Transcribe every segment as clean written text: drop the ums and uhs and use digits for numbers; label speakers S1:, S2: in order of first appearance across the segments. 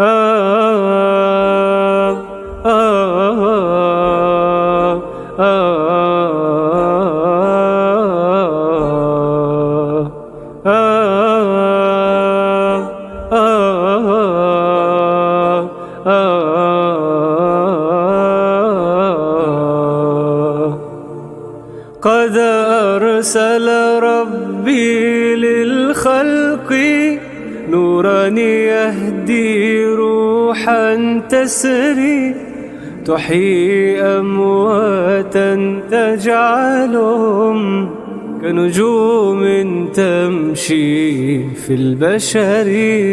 S1: قد أرسل ربي للخلق نورا يهدي روحا تسري تحيي أمواتا تجعلهم كنجوم تمشي في البشر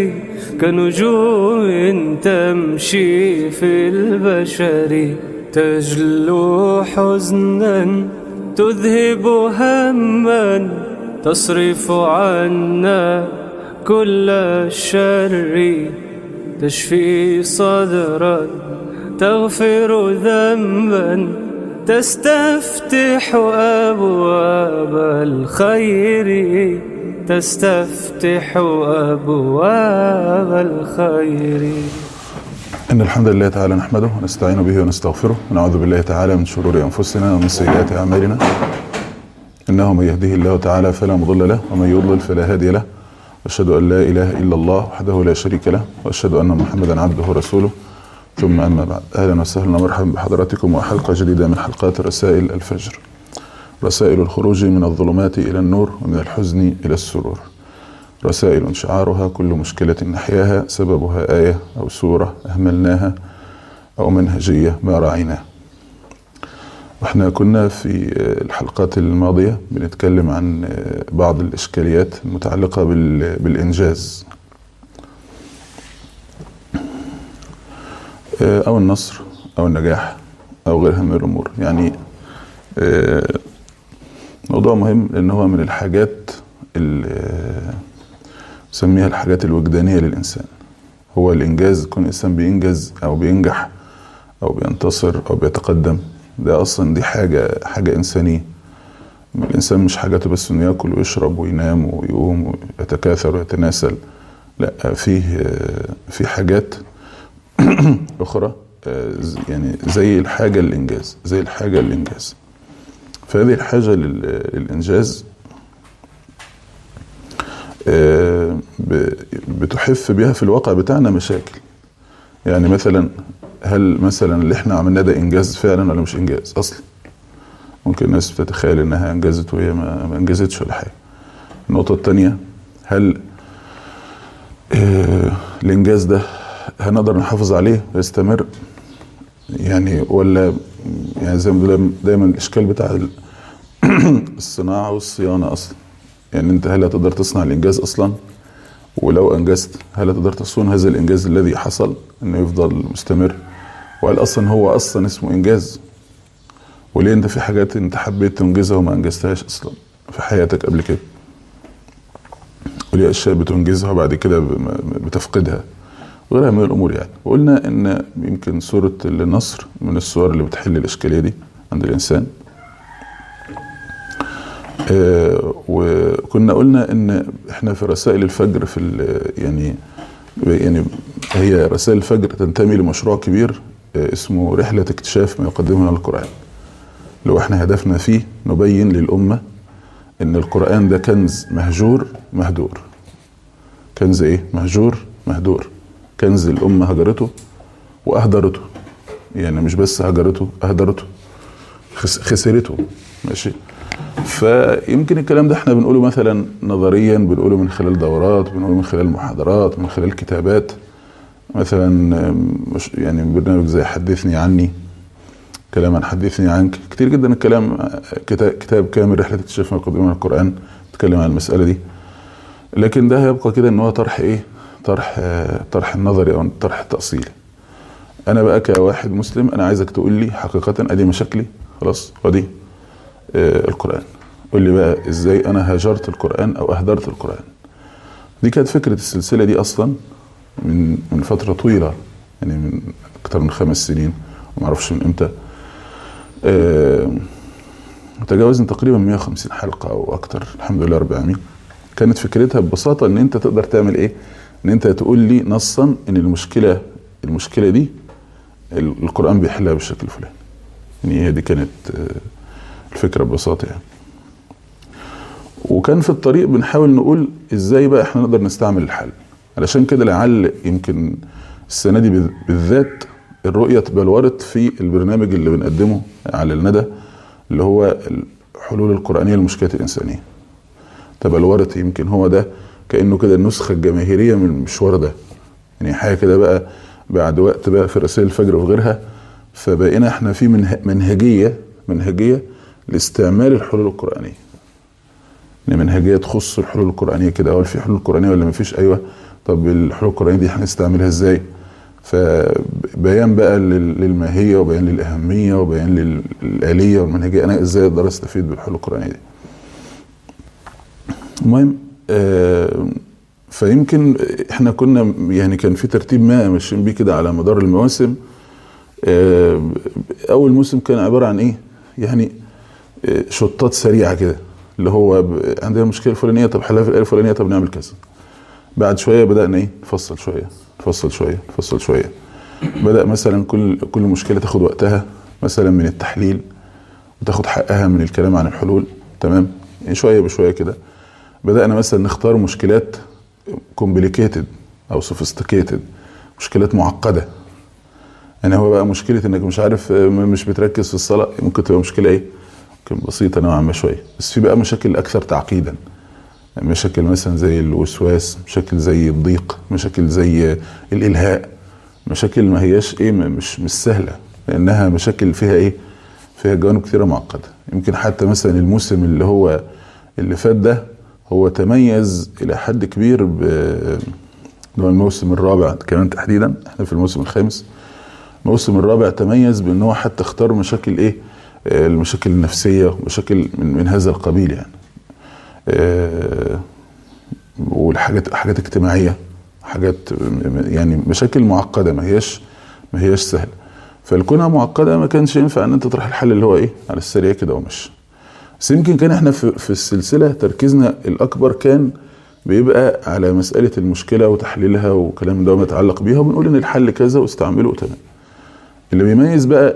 S1: كنجوم تمشي في البشر تجلو حزنا تذهب هما تصرف عنا كل الشر تشفي صدرا تغفر ذنبا تستفتح أبواب الخير تستفتح أبواب الخير.
S2: إن الحمد لله تعالى نحمده ونستعين به ونستغفره ونعوذ بالله تعالى من شرور أنفسنا ومن سيئات أعمالنا إنه من يهده الله تعالى فلا مضل له ومن يضلل فلا هادي له وأشهد أن لا إله إلا الله وحده لا شريك له وأشهد أن محمدا عبده ورسوله ثم أما بعد. أهلا وسهلا ومرحبا بحضراتكم وحلقة جديدة من حلقات رسائل الفجر، رسائل الخروج من الظلمات إلى النور ومن الحزن إلى السرور، رسائل شعارها كل مشكلة نحياها سببها آية أو سورة أهملناها أو منهجية ما راعيناها. وإحنا كنا في الحلقات الماضية بنتكلم عن بعض الإشكاليات المتعلقة بالإنجاز أو النصر أو النجاح أو غيرها من الأمور. يعني موضوع مهم لأنه هو من الحاجات نسميها الحاجات الوجدانية للإنسان. هو الإنجاز، كون الإنسان بينجز أو بينجح أو بينتصر أو بيتقدم، ده أصلا دي حاجة إنسانية. الإنسان مش حاجاته بس إنه يأكل ويشرب وينام ويقوم ويتكاثر ويتناسل، لا، في حاجات أخرى يعني زي الحاجة الإنجاز. فهذه الحاجة للإنجاز بتحف بها في الواقع بتاعنا مشاكل. يعني مثلا هل مثلا اللي احنا عملناه ده إنجاز فعلا ولا مش إنجاز أصلا؟ ممكن الناس بتتخيل إنها إنجزت وهي ما إنجزتش ولا حاجة. النقطة التانية، هل الإنجاز ده هنقدر نحافظ عليه ويستمر يعني، ولا يعني زي ما بنقول دايما الإشكال بتاع الصناعة والصيانة أصلا. يعني أنت هل هتقدر تصنع الإنجاز أصلا؟ ولو أنجزت هل هتقدر تصون هذا الإنجاز الذي حصل إنه يفضل مستمر؟ وهل أصلا هو أصلا اسمه إنجاز؟ وليه أنت في حاجات أنت حبيت تنجزها وما أنجزتهاش أصلا في حياتك قبل كده؟ وليه أشياء بتنجزها وبعد كده بتفقدها وغيرها من الأمور يعني. وقلنا إن يمكن سورة النصر من السور اللي بتحل الإشكالية دي عند الإنسان. وكنا قلنا إن إحنا في رسائل الفجر يعني هي رسائل الفجر تنتمي لمشروع كبير اسمه رحلة اكتشاف ما يقدمه لنا القرآن. لو إحنا هدفنا فيه نبين للأمة إن القرآن ده كنز مهجور مهدور. كنز إيه؟ مهجور مهدور. كنز الأمة هجرته وأهدرته، يعني مش بس هجرته، أهدرته، خسرته. ماشي. فيمكن الكلام ده احنا بنقوله مثلا نظريا، بنقوله من خلال دورات، بنقوله من خلال محاضرات، من خلال كتابات مثلا، يعني برنامج زي حدثني عني، كلام عن حدثني عنك، كتير جدا الكلام. كتاب كامل رحلة اكتشاف ما يقدمه لنا القرآن تكلم عن المسألة دي. لكن ده هيبقى كده ان هو طرح ايه؟ طرح النظري او طرح التأصيلي. انا بقى كواحد مسلم انا عايزك تقول لي حقيقة ادي مشاكلي خلاص، ودي القرآن. قول لي بقى ازاي انا هاجرت القرآن او اهدرت القرآن. دي كانت فكرة السلسلة دي اصلا من فترة طويلة، يعني من اكتر من 5 سنين ومعرفش من امتى. تجاوزنا تقريبا 150 حلقة او اكتر، الحمد لله رب العالمين. كانت فكرتها ببساطة ان انت تقدر تعمل ايه؟ ان انت تقول لي نصا ان المشكله دي القرآن بيحلها بالشكل الفلاني. يعني هي دي كانت الفكرة ببساطة يعني. وكان في الطريق بنحاول نقول ازاي بقى احنا نقدر نستعمل الحل. علشان كده لعل يمكن السنة دي بالذات الرؤية تبلورت في البرنامج اللي بنقدمه على الندى، اللي هو الحلول القرآنية للمشكلات الإنسانية. تبلورت، يمكن هو ده كأنه كده النسخة الجماهيرية من المشوار ده. يعني حاجة كده بقى بعد وقت بقى في رسائل الفجر وغيرها، فبقينا احنا في منهجية لاستعمال الحلول القرآنية. يعني منهجية تخص الحلول القرآنية كده، اول في حلول قرآنية ولا مفيش؟ ايوه. طب الحلول القرآنية دي هنستعملها ازاي؟ فبيان بقى للماهية، وبيان للأهمية، وبيان للآلية والمنهجية، انا ازاي اقدر استفيد بالحلول القرآنية دي. المهم فيمكن احنا كنا يعني كان في ترتيب ما ماشيين بيه كده على مدار المواسم. اول موسم كان عبارة عن ايه؟ يعني شطات سريعة كده، اللي هو عندنا مشكلة فلانية، طب حلها في الآية الفلانية، طب نعمل كذا. بعد شوية بدأنا ايه؟ نفصل شوية. بدأ مثلا كل مشكلة تاخد وقتها مثلا من التحليل، وتاخد حقها من الكلام عن الحلول. تمام؟ يعني شوية بشوية كده بدأنا مثلا نختار مشكلات complicated او sophisticated، مشكلات معقدة. يعني هو بقى مشكلة انك مش عارف، مش بتركز في الصلاة، ممكن تبقى مشكلة ايه؟ ممكن بسيطة نوعا ما شوية، بس في بقى مشاكل اكثر تعقيدا. يعني مشاكل مثلا زي الوسواس، مشاكل زي الضيق، مشاكل زي الالهاء، مشاكل ما هياش ايه، مش سهلة، لانها مشاكل فيها ايه؟ فيها جوانب كثيرة معقدة. يمكن حتى مثلا الموسم اللي فات ده هو تميز الى حد كبير اللي هو الموسم الرابع كمان تحديدا، احنا في الموسم الخامس. الموسم الرابع تميز بان هو حتى اختار مشاكل ايه؟ المشاكل النفسية، ومشاكل من هذا القبيل يعني. حاجات اجتماعية، حاجات يعني مشاكل معقدة ما هياش سهلة. فالكونها معقدة ما كانش ينفع ان انت تطرح الحل اللي هو ايه على السريع كده ومشي. بس يمكن كان احنا في السلسلة تركيزنا الاكبر كان بيبقى على مسألة المشكلة وتحليلها وكلام ده ومتعلق بيها، وبنقول ان الحل كذا واستعمله تمام. اللي بيميز بقى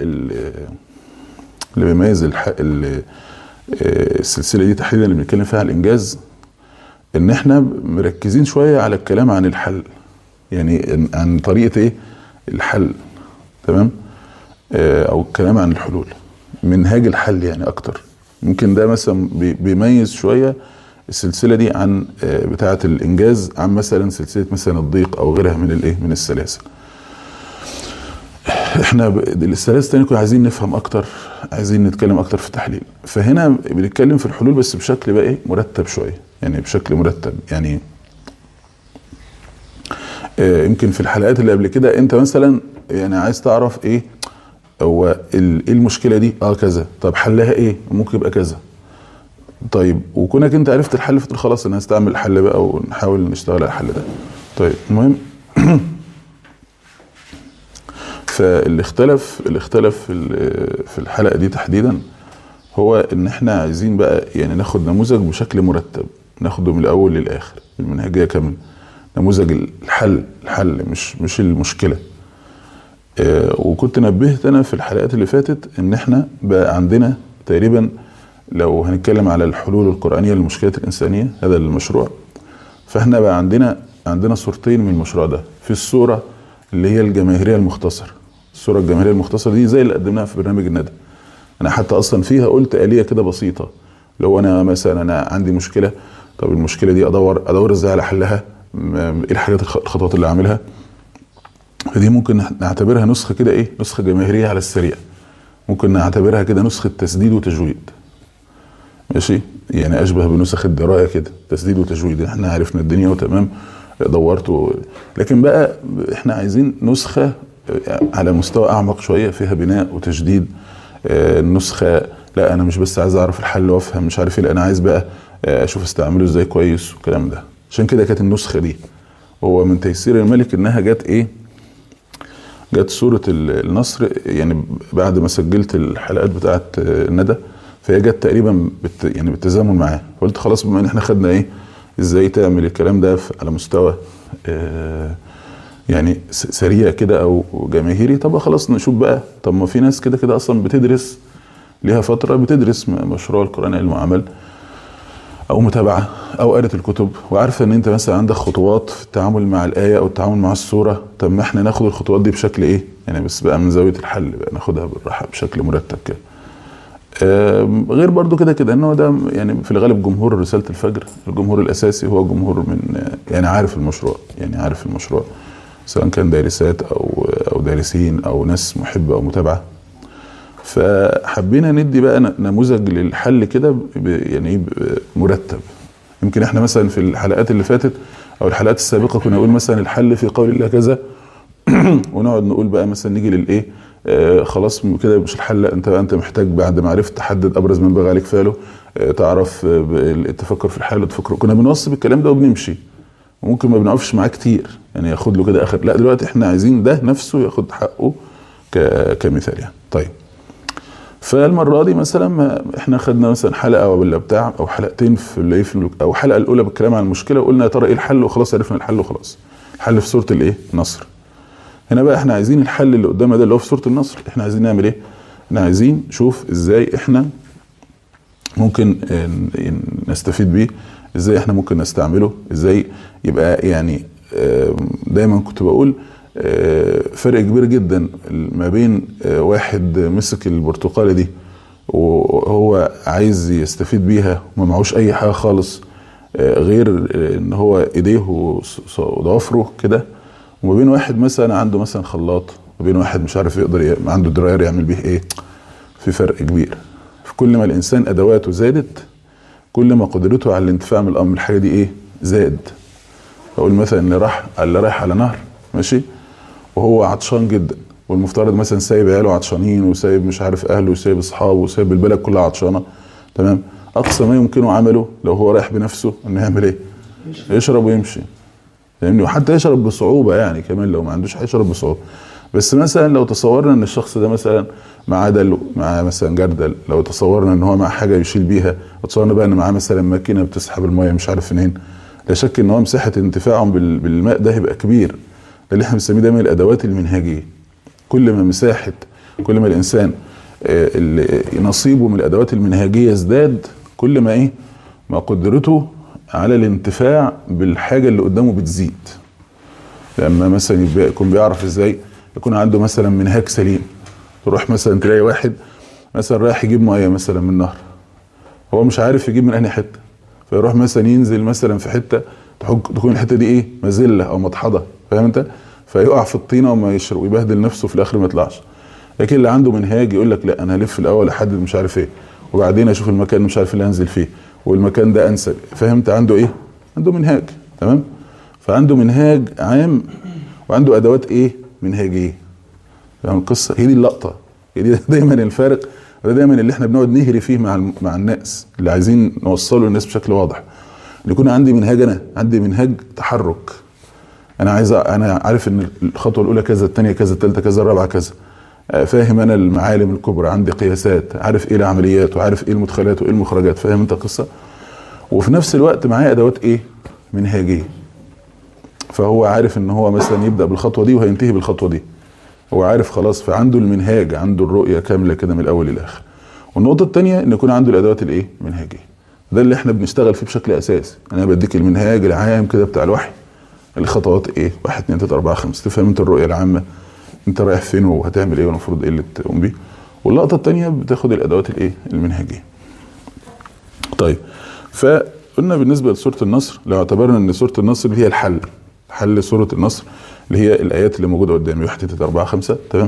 S2: السلسلة دي تحديدا اللي بنتكلم فيها على الانجاز، ان احنا مركزين شوية على الكلام عن الحل، يعني عن طريقة ايه الحل. تمام؟ او الكلام عن الحلول، منهاج الحل يعني اكتر. ممكن ده مثلا بيميز شوية السلسلة دي عن بتاعة الانجاز، عن مثلا سلسلة مثلا الضيق او غيرها من السلاسل. احنا السلاسل تاني كنا عايزين نفهم اكتر، عايزين نتكلم اكتر في التحليل. فهنا بنتكلم في الحلول بس بشكل بقى ايه مرتب شوية، يعني بشكل مرتب. يعني يمكن في الحلقات اللي قبل كده انت مثلا يعني عايز تعرف ايه هو المشكلة دي، كذا، طب حلها ايه؟ ممكن يبقى كذا. طيب وكونك انت عرفت الحل فتقول خلاص انا هستعمل الحل بقى ونحاول نشتغل على الحل ده. طيب المهم فاللي اختلف في الحلقة دي تحديدا هو ان احنا عايزين بقى يعني ناخد نموذج بشكل مرتب، ناخده من الاول للاخر المنهجية كاملة. نموذج الحل مش المشكلة. وكنت نبهت انا في الحلقات اللي فاتت ان احنا بقى عندنا تقريبا، لو هنتكلم على الحلول القرآنية للمشكلات الإنسانية، هذا المشروع، فاحنا بقى عندنا صورتين من المشروع ده. في الصورة اللي هي الجماهيرية المختصرة. الصورة الجماهيرية المختصرة دي زي اللي قدمناها في برنامج الندى. انا حتى اصلا فيها قلت آلية كده بسيطة، لو انا مثلا انا عندي مشكلة، طب المشكلة دي ادور ازاي على حلها، ايه الخطوات اللي اعملها. فدي ممكن نعتبرها نسخة كده ايه، نسخة جماهيرية على السريع. ممكن نعتبرها كده نسخة تسديد وتجويد، ماشي؟ يعني اشبه بنسخ الدراية كده، تسديد وتجويد. احنا عرفنا الدنيا وتمام، دورت لكن بقى احنا عايزين نسخة على مستوى اعمق شوية، فيها بناء وتجديد. النسخة لا انا مش بس عايز اعرف الحل وافهم مش عارف ايه، لا انا عايز بقى اشوف استعمله ازاي كويس والكلام ده. عشان كده كانت النسخة دي هو من تيسير الملك انها جت ايه، جت سورة النصر. يعني بعد ما سجلت الحلقات بتاعت الندى فهي جت تقريبا يعني بالتزامن معاه. قلت خلاص بما ان احنا خدنا ايه ازاي تعمل الكلام ده على مستوى يعني سريع كده او جماهيري، طب خلاص نشوف بقى. طب ما في ناس كده كده اصلا بتدرس ليها فتره، بتدرس مشروع القرآن علم وعمل او متابعه او قراءه الكتب، وعارفه ان انت مثلا عندك خطوات في التعامل مع الايه او التعامل مع السوره. طب ما احنا ناخد الخطوات دي بشكل ايه يعني، بس بقى من زاويه الحل بقى ناخدها بالراحه بشكل مرتب كده. غير برضو كده كده انه ده يعني في الغالب جمهور رساله الفجر، الجمهور الاساسي هو جمهور من يعني عارف المشروع، يعني عارف المشروع سواء كان دارسات او دارسين او ناس محبه او متابعه. فحبينا ندي بقى نموذج للحل كده يعني مرتب. يمكن احنا مثلا في الحلقات اللي فاتت او الحلقات السابقه كنا نقول مثلا الحل في قول الله كذا ونقعد نقول بقى مثلا نيجي للايه خلاص كده مش الحل، انت محتاج بعد ما عرفت تحدد ابرز ما ينبغي عليك فعله، تعرف تفكر في الحل وتفكر. كنا بنوصي بالكلام ده وبنمشي، وممكن ما بنقفش معاه كتير يعني ياخد له كده اخر. لا دلوقتي احنا عايزين ده نفسه ياخد حقه كمثال يعني. طيب فالمره دي مثلا ما احنا خدنا مثلا حلقه ولا بتاع او حلقتين في او الحلقه الاولى بالكلام عن المشكله، وقلنا يا ترى ايه الحل، وخلاص عرفنا الحل وخلاص. الحل في سوره الايه النصر. هنا بقى احنا عايزين الحل اللي قدامنا ده اللي هو في سوره النصر، احنا عايزين نعمل ايه؟ احنا عايزين نشوف ازاي احنا ممكن نستفيد بيه، ازاي احنا ممكن نستعمله، ازاي يبقى يعني دايما كنت بقول فرق كبير جدا ما بين واحد مسك البرتقالة دي وهو عايز يستفيد بيها وما معهوش اي حاجة خالص غير ان هو ايديه وضوافره كده، وما بين واحد مثلا عنده مثلا خلاط، وبين واحد مش عارف يقدر عنده دراير يعمل بيه ايه. في فرق كبير. في كل ما الانسان ادواته زادت كل ما قدرته على الانتفاع من الامر الحاجة دي ايه زاد. اقول مثلا اللي رايح على نهر ماشي وهو عطشان جدا، والمفترض مثلا سايب عياله عطشانين وسايب مش عارف اهله وسايب اصحابه وسايب البلد كلها عطشانه، تمام. اقصى ما يمكنه عمله لو هو رايح بنفسه انه يعمل ايه؟ يشرب ويمشي، فاهمني؟ وحتى يشرب بصعوبه يعني كمان لو ما عندوش هيشرب بصعوبه. بس مثلا لو تصورنا ان الشخص ده مثلا معاه دلو، معاه مثلا جردل، لو تصورنا ان هو مع حاجه يشيل بيها، وتصورنا بقى ان معاه مثلا ماكينه بتسحب الميه مش عارف منين، لا شك ان هو مساحه انتفاعهم بالماء ده هيبقى كبير. اللي احنا بنسميه دايما الادوات المنهجيه. كل ما الانسان نصيبه من الادوات المنهجيه ازداد، كل ما ايه ما قدرته على الانتفاع بالحاجه اللي قدامه بتزيد. لما مثلا يكون بيعرف ازاي يكون عنده مثلا منهاج سليم. تروح مثلا تلاقي واحد مثلا رايح يجيب ميه مثلا من النهر، هو مش عارف يجيب من انهي حته، فيروح مثلا ينزل مثلا في حته تكون الحته دي ايه مزله او مطحضه، فاهم انت؟ فيقع في الطينه وما يشرب ويبهدل نفسه في الاخر ما يطلعش. لكن اللي عنده منهاج يقول لك لا انا هلف الاول احدد مش عارف ايه، وبعدين اشوف المكان مش عارف اللي هنزل فيه، والمكان ده انسب. فهمت؟ عنده ايه؟ عنده منهاج، تمام. فعنده منهاج عام وعنده ادوات ايه منهجيه. فاهم القصه؟ هي دي اللقطه، هي دي دايما الفارق، وده دايما اللي احنا بنقعد نهري فيه مع الناس اللي عايزين نوصله للناس بشكل واضح. ان يكون عندي منهاج، انا عندي منهاج تحرك، انا عارف ان الخطوه الاولى كذا، الثانيه كذا، الثالثه كذا، الرابعه كذا. فاهم انا المعالم الكبرى، عندي قياسات، عارف ايه العمليات وعارف ايه المدخلات وايه المخرجات. فاهم انت القصه؟ وفي نفس الوقت معايا ادوات ايه منهجيه. فهو عارف ان هو مثلا يبدا بالخطوه دي وهينتهي بالخطوه دي، هو عارف خلاص. فعنده المنهاج، عنده الرؤيه كامله كده من الاول للاخر. والنقطه الثانيه ان يكون عنده الادوات الايه منهجيه. ده اللي احنا بنشتغل فيه بشكل اساسي. انا بديك المنهاج العام كده بتاع الوحي، الخطوات ايه 1 2 3 4 5، تفهم انت الرؤيه العامه، انت رايح فين وهتعمل ايه والمفروض ايه اللي تقوم بيه. واللقطه الثانيه بتاخد الادوات الايه المنهجيه. طيب فقلنا بالنسبه لسوره النصر، لو اعتبرنا ان سوره النصر هي حل سوره النصر اللي هي الايات اللي موجوده قدامي 1 2 3 4 5، تمام.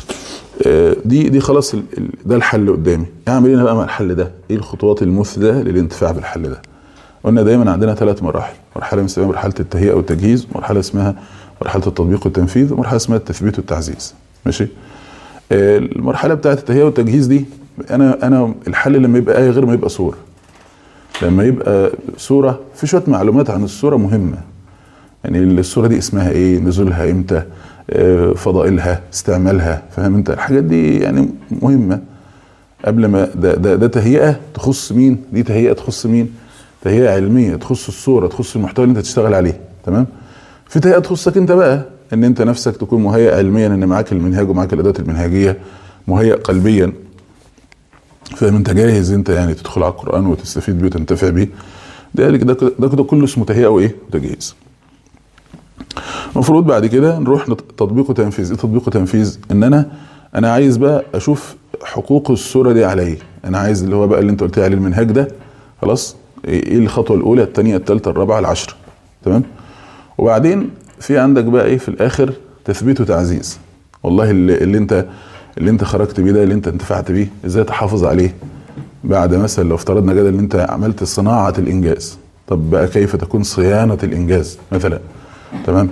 S2: دي خلاص ده الحل قدامي. اعمل ايه انا بقى مع الحل ده؟ ايه الخطوات المثلى للانتفاع بالحل ده؟ قلنا دايما عندنا 3 مراحل. مرحله اسمها مرحله التهيئه والتجهيز، مرحله اسمها مرحله التطبيق والتنفيذ، ومرحله اسمها التثبيت والتعزيز. ماشي. المرحله بتاعه التهيئه والتجهيز دي انا الحل لما يبقى ايه غير ما يبقى صوره. لما يبقى صوره في شويه معلومات عن الصوره مهمه، يعني الصوره دي اسمها ايه، نزولها امتى، فضائلها، استعمالها، فاهم انت الحاجات دي يعني مهمه. قبل ما ده تهيئه تخص مين؟ دي تهيئه تخص مين؟ تهيئه علميه تخص الصوره، تخص المحتوى اللي انت تشتغل عليه، تمام. في تهيئة تخصك انت بقى، ان انت نفسك تكون مهيئ علميا، ان معاك المنهاج ومعاك الادوات المنهجية، مهيئ قلبيا، فاهم انت جاهز انت يعني تدخل على القرآن وتستفيد بيه وتنتفع بيه. ده كله اسمه تهيئة وايه وتجهيز. المفروض بعد كده نروح تطبيق وتنفيذ. ايه تطبيق وتنفيذ؟ ان انا عايز بقى اشوف حقوق السورة دي عليا. انا عايز اللي هو بقى اللي انت قلت لي عليه المنهج ده، خلاص ايه الخطوة الاولى الثانية الثالثة الرابعة العشرة، تمام. وبعدين في عندك بقى ايه في الاخر؟ تثبيت وتعزيز. والله اللي انت خرجت بيه ده، اللي انت انتفعت بيه، ازاي تحافظ عليه بعد مثلا لو افترضنا جدل ان انت عملت صناعة الانجاز، طب بقى كيف تكون صيانة الانجاز مثلا، تمام.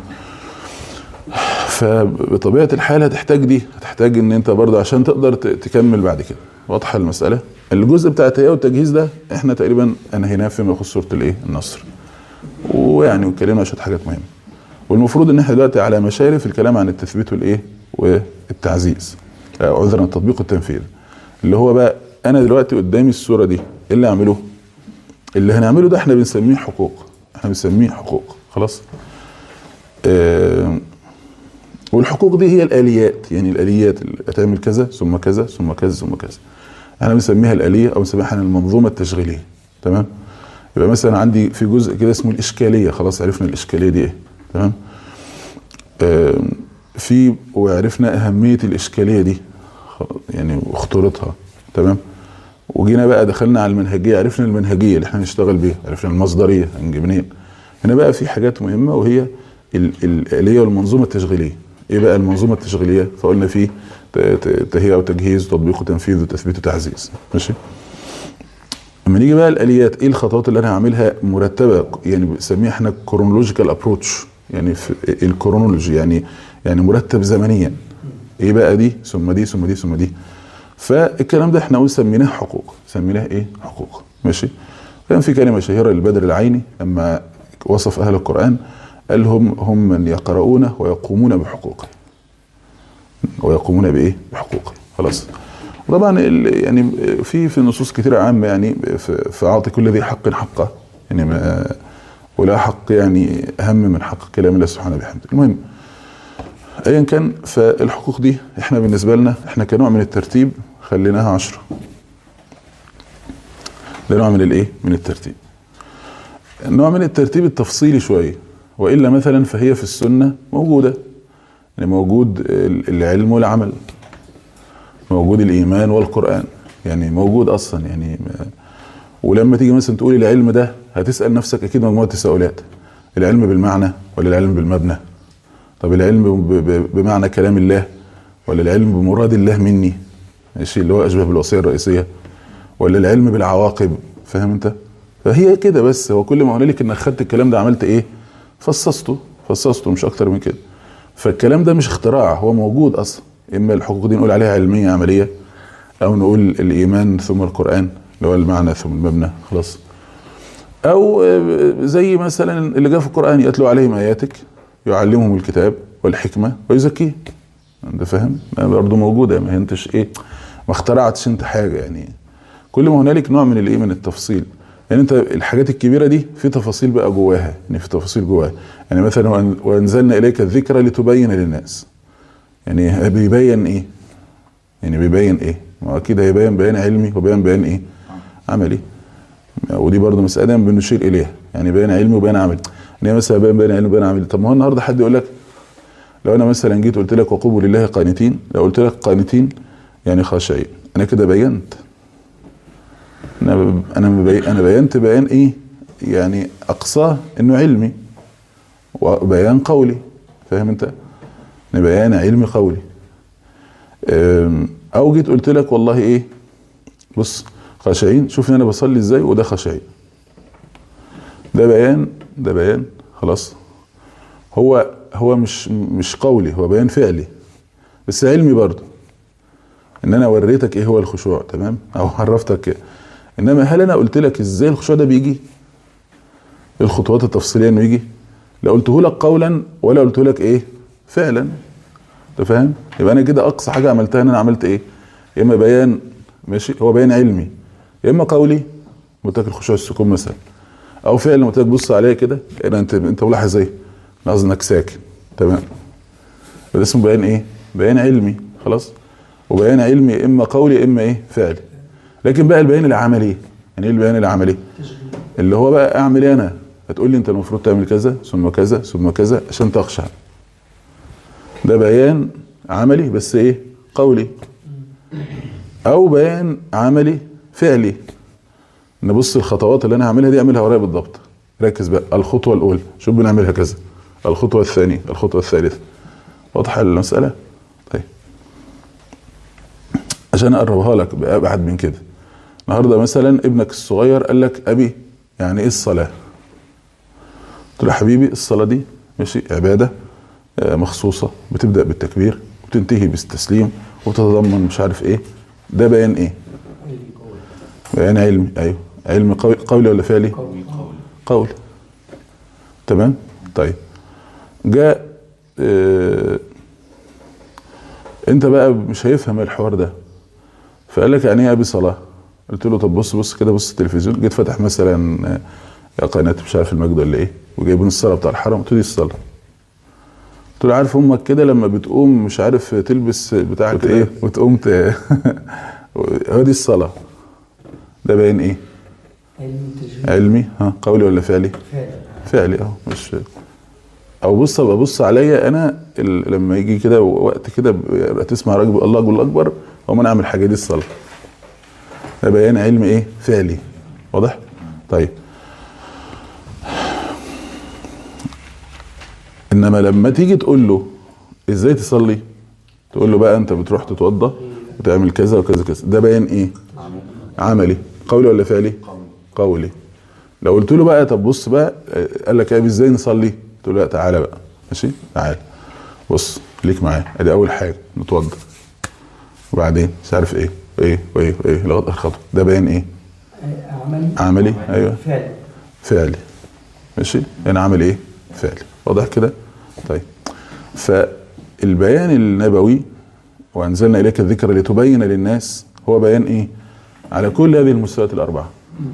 S2: فبطبيعة الحال هتحتاج ان انت برضه عشان تقدر تكمل بعد كده. واضحة المسألة؟ الجزء بتاع التهيئة والتجهيز ده احنا تقريبا انهيناه فيما يخص سورة الايه النصر، ويعني واتكلمنا شوية حاجات مهمة. والمفروض ان احنا دلوقتي على مشارف الكلام عن التثبيت والايه والتعزيز، عذرا التطبيق والتنفيذ، اللي هو بقى انا دلوقتي قدامي السورة دي، ايه اللي اعمله؟ اللي هنعمله ده احنا بنسميه حقوق، خلاص. والحقوق دي هي الآليات، يعني الآليات اللي هتعمل كذا ثم كذا ثم كذا ثم كذا، احنا بنسميها الآلية او بنسميها المنظومة التشغيلية، تمام. يبقى مثلا عندي في جزء كده اسمه الإشكالية، خلاص عرفنا الإشكالية دي ايه، تمام. وعرفنا أهمية الإشكالية دي يعني وخطورتها، تمام. وجينا بقى دخلنا على المنهجية، عرفنا المنهجية اللي احنا نشتغل بيها، عرفنا المصدرية هنجيب منين. هنا بقى في حاجات مهمة وهي الآلية والمنظومة التشغيلية. ايه بقى المنظومة التشغيلية؟ فقلنا فيه تهيئة وتجهيز وتطبيق وتنفيذ وتثبيت وتعزيز، ماشي. لما نيجي بقى الآليات، ايه الخطوات اللي انا هعملها مرتبة، يعني بنسميها احنا كرونولوجيكال ابروتش، يعني في الكرونولوجي يعني مرتب زمنيا. ايه بقى دي ثم دي ثم دي ثم دي. فالكلام ده احنا سميناه حقوق، حقوق، ماشي. كان في كلمة شهيرة للبدر العيني لما وصف أهل القرآن، قال هم من يقرؤون ويقومون بحقوقه، بحقوقه، خلاص. وطبعا يعني في نصوص كثيرة عامة، يعني فأعطي كل ذي حق حقه، يعني ولا حق يعني أهم من حق كلام الله سبحانه وبحمده. المهم أيا كان، فالحقوق دي احنا بالنسبة لنا احنا كنوع من الترتيب خليناها 10. ده نوع من من الترتيب، نوع من الترتيب التفصيلي شوية، وإلا مثلا فهي في السنة موجودة، يعني موجود العلم والعمل، موجود الإيمان والقرآن، يعني موجود أصلا يعني. ولما تيجي مثلا تقول العلم ده، هتسأل نفسك أكيد مجموعة تساؤلات: العلم بالمعنى ولا العلم بالمبنى؟ طب العلم بمعنى كلام الله ولا العلم بمراد الله مني، ماشي، اللي هو أشبه بالوصية الرئيسية، ولا العلم بالعواقب؟ فاهم انت؟ فهي كده بس، هو كل ما هنالك انك خدت الكلام ده عملت ايه؟ فصصته مش اكتر من كده. فالكلام ده مش اختراع، هو موجود اصلا. اما الحقوق دي نقول عليها علمية عملية، او نقول الايمان ثم القرآن اللي هو المعنى ثم المبنى، خلاص. او زي مثلا اللي جاء في القرآن: يتلو عليهم اياتك يعلمهم الكتاب والحكمة ويزكيهم. انت فاهم؟ برضه موجودة، ما انتش ايه، ما اخترعتش انت حاجة يعني. كل ما هنالك نوع من من التفصيل، يعني انت الحاجات الكبيرة دي في تفاصيل بقى جواها، يعني في تفاصيل جواها. يعني مثلا وانزلنا اليك الذكر لتبين للناس، يعني بيبين ايه؟ ما اكيد هيبين بيان علمي وبيان ايه؟ عملي. ودي برضه مسألة بنشير اليها، يعني بيان علمي وبيان عملي. يعني مثلا بيان علمي وبيان عملي. طب ما هو النهارده حد يقول لك، لو انا مثلا جيت قلت لك وقوموا لله قانتين، لو قلت لك قانتين يعني خاشعين، انا كده بينت، انا بينت بيان ايه؟ يعني اقصاه انه علمي وبيان قولي، فاهم انت؟ بيان علمي قولي. او جيت قلت لك والله ايه، بص خاشعين، شوف انا بصلي ازاي وده خاشعين، ده بيان خلاص. هو مش قولي، هو بيان فعلي بس علمي برضه، ان انا وريتك ايه هو الخشوع، تمام، او عرفتك. انما هل انا قلت لك ازاي الخشوع ده بيجي؟ الخطوات التفصيليه انه يجي؟ لا قلته لك قولا ولا قلته لك ايه فعلا. انت فاهم؟ يبقى انا كده اقصى حاجه عملتها ان انا عملت ايه؟ يا اما بيان، ماشي، هو بيان علمي، يا اما قولي قلت لك الخشوع السكون مثلا، او فعلا قلت لك بص عليا كده، انت ملاحظ ايه؟ لاحظ انك ساكن. تمام. ده اسمه بيان ايه؟ بيان علمي. خلاص. وبيان علمي اما قولي اما ايه؟ فعلي. لكن بقى البيان العملي، يعني ايه البيان العملي؟ اللي هو بقى اعمل ايه انا؟ هتقول لي انت المفروض تعمل كذا ثم كذا ثم كذا عشان تخشع. ده بيان عملي بس ايه؟ قولي. او بيان عملي فعلي. نبص الخطوات اللي انا هعملها دي اعملها ورايا بالضبط. ركز بقى. الخطوه الاولى شوف بنعملها كذا، الخطوه الثانيه، الخطوه الثالثه. واضحه المساله؟ طيب عشان اقربها لك ابعد من كده. النهارده مثلا ابنك الصغير قال لك ابي يعني ايه الصلاه؟ قلت له حبيبي الصلاه دي ماشي عباده مخصوصه بتبدا بالتكبير وتنتهي بالتسليم وتتضمن مش عارف ايه. ده بيان ايه؟ بيان علمي. ايوه علم قولي ولا فعلي؟ قولي. تمام. طيب جاء انت بقى مش هيفهم الحوار ده فقال لك يعني ايه ابي صلاه؟ قلت له طب بص كده، بص التلفزيون. جيت فتح مثلا قناه مش عارف المجد ولا ايه وجايبين الصلاه بتاع الحرم. قلت له دي الصلاه. قلت له عارف امك كده لما بتقوم مش عارف تلبس بتاعك ايه وتقوم هو دي الصلاه. ده باين ايه؟ علمي. ها قولي ولا فعلي؟ فعلي. مش او بص عليا انا لما يجي كده وقت كده تسمع راجل الله اكبر الله اكبر او انا اعمل حاجه. دي الصلاه. ده بيان علمي ايه؟ فعلي. واضح؟ طيب انما لما تيجي تقول له ازاي تصلي، تقول له بقى انت بتروح تتوضى وتعمل كذا وكذا كذا. ده بيان ايه؟ عملي. قولي ولا فعلي؟ قولي. لو قلت له بقى طب بص بقى قال لك ازاي نصلي؟ قلت له لا تعالى بقى ماشي تعالى بص ليك معايا. ادي اول حاجه نتوضى وبعدين مش عارف ايه وايه لغايه اخر خطوه. ده بيان ايه؟ عملي. ايوه فعلي. ماشي. يعني عمل ايه؟ فعلي. واضح كده؟ طيب فالبيان النبوي وانزلنا اليك الذكر لتبين للناس هو بيان ايه؟ على كل هذه المستويات الاربعه.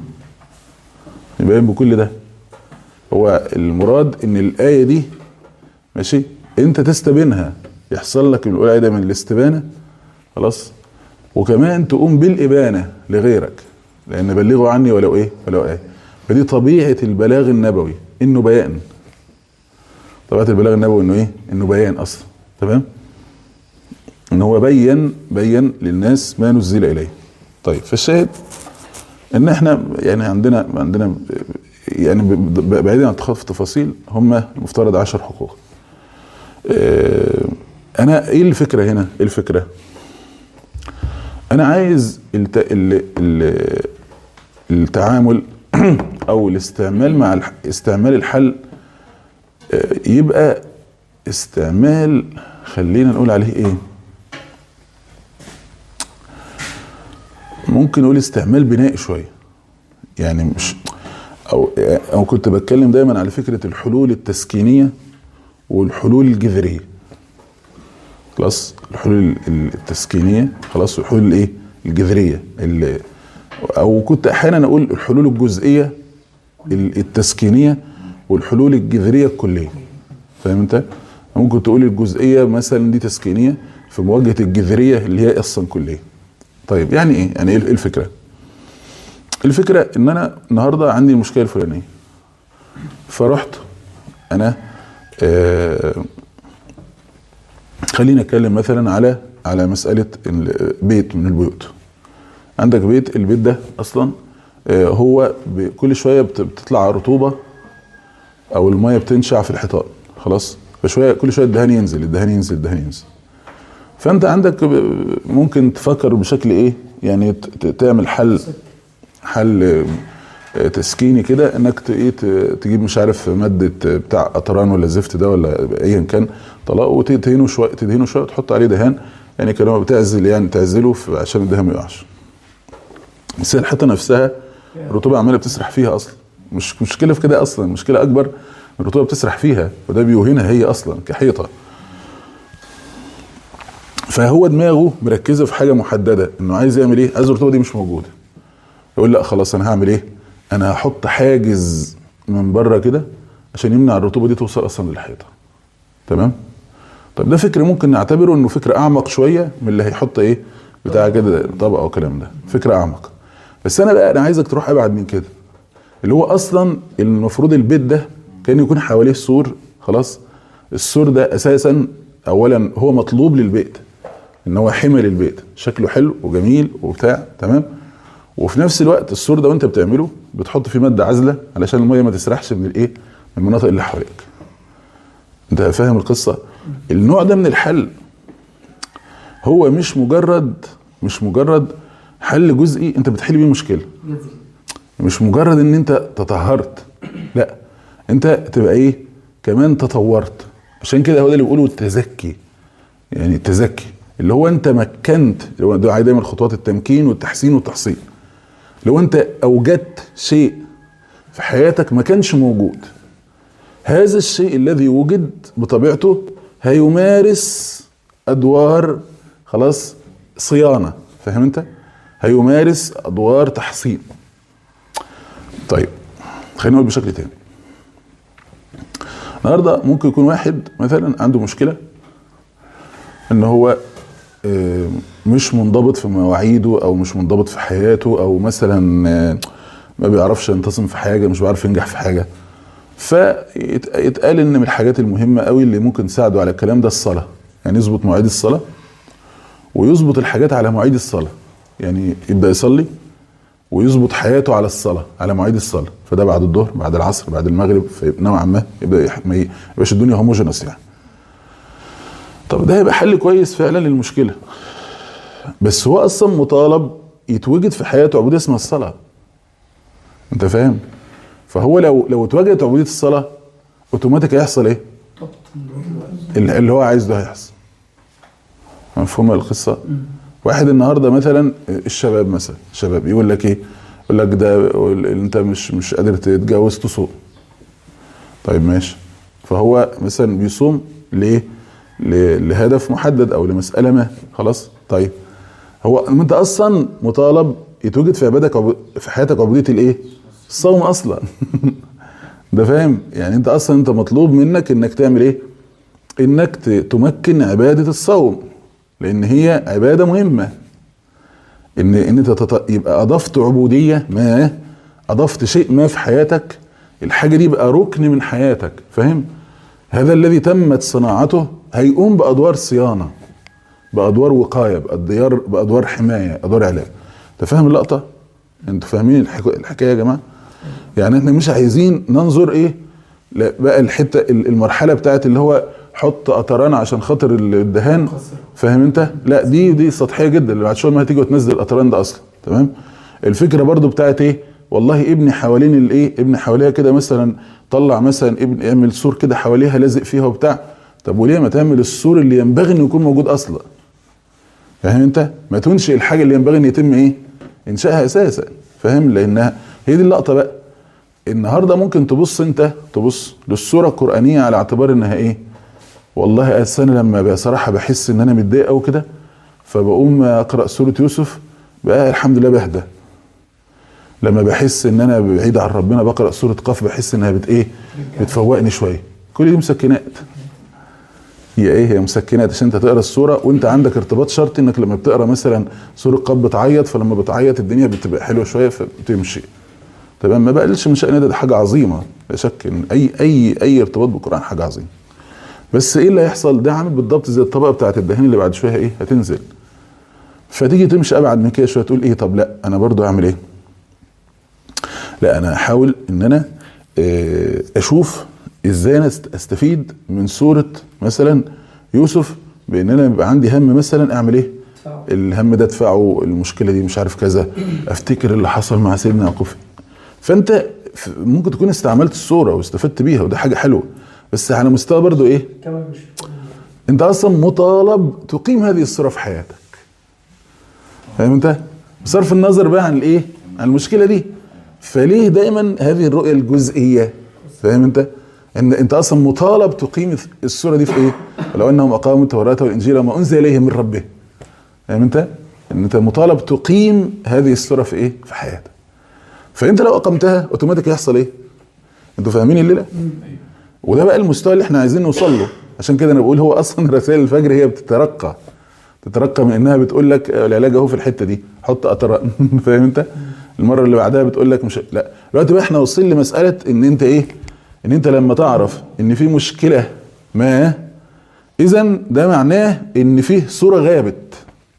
S2: يبين بكل ده. هو المراد ان الايه دي ماشي انت تستبينها، يحصل لك الاولى ده من الاستبانه. خلاص. وكمان تقوم بالابانه لغيرك، لان بلغوا عني ولو ايه؟ ولو ايه. فدي طبيعه البلاغ النبوي انه بيان. طبيعه البلاغ النبوي انه ايه؟ انه بيان اصلا. تمام. ان هو بين للناس ما نزل اليه. طيب فالشاهد ان احنا يعني عندنا يعني بعيدا عن التخاطب في التفاصيل هم المفترض 10 حقوق. انا ايه الفكره هنا؟ ايه الفكره؟ انا عايز التعامل او الاستعمال مع استعمال الحل يبقى استعمال خلينا نقول عليه ايه؟ ممكن نقول استعمال بنائي شويه. يعني مش او كنت بتكلم دايما على فكره الحلول التسكينيه والحلول الجذريه. خلاص. الحلول التسكينيه خلاص والحلول الايه؟ الجذريه. او كنت احيانا اقول الحلول الجزئيه التسكينيه والحلول الجذريه الكليه. فاهم انت؟ ممكن تقول الجزئيه مثلا دي تسكينيه في مواجهه الجذريه اللي هي اصلا كليه. طيب يعني ايه؟ يعني ايه الفكره؟ الفكره ان انا النهارده عندي المشكله الفلانيه فرحت انا خلينا نتكلم مثلا على مساله بيت من البيوت. عندك بيت، البيت ده اصلا هو كل شويه بتطلع رطوبه او الميه بتنشع في الحيطان. خلاص. فشويه كل شويه الدهان ينزل. فانت عندك ممكن تفكر بشكل ايه؟ يعني تعمل حل تسكيني كده انك تجيب مش عارف ماده بتاع قطران ولا زفت ده ولا ايا كان طلاق وتدهنه شويه تحط عليه دهان. يعني كانوا بتعزل يعني تعزله عشان الدهان ما يقعش. بس الحيطه نفسها الرطوبه عماله بتسرح فيها اصلا. مش مشكله في كده اصلا، مشكله اكبر الرطوبه بتسرح فيها وده بيوهنها هي اصلا كحيطه. فهو دماغه مركزه في حاجه محدده انه عايز يعمل ايه؟ عايز الرطوبه دي مش موجوده. يقول لا خلاص انا هعمل ايه؟ انا هحط حاجز من بره كده عشان يمنع الرطوبه دي توصل اصلا للحيطه. تمام. طب ده فكر ممكن نعتبره انه فكر اعمق شويه من اللي هيحط ايه بتاع كده طبقه او الكلام ده، فكر اعمق. بس انا عايزك تروح ابعد من كده، اللي هو اصلا المفروض البيت ده كان يكون حواليه سور. خلاص، السور ده اساسا اولا هو مطلوب للبيت، ان هو حمى للبيت، شكله حلو وجميل وبتاع. تمام. وفي نفس الوقت السور ده وانت بتعمله بتحط فيه ماده عازله علشان الميه ما تسرحش من الايه، من المناطق اللي حواليك. انت فاهم القصه؟ النوع ده من الحل هو مش مجرد حل جزئي انت بتحل بيه مشكله، مش مجرد ان انت تطهرت، لا، انت تبقى ايه كمان تطورت. عشان كده هو ده اللي بيقولوا التزكي. يعني التزكي اللي هو انت مكنت، اللي هو ده دايما خطوات التمكين والتحسين والتحصين. لو انت اوجدت شيء في حياتك ما كانش موجود، هذا الشيء الذي وجد بطبيعته هيمارس ادوار خلاص صيانه. فاهم انت؟ هيمارس ادوار تحصين. طيب خلينا نقول بشكل تاني. النهارده ممكن يكون واحد مثلا عنده مشكله ان هو مش منضبط في مواعيده، او مش منضبط في حياته، او مثلا ما بيعرفش ينتظم في حاجه، مش بيعرف ينجح في حاجه. فيتقال ان من الحاجات المهمه قوي اللي ممكن تساعده على الكلام ده الصلاه. يعني يظبط مواعيد الصلاه ويظبط الحاجات على مواعيد الصلاه. يعني يبدا يصلي ويظبط حياته على الصلاه، على مواعيد الصلاه. فده بعد الظهر، بعد العصر، بعد المغرب، نوعا ما يبدا ما يبقاش الدنيا هوموجينس يعني. طب ده هيبقى حل كويس فعلا للمشكله، بس هو اصلا مطالب يتوجد في حياته عبوديه اسمها الصلاه. انت فاهم؟ فهو لو اتوجدت عبوديه الصلاه اوتوماتيك هيحصل ايه؟ اللي هو عايز ده هيحصل. مفهوم القصه؟ واحد النهارده مثلا الشباب مثلا، الشباب يقول لك ايه؟ يقول لك ده انت مش قادر تتجوز تصوم. طيب ماشي. فهو مثلا بيصوم ليه؟ لهدف محدد او لمساله ما. خلاص. طيب هو انت اصلا مطالب يتوجد في عبادك في حياتك عبوديه الايه؟ الصوم اصلا. ده فاهم؟ يعني انت اصلا انت مطلوب منك انك تعمل ايه؟ انك تمكن عباده الصوم، لان هي عباده مهمه. ان انت يبقى اضفت عبوديه ما، اضفت شيء ما في حياتك، الحاجه دي بقى ركن من حياتك. فاهم؟ هذا الذي تمت صناعته هيقوم بادوار صيانه، بادوار وقايه، بادوار حمايه، ادوار علاج. انت فاهم اللقطه؟ انتوا فاهمين الحكايه يا جماعه؟ يعني احنا مش عايزين ننظر ايه بقى الحته المرحله بتاعت اللي هو حط قطران عشان خاطر الدهان. فاهم انت؟ لا، دي سطحيه جدا. اللي بعد شويه ما هتيجي وتنزل القطران ده اصلا. تمام. الفكره برضو بتاعت ايه؟ والله ابني حوالين الايه، ابني حواليها كده مثلا، طلع مثلا ابن اعمل سور كده حواليها لازق فيها وبتاع. طب وليه ما تعمل السور اللي ينبغي انه يكون موجود اصلا؟ فاهم انت؟ ما تنشئ الحاجه اللي ينبغي ان يتم ايه؟ انشائها اساسا. فاهم؟ لانها هي دي اللقطه بقى. النهارده ممكن تبص للسوره القرانيه على اعتبار انها ايه؟ والله انا لما بصراحه بحس ان انا متضايق قوي كده، فبقوم اقرا سوره يوسف بقى الحمد لله بهدى. لما بحس ان انا بعيد عن ربنا بقرا سوره قاف بحس انها بتفوقني شويه. كل دي مسكنات. هي مسكنات عشان انت تقرا السوره وانت عندك ارتباط شرطي انك لما بتقرا مثلا سوره قاف بتعيط، فلما بتعيط الدنيا بتبقى حلوه شويه فبتمشي. تمام. ما بقلش من شأن ده حاجه عظيمه، لا شك ان اي ارتباط بالقران حاجه عظيمه. بس ايه اللي هيحصل؟ ده عامل بالضبط زي الطبقه بتاعت الدهان اللي بعد شويه ايه؟ هتنزل. فتيجي تمشي ابعد من كده شويه تقول ايه؟ طب لا انا برضو اعمل ايه؟ لا انا هحاول ان انا اشوف ازاي انا استفيد من سوره مثلا يوسف، بان انا يبقى عندي هم مثلا اعمل ايه؟ الهم ده ادفعه، المشكله دي مش عارف كذا، افتكر اللي حصل مع سيدنا يعقوب. فانت ممكن تكون استعملت الصوره واستفدت بيها وده حاجه حلوه، بس على مستوى برضو ايه؟ انت اصلا مطالب تقيم هذه الصوره في حياتك. فاهم انت؟ بصرف النظر بقى عن الايه؟ عن المشكله دي. فليه دايما هذه الرؤيه الجزئيه؟ فاهم انت؟ ان انت اصلا مطالب تقيم الصوره دي في ايه؟ ولو انهم اقاموا التوراه والانجيل وما انزل اليهم من ربهم. فاهم انت؟ ان انت مطالب تقيم هذه الصوره في ايه؟ في حياتك. فانت لو اقمتها اوتوماتيك يحصل ايه؟ انتوا فاهمين الليله؟ وده بقى المستوى اللي احنا عايزين نوصل له. عشان كده انا بقول هو اصلا رسائل الفجر هي بتترقى من انها بتقول لك العلاج اهو في الحته دي، حط قطره فاهم انت؟ المره اللي بعدها بتقول لك مش، لا دلوقتي بقى احنا واصلين لمساله ان انت ايه، ان انت لما تعرف ان في مشكله ما، اذا ده معناه ان فيه صوره غابت،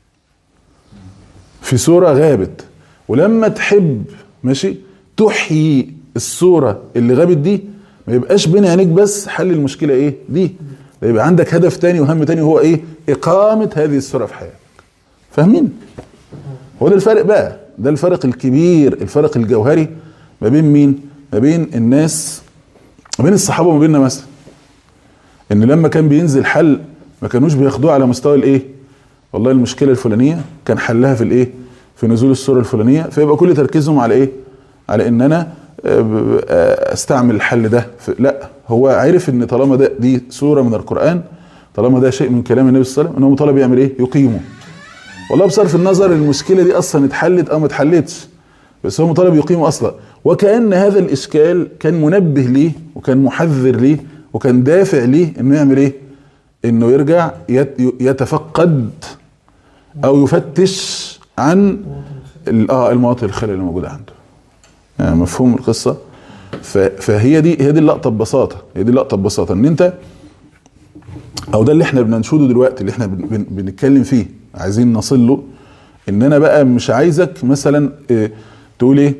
S2: في صوره غابت، ولما تحب ماشي تحيي الصوره اللي غابت دي، ما يبقاش بين عينيك بس حل المشكله ايه دي، ده يبقى عندك هدف تاني وهم تاني، وهو ايه؟ اقامه هذه الصوره في حياتك. فاهمين؟ هو ده الفرق بقى، ده الفرق الكبير، الفرق الجوهري ما بين مين؟ ما بين الناس، ما بين الصحابه وما بيننا مثلا. ان لما كان بينزل حل ما كانوش بياخدوه على مستوى الايه؟ والله المشكله الفلانيه كان حلها في الايه؟ في نزول الصوره الفلانيه، فيبقى كل تركيزهم على ايه؟ على ان انا استعمل الحل ده. لا، هو عرف ان طالما ده دي سوره من القران، طالما ده شيء من كلام النبي صلى الله عليه وسلم، انه مطالب يعمل ايه؟ يقيمه. والله بصرف النظر المشكله دي اصلا اتحلت او ما اتحلتش، بس هو مطالب يقيمه اصلا. وكأن هذا الاشكال كان منبه ليه، وكان محذر ليه، وكان دافع ليه انه يعمل ايه؟ انه يرجع يتفقد او يفتش عن المواطن الخلل اللي موجوده عنده. يعني مفهوم القصه؟ فهي دي اللقطه ببساطه، هي دي اللقطه ببساطه، ان انت، او ده اللي احنا بننشده دلوقتي، اللي احنا بنتكلم فيه، عايزين نصل له. ان انا بقى مش عايزك مثلا تقول ايه،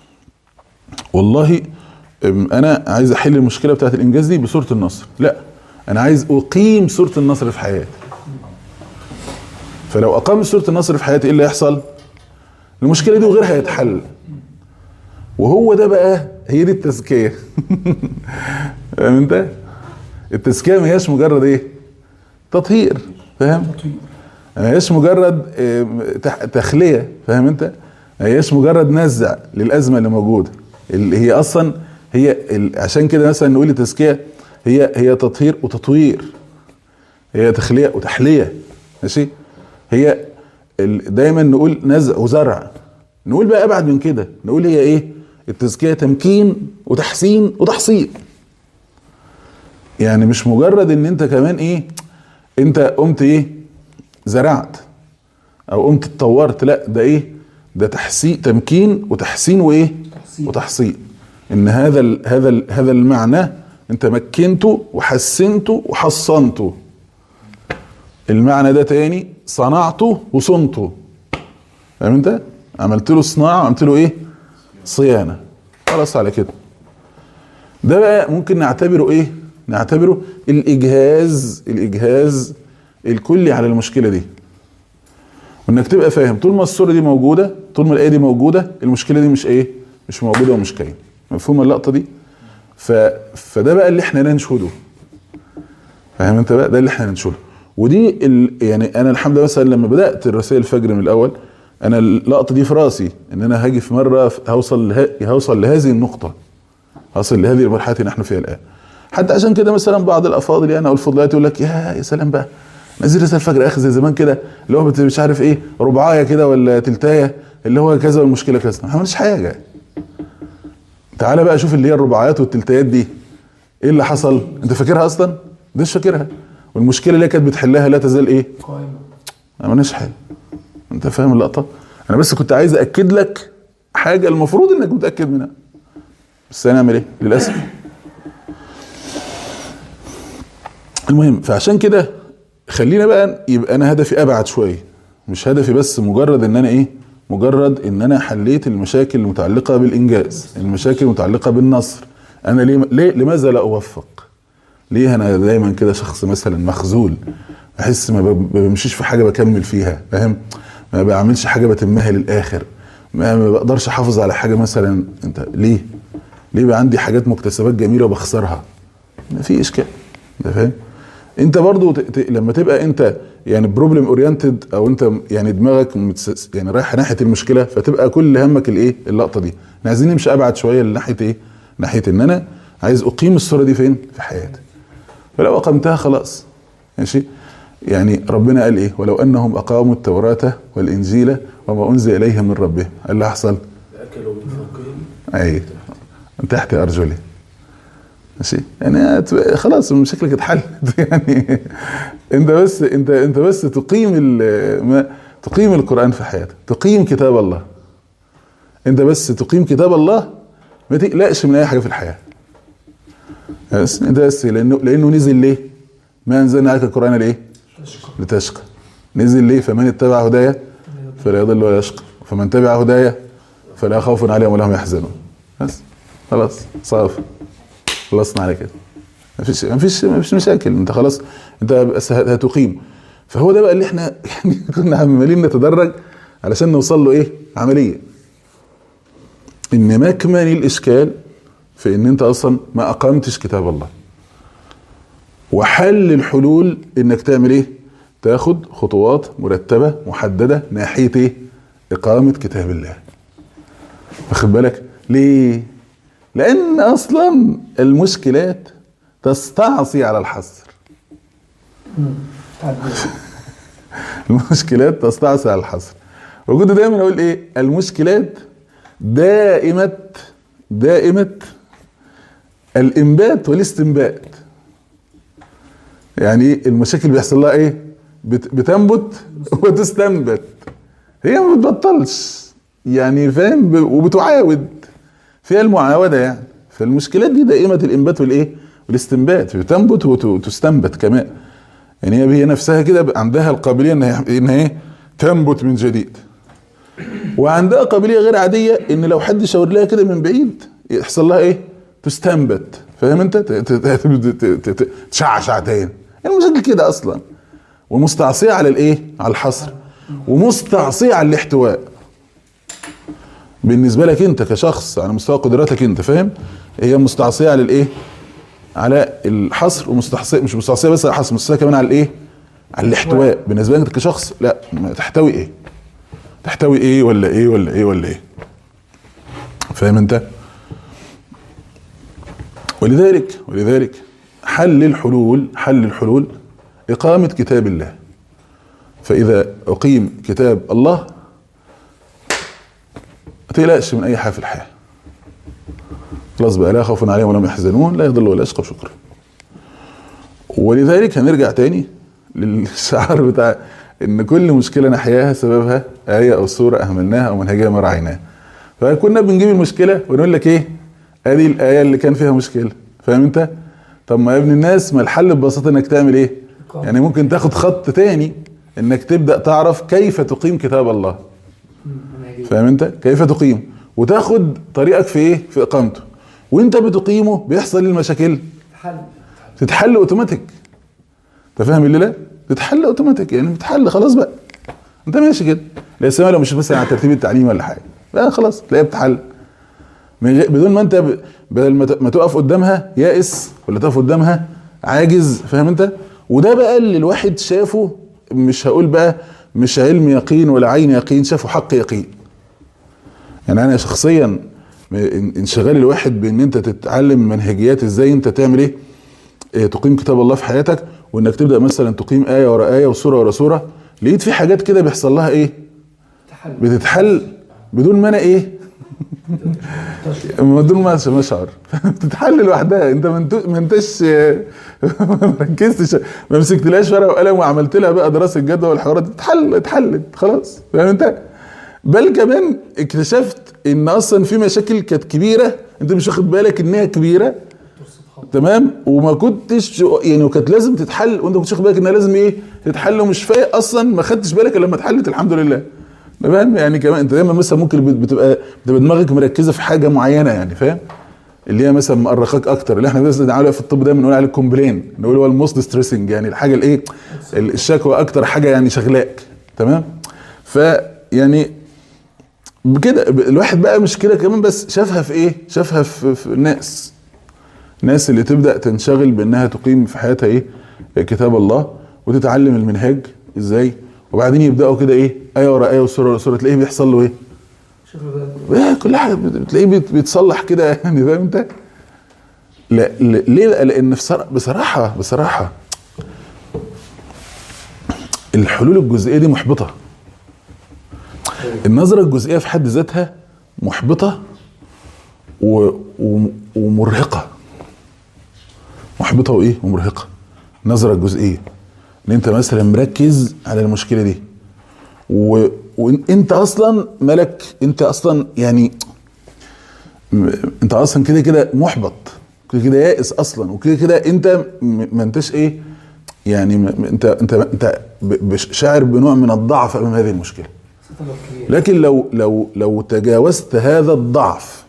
S2: والله انا عايز احل المشكله بتاعت الانجاز دي بسوره النصر، لا، انا عايز اقيم سوره النصر في حياتي. فلو اقام سوره النصر في حياتي ايه اللي يحصل؟ المشكله دي وغيرها هيتحل. وهو ده بقى، هي دي التزكيه. فاهم انت؟ التزكيه ما هياش مجرد ايه؟ تطهير، فاهم؟ ما هياش مجرد تخليه، فاهم انت؟ ما هياش مجرد نزع للازمه اللي موجوده، اللي هي اصلا هي عشان كده مثلا نقول التزكيه هي تطهير وتطوير، هي تخليه وتحليه، ماشي؟ هي دايما نقول نزع وزرع. نقول بقى ابعد من كده، نقول هي ايه؟ التزكيه تمكين وتحسين وتحصيل. يعني مش مجرد ان انت كمان ايه، انت قمت ايه؟ زرعت او قمت اتطورت، لا، ده ايه؟ ده تحسين، تمكين وتحسين وايه؟ وتحصيل. ان هذا المعنى انت مكنته وحسنته وحصنته. المعنى ده تاني صنعته وصنته. فاهم انت؟ عملت له صناعه وعملت له ايه؟ صيانه. خلاص على كده. ده بقى ممكن نعتبره ايه؟ نعتبره الاجهاز الكلي على المشكله دي. وانك تبقى فاهم طول ما الصوره دي موجوده، طول ما الايه دي موجوده، المشكله دي مش ايه؟ مش موجوده ومش كاين. مفهوم اللقطه دي؟ فده بقى اللي احنا ننشده. فاهم انت بقى؟ ده اللي احنا ننشده. ودي يعني انا الحمد لله مثلا لما بدات الرسائل الفجر من الاول، انا اللقطه دي في راسي ان انا هاجي في مره هوصل لهذه النقطه، هوصل لهذه المرحله اللي احنا فيها الان. حتى عشان كده مثلا بعض الافاضل يعني او الفضليات يقول لك يا سلام بقى، نزل رسائل الفجر اخي زي زمان كده، اللي هو مش عارف ايه، ربعايه كده ولا تلتايه، اللي هو كذا والمشكله كذا. ما عملش حاجه. تعالى بقى شوف اللي هي الرباعيات والتلتايات دي ايه اللي حصل. انت فاكرها اصلا؟ مش فاكرها. والمشكله اللي كانت بتحلها لا تزال ايه؟ ما عملناش حاجه. انت فاهم اللقطه؟ انا بس كنت عايز اكد لك حاجه المفروض انك متاكد منها، بس هنعمل ايه للاسف. المهم، فعشان كده خلينا بقى يبقى انا هدفي ابعد شويه، مش هدفي بس مجرد ان انا ايه، مجرد ان انا حليت المشاكل المتعلقه بالانجاز، المشاكل المتعلقه بالنصر. انا ليه لماذا لا اوفق؟ ليه انا دايما كده شخص مثلا مخذول، احس ما بمشيش في حاجه بكمل فيها، فاهم؟ ما بعملش حاجه بتمها للاخر، ما بقدرش احافظ على حاجه مثلا. انت ليه بقى عندي حاجات مكتسبات جميله وبخسرها؟ ما في اشكال. انت فاهم؟ انت برضو لما تبقى انت يعني بروبلم اورينتد، او انت يعني دماغك يعني رايح ناحيه المشكله، فتبقى كل همك الايه؟ اللقطه دي. احنا عايزين نمشي ابعد شويه لناحيه ايه؟ ناحيه ان انا عايز اقيم الصوره دي فين؟ في حياتي. فلو اقمتها خلاص ماشي. يعني ربنا قال ايه؟ ولو انهم اقاموا التوراة والانجيل وما انزل اليهم من ربهم، اللي حصل؟
S3: اكلوا من فوقهم
S2: اي من تحت ارجلهم. ماشي يعني خلاص مشاكلك اتحلت يعني انت بس تقيم القرآن في حياتك، تقيم كتاب الله. انت بس تقيم كتاب الله، ما تقلقش من اي حاجه في الحياه. بس انت بس لانه نزل ليه؟ ما انزلنا عليك القرآن ليه؟ لتشقى. نزل ليه؟ فمن اتبع هدايا فلا يضل ولا يشقى، فمن تبع هدايا فلا خوف عليهم ولا هم يحزنون. بس خلاص صافي، خلصنا على كده. مفيش مشاكل، انت خلاص انت بس هتقيم. فهو ده بقى اللي احنا يعني كنا عمالين نتدرج علشان نوصل له ايه؟ عمليا. ان مكمن الاشكال في ان انت اصلا ما اقمتش كتاب الله. وحل الحلول انك تعمل ايه؟ تاخد خطوات مرتبة محددة ناحية ايه؟ اقامة كتاب الله. واخد بالك؟ ليه؟ لان اصلا المشكلات تستعصي على الحصر. المشكلات تستعصي على الحصر. وكنت دايما اقول ايه؟ المشكلات دائمة الانبات والاستنبات. يعني المشاكل بيحصل لها ايه؟ بتنبت وتستنبت، هي ما بتبطلش يعني، فاهم؟ وبتعاود فيها المعاودة يعني. فالمشكلات دي دائمة الانبات والايه؟ والاستنبات، بتنبت وتستنبت كمان. يعني هي نفسها كده عندها القابلية انها ايه؟ تنبت من جديد. وعندها قابلية غير عادية ان لو حد شاور لها كده من بعيد يحصل لها ايه؟ تستنبت. فاهم انت؟ تشعشع تاني. المشاكل كده اصلا، ومستعصية على الايه؟ على الحصر، ومستعصية على الاحتواء. بالنسبة لك انت كشخص على مستوى قدراتك انت، فاهم؟ هي مستعصية على الايه؟ على الحصر، ومستعصية مش مستعصية بس على الحصر، مستعصية كمان على الايه؟ على الاحتواء. بالنسبة لك انت كشخص لا، تحتوي ايه؟ تحتوي ايه ولا ايه ولا ايه ولا ايه؟ فاهم انت؟ ولذلك حل الحلول إقامة كتاب الله. فإذا أقيم كتاب الله ما تقلقش من أي حاجة في الحياة. خلاص بقى، لا خوف عليهم ولا هم يحزنون، لا يضل ولا يشقى. شكرا. ولذلك هنرجع تاني للشعار بتاع إن كل مشكلة نحياها سببها آية أو سورة أهملناها أو منهجية ما رعيناها. فكنا بنجيب المشكلة ونقول لك إيه؟ هذه الآية اللي كان فيها مشكلة. فاهم أنت؟ طب ما يا ابن الناس، ما الحل ببساطة إنك تعمل إيه؟ يعني ممكن تاخد خط تاني إنك تبدأ تعرف كيف تقيم كتاب الله. فاهم أنت؟ كيف تقيم، وتاخد طريقك في إيه؟ في إقامته. وأنت بتقيمه بيحصل المشاكل تتحل أوتوماتيك. أنت فاهم اللي لا؟ تتحل أوتوماتيك، يعني بتحل خلاص بقى. أنت ماشي كده. لا سما لو مش مثلا على ترتيب التعليم ولا حاجة، لا خلاص تلاقيها بتحل بدون ما انت بدل ما تقف قدامها يائس ولا تقف قدامها عاجز. فاهم انت؟ وده بقى اللي الواحد شافه، مش هقول بقى مش علم يقين ولا عين يقين، شافه حق يقين. يعني انا شخصيا انشغال الواحد بان انت تتعلم منهجيات ازاي انت تعمل ايه؟ تقيم كتاب الله في حياتك، وانك تبدا مثلا تقيم ايه ورا ايه وسوره ورا سوره. لقيت في حاجات كده بيحصل لها ايه؟ بتتحل بدون ما انا ايه؟ بدون ما اشعر. بتتحل لوحدها. انت ما انتش ما ركزتش، ما مسكتلهاش ورقه وقلم وعملت لها بقى دراسه جدوى والحوارات دي. اتحلت خلاص. فاهم انت؟ بل كمان اكتشفت ان اصلا في مشاكل كانت كبيره انت مش واخد بالك انها كبيره، تمام؟ وما كنتش يعني، وكانت لازم تتحل وانت كنتش واخد بالك انها لازم ايه؟ تتحل، ومش فايق اصلا، ما خدتش بالك لما اتحلت. الحمد لله. فاهم؟ يعني كمان انت دايما مثلا ممكن بتبقى دماغك مركزه في حاجه معينه، يعني فاهم؟ اللي هي مثلا مؤرخاك اكتر، اللي احنا بنقول في الطب دايما بنقول عليه الكومبلين، نقول هو الموست ستريسنج، يعني الحاجه الايه؟ الشكوى اكتر حاجه يعني شغلاك، تمام؟ فيعني بكده الواحد بقى مش كده كمان، بس شافها في ايه؟ شافها في الناس اللي تبدا تنشغل بانها تقيم في حياتها ايه؟ كتاب الله، وتتعلم المنهاج ازاي، وبعدين يبداوا كده ايه؟ ايه ورا ايه وسوره ورا سوره، تلاقيه بيحصل له ايه؟ كل حاجه بتلاقيه بيتصلح كده، يعني فاهم انت؟ لا ليه بقى؟ لان بصراحه الحلول الجزئيه دي محبطه. النظره الجزئيه في حد ذاتها محبطه ومرهقه. محبطه وايه ومرهقه. النظره الجزئيه ان انت مثلا مركز على المشكله دي وانت اصلا ملك، انت اصلا يعني انت اصلا كده كده محبط، كده كده يائس اصلا، وكده كده انت ما انتش ايه يعني انت شاعر بنوع من الضعف امام هذه المشكله. لكن لو تجاوزت هذا الضعف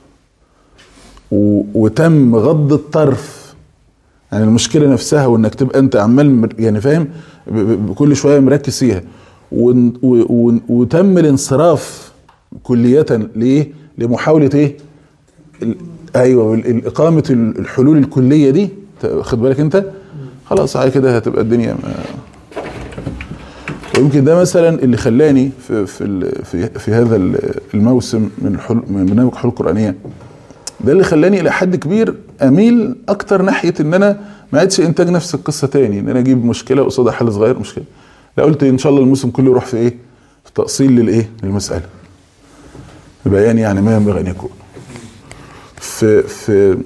S2: وتم غض الطرف عن المشكله نفسها، وانك تبقى انت عمال يعني فاهم كل شويه مركز فيها، وتم الانصراف كليه ليه؟ لمحاوله ايه؟ ايوه اقامه الحلول الكليه دي، خد بالك انت خلاص على كده هتبقى الدنيا ويمكن ده مثلا اللي خلاني في هذا الموسم من برنامج حلول قرآنية، ده اللي خلاني الى حد كبير اميل اكتر ناحيه ان انا ما عادش انتاج نفس القصه تاني، ان انا اجيب مشكله قصادها حل صغير مشكله. لا، قلت ان شاء الله الموسم كله يروح في ايه؟ في تأصيل للايه؟ للمساله، بيان يعني ما ينبغي ان يكون في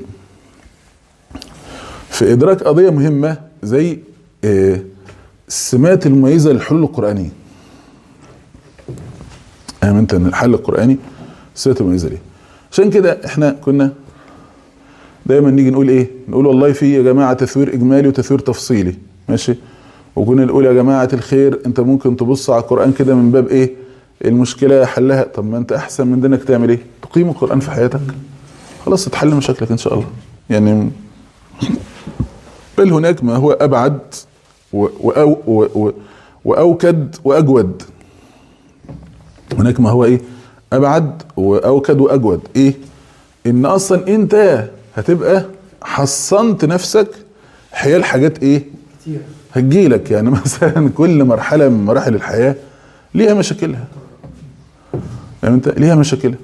S2: ادراك قضيه مهمه زي السمات المميزه للحلول القرانيه. انت ان الحل القراني السمات المميزه ليه؟ عشان كده احنا كنا دايما نيجي نقول ايه؟ نقول والله في يا جماعه تثوير اجمالي وتثوير تفصيلي، ماشي؟ وكنا نقول يا جماعه الخير انت ممكن تبص على القران كده من باب ايه؟ المشكله حلها. طب ما انت احسن من ده انك تعمل ايه؟ تقيم القران في حياتك، خلاص تحل مشاكلك ان شاء الله. يعني بل هناك ما هو ابعد واوكد واجود. هناك ما هو ايه؟ ابعد واوكد واجود. ايه؟ ان اصلا انت هتبقى حصنت نفسك حيال حاجات ايه كتير هتجيلك. يعني مثلا كل مرحله من مراحل الحياه ليها مشاكلها، يعني انت ليها مشاكلها.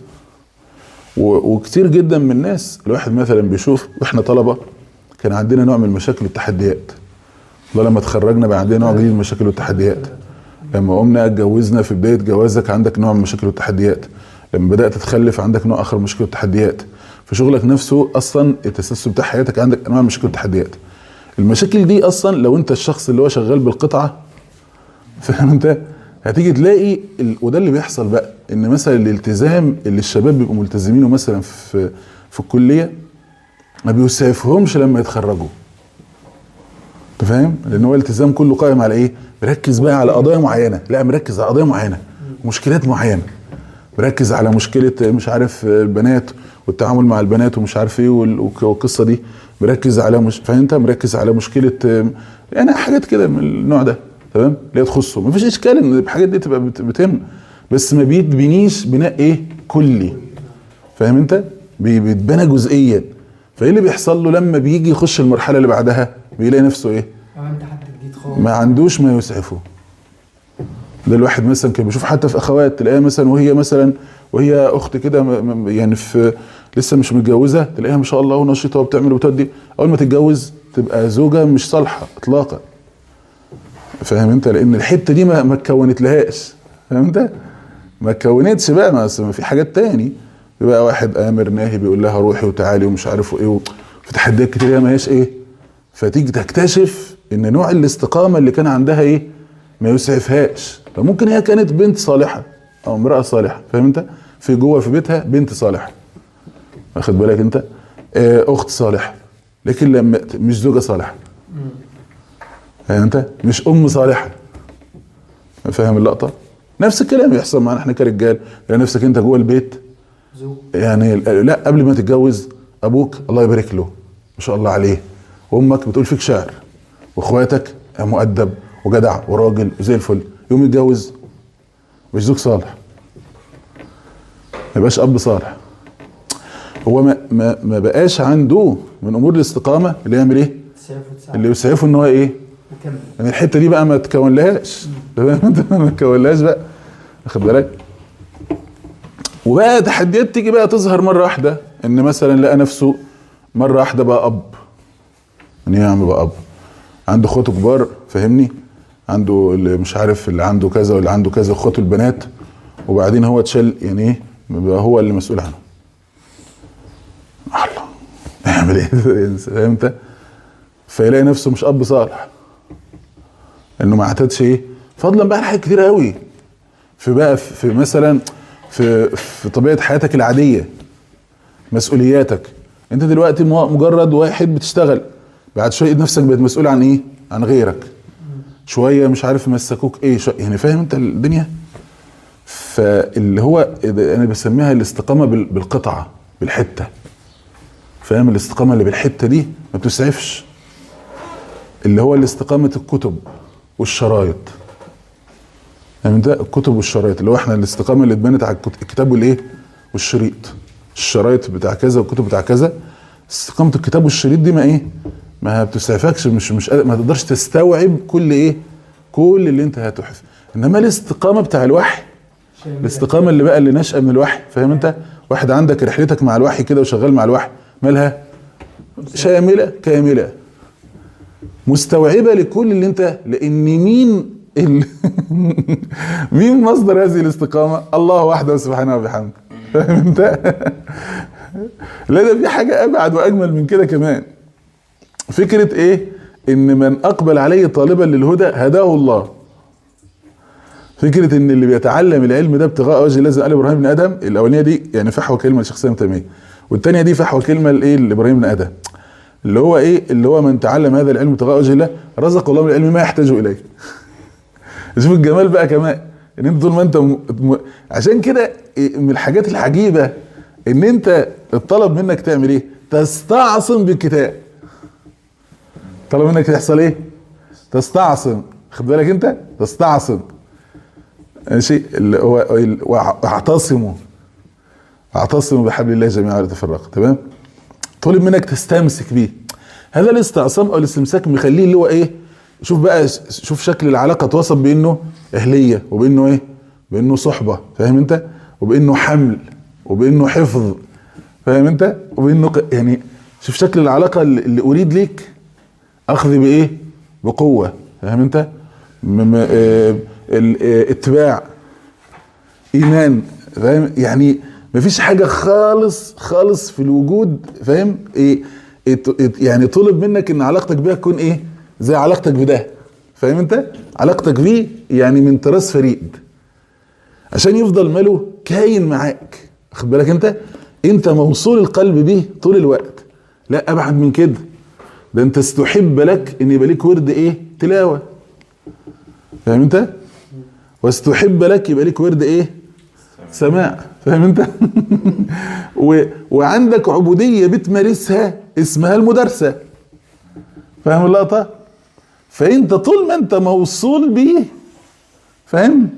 S2: وكتير جدا من الناس الواحد مثلا بيشوف، واحنا طلبه كان عندنا نوع من المشاكل والتحديات، لما اتخرجنا بقى عندنا نوع جديد من المشاكل والتحديات. لما قمنا اتجوزنا في بدايه جوازك عندك نوع من المشاكل والتحديات. لما بدات تتخلف عندك نوع اخر من المشاكل والتحديات. في شغلك نفسه اصلا التسلسل بتاع حياتك عندك انواع من المشاكل والتحديات. المشاكل دي اصلا لو انت الشخص اللي هو شغال بالقطعه، فاهم انت، هتيجي تلاقي وده اللي بيحصل بقى، ان مثلا الالتزام اللي الشباب بيبقوا ملتزمينه مثلا في الكليه ما بيسعفهمش لما يتخرجوا. انت فاهم؟ لان هو الالتزام كله قائم على ايه؟ مركز بقى على قضايا معينه، لا مركز على قضايا معينه، مشكلات معينه، مركز على مشكله مش عارف البنات والتعامل مع البنات ومش عارف ايه والقصه دي، مركز على فاهم انت، مركز على مشكله يعني حاجات كده من النوع ده، تمام؟ اللي تخصه. مفيش اشكال ان الحاجات دي تبقى بتهم، بس ما بيتبنيش بناء ايه؟ كلي، فاهم انت؟ بيتبنى جزئيا. فايه اللي بيحصل له لما بيجي يخش المرحله اللي بعدها؟ بيلاقي نفسه ايه؟ ما عندوش ما يسعفه. ده الواحد مثلا كان بيشوف حتى في اخوات، تلاقيها مثلا وهي اخت كده يعني في لسه مش متجوزه، تلاقيها ما شاء الله ونشيطه وبتعمل وبتودي، اول ما تتجوز تبقى زوجه مش صالحه اطلاقا، فاهم انت؟ لان الحته دي ما اتكونت لهاش، فاهم انت؟ ما اتكونتش بقى، ما في حاجات تاني. يبقى واحد امر ناهي بيقول لها روحي وتعالي ومش عارف ايه، في تحديات كتير ما هياش ايه، فتيجي تكتشف ان نوع الاستقامه اللي كان عندها ايه؟ ما يسعفهاش. فممكن هي كانت بنت صالحه او امراه صالحه، فاهم انت؟ في جوه في بيتها بنت صالحه، واخد بالك انت؟ اخت صالحه، لكن لما مش زوجه صالحه، فاهم انت؟ مش ام صالحه، فاهم اللقطه؟ نفس الكلام يحصل معانا احنا كرجال. يعني نفسك انت جوه البيت يعني لا، قبل ما تتجوز ابوك الله يبارك له ما شاء الله عليه، وامك بتقول فيك شعر، واخواتك مؤدب وجدع وراجل وزي الفل، يوم يتجوز مش زوج صالح، ما يبقاش اب صالح. هو ما بقاش عنده من امور الاستقامه اللي يعمل ايه؟ اللي يسعفه ان هو ايه؟ يعني الحته دي بقى ما تكونلهاش، ما تكونلهاش بقى، واخد بالك؟ وبقى تحديات تيجي بقى تظهر مره واحده، ان مثلا لقى نفسه مره واحده بقى اب. يعني ايه يا عم بقى اب؟ عنده اخواته كبار، فاهمني؟ عنده اللي مش عارف اللي عنده كذا واللي عنده كذا، اخواته البنات، وبعدين هو اتشال، يعني ايه؟ بقى هو اللي مسؤول عنه. الله يعمل ايه؟ فاهم انت؟ فيلاقي نفسه مش اب صالح، انه ما اعتادش ايه، فضلا بقى حاجات كتير قوي في بقى في مثلا في طبيعه حياتك العاديه، مسؤولياتك. انت دلوقتي مجرد واحد بتشتغل، بعد شويه نفسك بقت مسؤول عن ايه؟ عن غيرك. شويه مش عارف مسكوك ايه، يعني فاهم انت الدنيا. فاللي هو انا بسميها الاستقامه بالقطعه، بالحته. فاهم؟ الاستقامه اللي بالحته دي ما بتسعفش، اللي هو الاستقامه الكتب والشرايط. فاهم انت؟ الكتب والشرايط، اللي هو احنا الاستقامه اللي اتبنت على الكتاب والايه؟ والشريط. الشرايط بتاع كذا والكتب بتاع كذا. استقامه الكتاب والشريط دي ما ايه؟ ما بتسعفكش، مش ما تقدرش تستوعب كل ايه؟ كل اللي انت هتحف. انما الاستقامه بتاع الوحي، الاستقامه اللي بقى اللي ناشئه من الوحي. فاهم انت؟ واحد عندك رحلتك مع الوحي كده وشغال مع الوحي، مالها؟ شامله كامله، مستوعبه لكل اللي انت، لان مين مين مصدر هذه الاستقامه؟ الله وحده سبحانه وبحمده. فاهم انت؟ لا ده في حاجه ابعد واجمل من كده كمان. فكره ايه؟ ان من اقبل عليه طالبا للهدى هداه الله. فكره ان اللي بيتعلم العلم ده ابتغاء وجه الله، زي قال ابراهيم بن ادم. الاولانيه دي يعني فحوى كلمه لشخصيه تيميه، والثانيه دي فحوى كلمه لايه؟ لابراهيم بن ادم، اللي هو ايه؟ اللي هو من تعلم هذا العلم ابتغاء وجه الله رزق الله من العلم ما يحتاج اليه. شوف الجمال بقى كمان، ان انت طول ما انت عشان كده من الحاجات العجيبه ان انت الطلب منك تعمل ايه؟ تستعصم بالكتاب. طلب منك تحصل ايه؟ تستعصم. خد بالك انت؟ تستعصم. ماشي؟ اللي هو واعتصموا بحبل الله جميعا ولا تفرقوا. تمام؟ طلب منك تستمسك بيه. هذا الاستعصام او الاستمساك مخليه اللي هو ايه؟ شوف بقى، شوف شكل العلاقه توصف بانه اهليه، وبانه ايه؟ بانه صحبه. فاهم انت؟ وبانه حمل، وبانه حفظ. فاهم انت؟ وبانه يعني شوف شكل العلاقه اللي اريد ليك اخذ بايه؟ بقوه. فاهم انت؟ اتباع، ايمان. فاهم؟ يعني مفيش حاجه خالص في الوجود. فاهم ايه؟ يعني طلب منك ان علاقتك بيها تكون ايه؟ زي علاقتك بده. فاهم انت؟ علاقتك بيه يعني من طراز فريد، عشان يفضل ماله كاين معاك. خد بالك انت موصول القلب بيه طول الوقت. لا ابعد من كده، ده انت استحب لك ان يبقى ليك ورد ايه؟ تلاوه. فاهم انت؟ واستحب لك يبقى ليك ورد ايه؟ سماع. فاهم انت؟ وعندك عبوديه بتمارسها اسمها المدارسه. فاهم اللقطه؟ فانت طول ما انت موصول بيه، فاهم،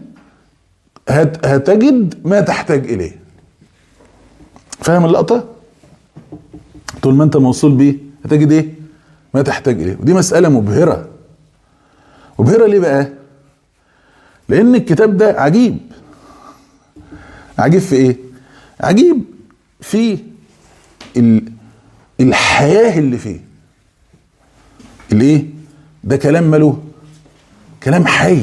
S2: هتجد ما تحتاج اليه. فاهم اللقطه؟ طول ما انت موصول بيه هتجد ايه؟ ما تحتاج اليه. ودي مساله مبهره. مبهره ليه بقى؟ لان الكتاب ده عجيب. عجيب في ايه؟ عجيب في الحياه اللي فيه. الايه؟ ده كلام ماله؟ كلام حي،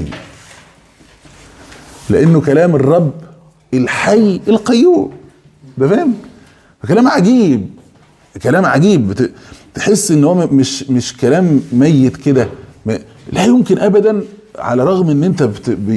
S2: لانه كلام الرب الحي القيوم. ده فاهم؟ كلام عجيب، كلام عجيب. تحس ان هو مش كلام ميت كده، لا يمكن ابدا. على رغم ان انت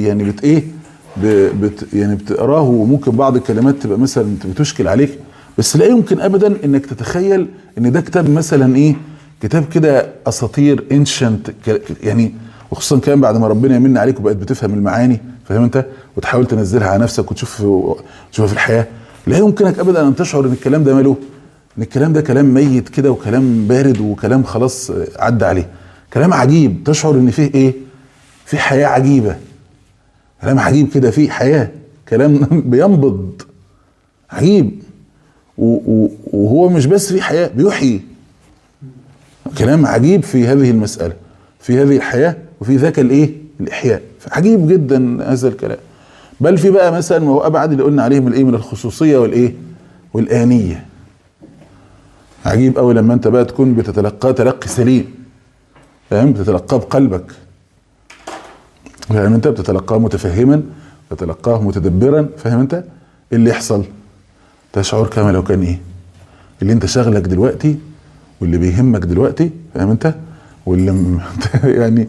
S2: يعني بتقراه، وممكن بعض الكلمات تبقى مثلا بتشكل عليك، بس لا يمكن ابدا انك تتخيل ان ده كتاب مثلا ايه؟ كتاب كده اساطير انشنت يعني. وخصوصا كمان بعد ما ربنا يمن عليك وبقت بتفهم المعاني. فاهم انت؟ وتحاول تنزلها على نفسك وتشوفها في الحياه. لا يمكنك ابدا ان تشعر ان الكلام ده ماله؟ ان الكلام ده كلام ميت كده، وكلام بارد، وكلام خلاص عدى عليه. كلام عجيب، تشعر ان فيه ايه؟ في حياه عجيبه. كلام عجيب كده، فيه حياه، كلام بينبض عجيب. وهو مش بس فيه حياه، بيحيي. كلام عجيب في هذه المساله، في هذه الحياه، وفي ذاك الايه؟ الاحياء. عجيب جدا هذا الكلام. بل في بقى مثلا ما هو ابعد اللي قلنا عليه من الايه؟ من الخصوصيه والايه؟ والانيه. عجيب قوي لما انت بقى تكون بتتلقاه تلقي سليم. فاهم؟ بتتلقاه بقلبك. فاهم انت؟ بتتلقاه متفهما، بتتلقاه متدبرا. فاهم انت؟ ايه اللي يحصل؟ تشعر كما لو كان ايه؟ اللي انت شغلك دلوقتي واللي بيهمك دلوقتي، فاهم انت؟ واللي يعني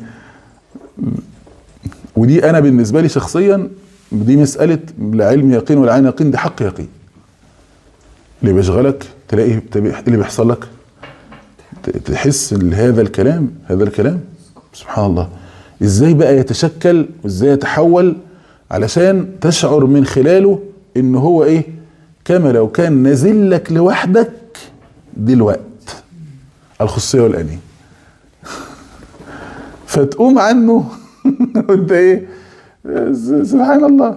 S2: ودي انا بالنسبه لي شخصيا دي مساله لا علم يقين ولا عين يقين، دي حق يقين. اللي بيشغلك تلاقي اللي بيحصل لك تحس ان هذا الكلام سبحان الله ازاي بقى يتشكل وازاي يتحول علشان تشعر من خلاله ان هو ايه، كما لو كان نازل لك لوحدك دلوقت الخصوصيه والانيه فتقوم عنه وانت ايه، سبحان الله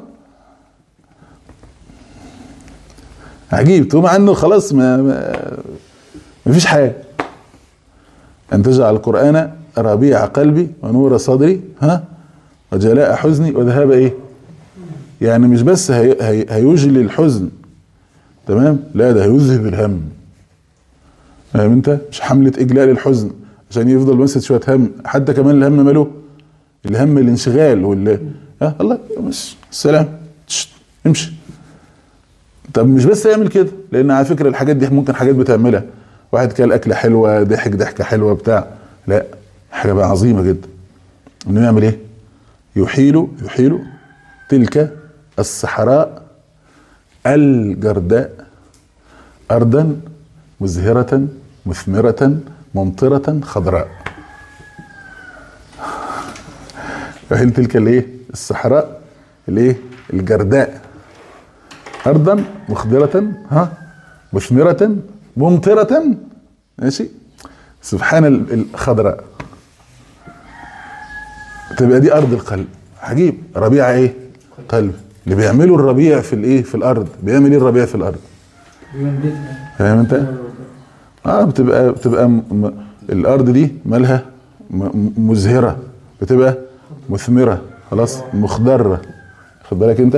S2: عجيب، تقوم عنه خلاص ما فيش حاجه. ان تجعل القرآن ربيع قلبي ونور صدري وجلاء حزني وذهاب ايه، يعني مش بس هيجلي الحزن تمام، لا ده هيذهب الهم. فاهم انت؟ مش حملة اجلاء للحزن عشان يفضل ماسك شويه هم، حتى كمان الهم ماله، الهم الانشغال الله مش السلام امشي. طب مش بس يعمل كده، لان على فكره الحاجات دي ممكن حاجات بتعملها واحد كان اكله حلوه ضحكه حلوه بتاع، لا حاجه بقى عظيمه جدا انه يعمل ايه، يحيل تلك الصحراء الجرداء ارضا مزهره مثمره ممطره خضراء. يحيل تلك الايه، الصحراء الايه الجرداء ارضا مخضره مثمره ممطرة، ماشي، سبحان الخضراء، تبقى دي ارض القلب. عجيب، ربيع ايه، قلب. اللي بيعملوا الربيع في الايه، في الارض، بيعمل ايه الربيع في الارض، فاهم انت؟ بتبقى الارض دي مالها مزهرة، بتبقى مثمرة خلاص، مخضرة، خد بالك انت،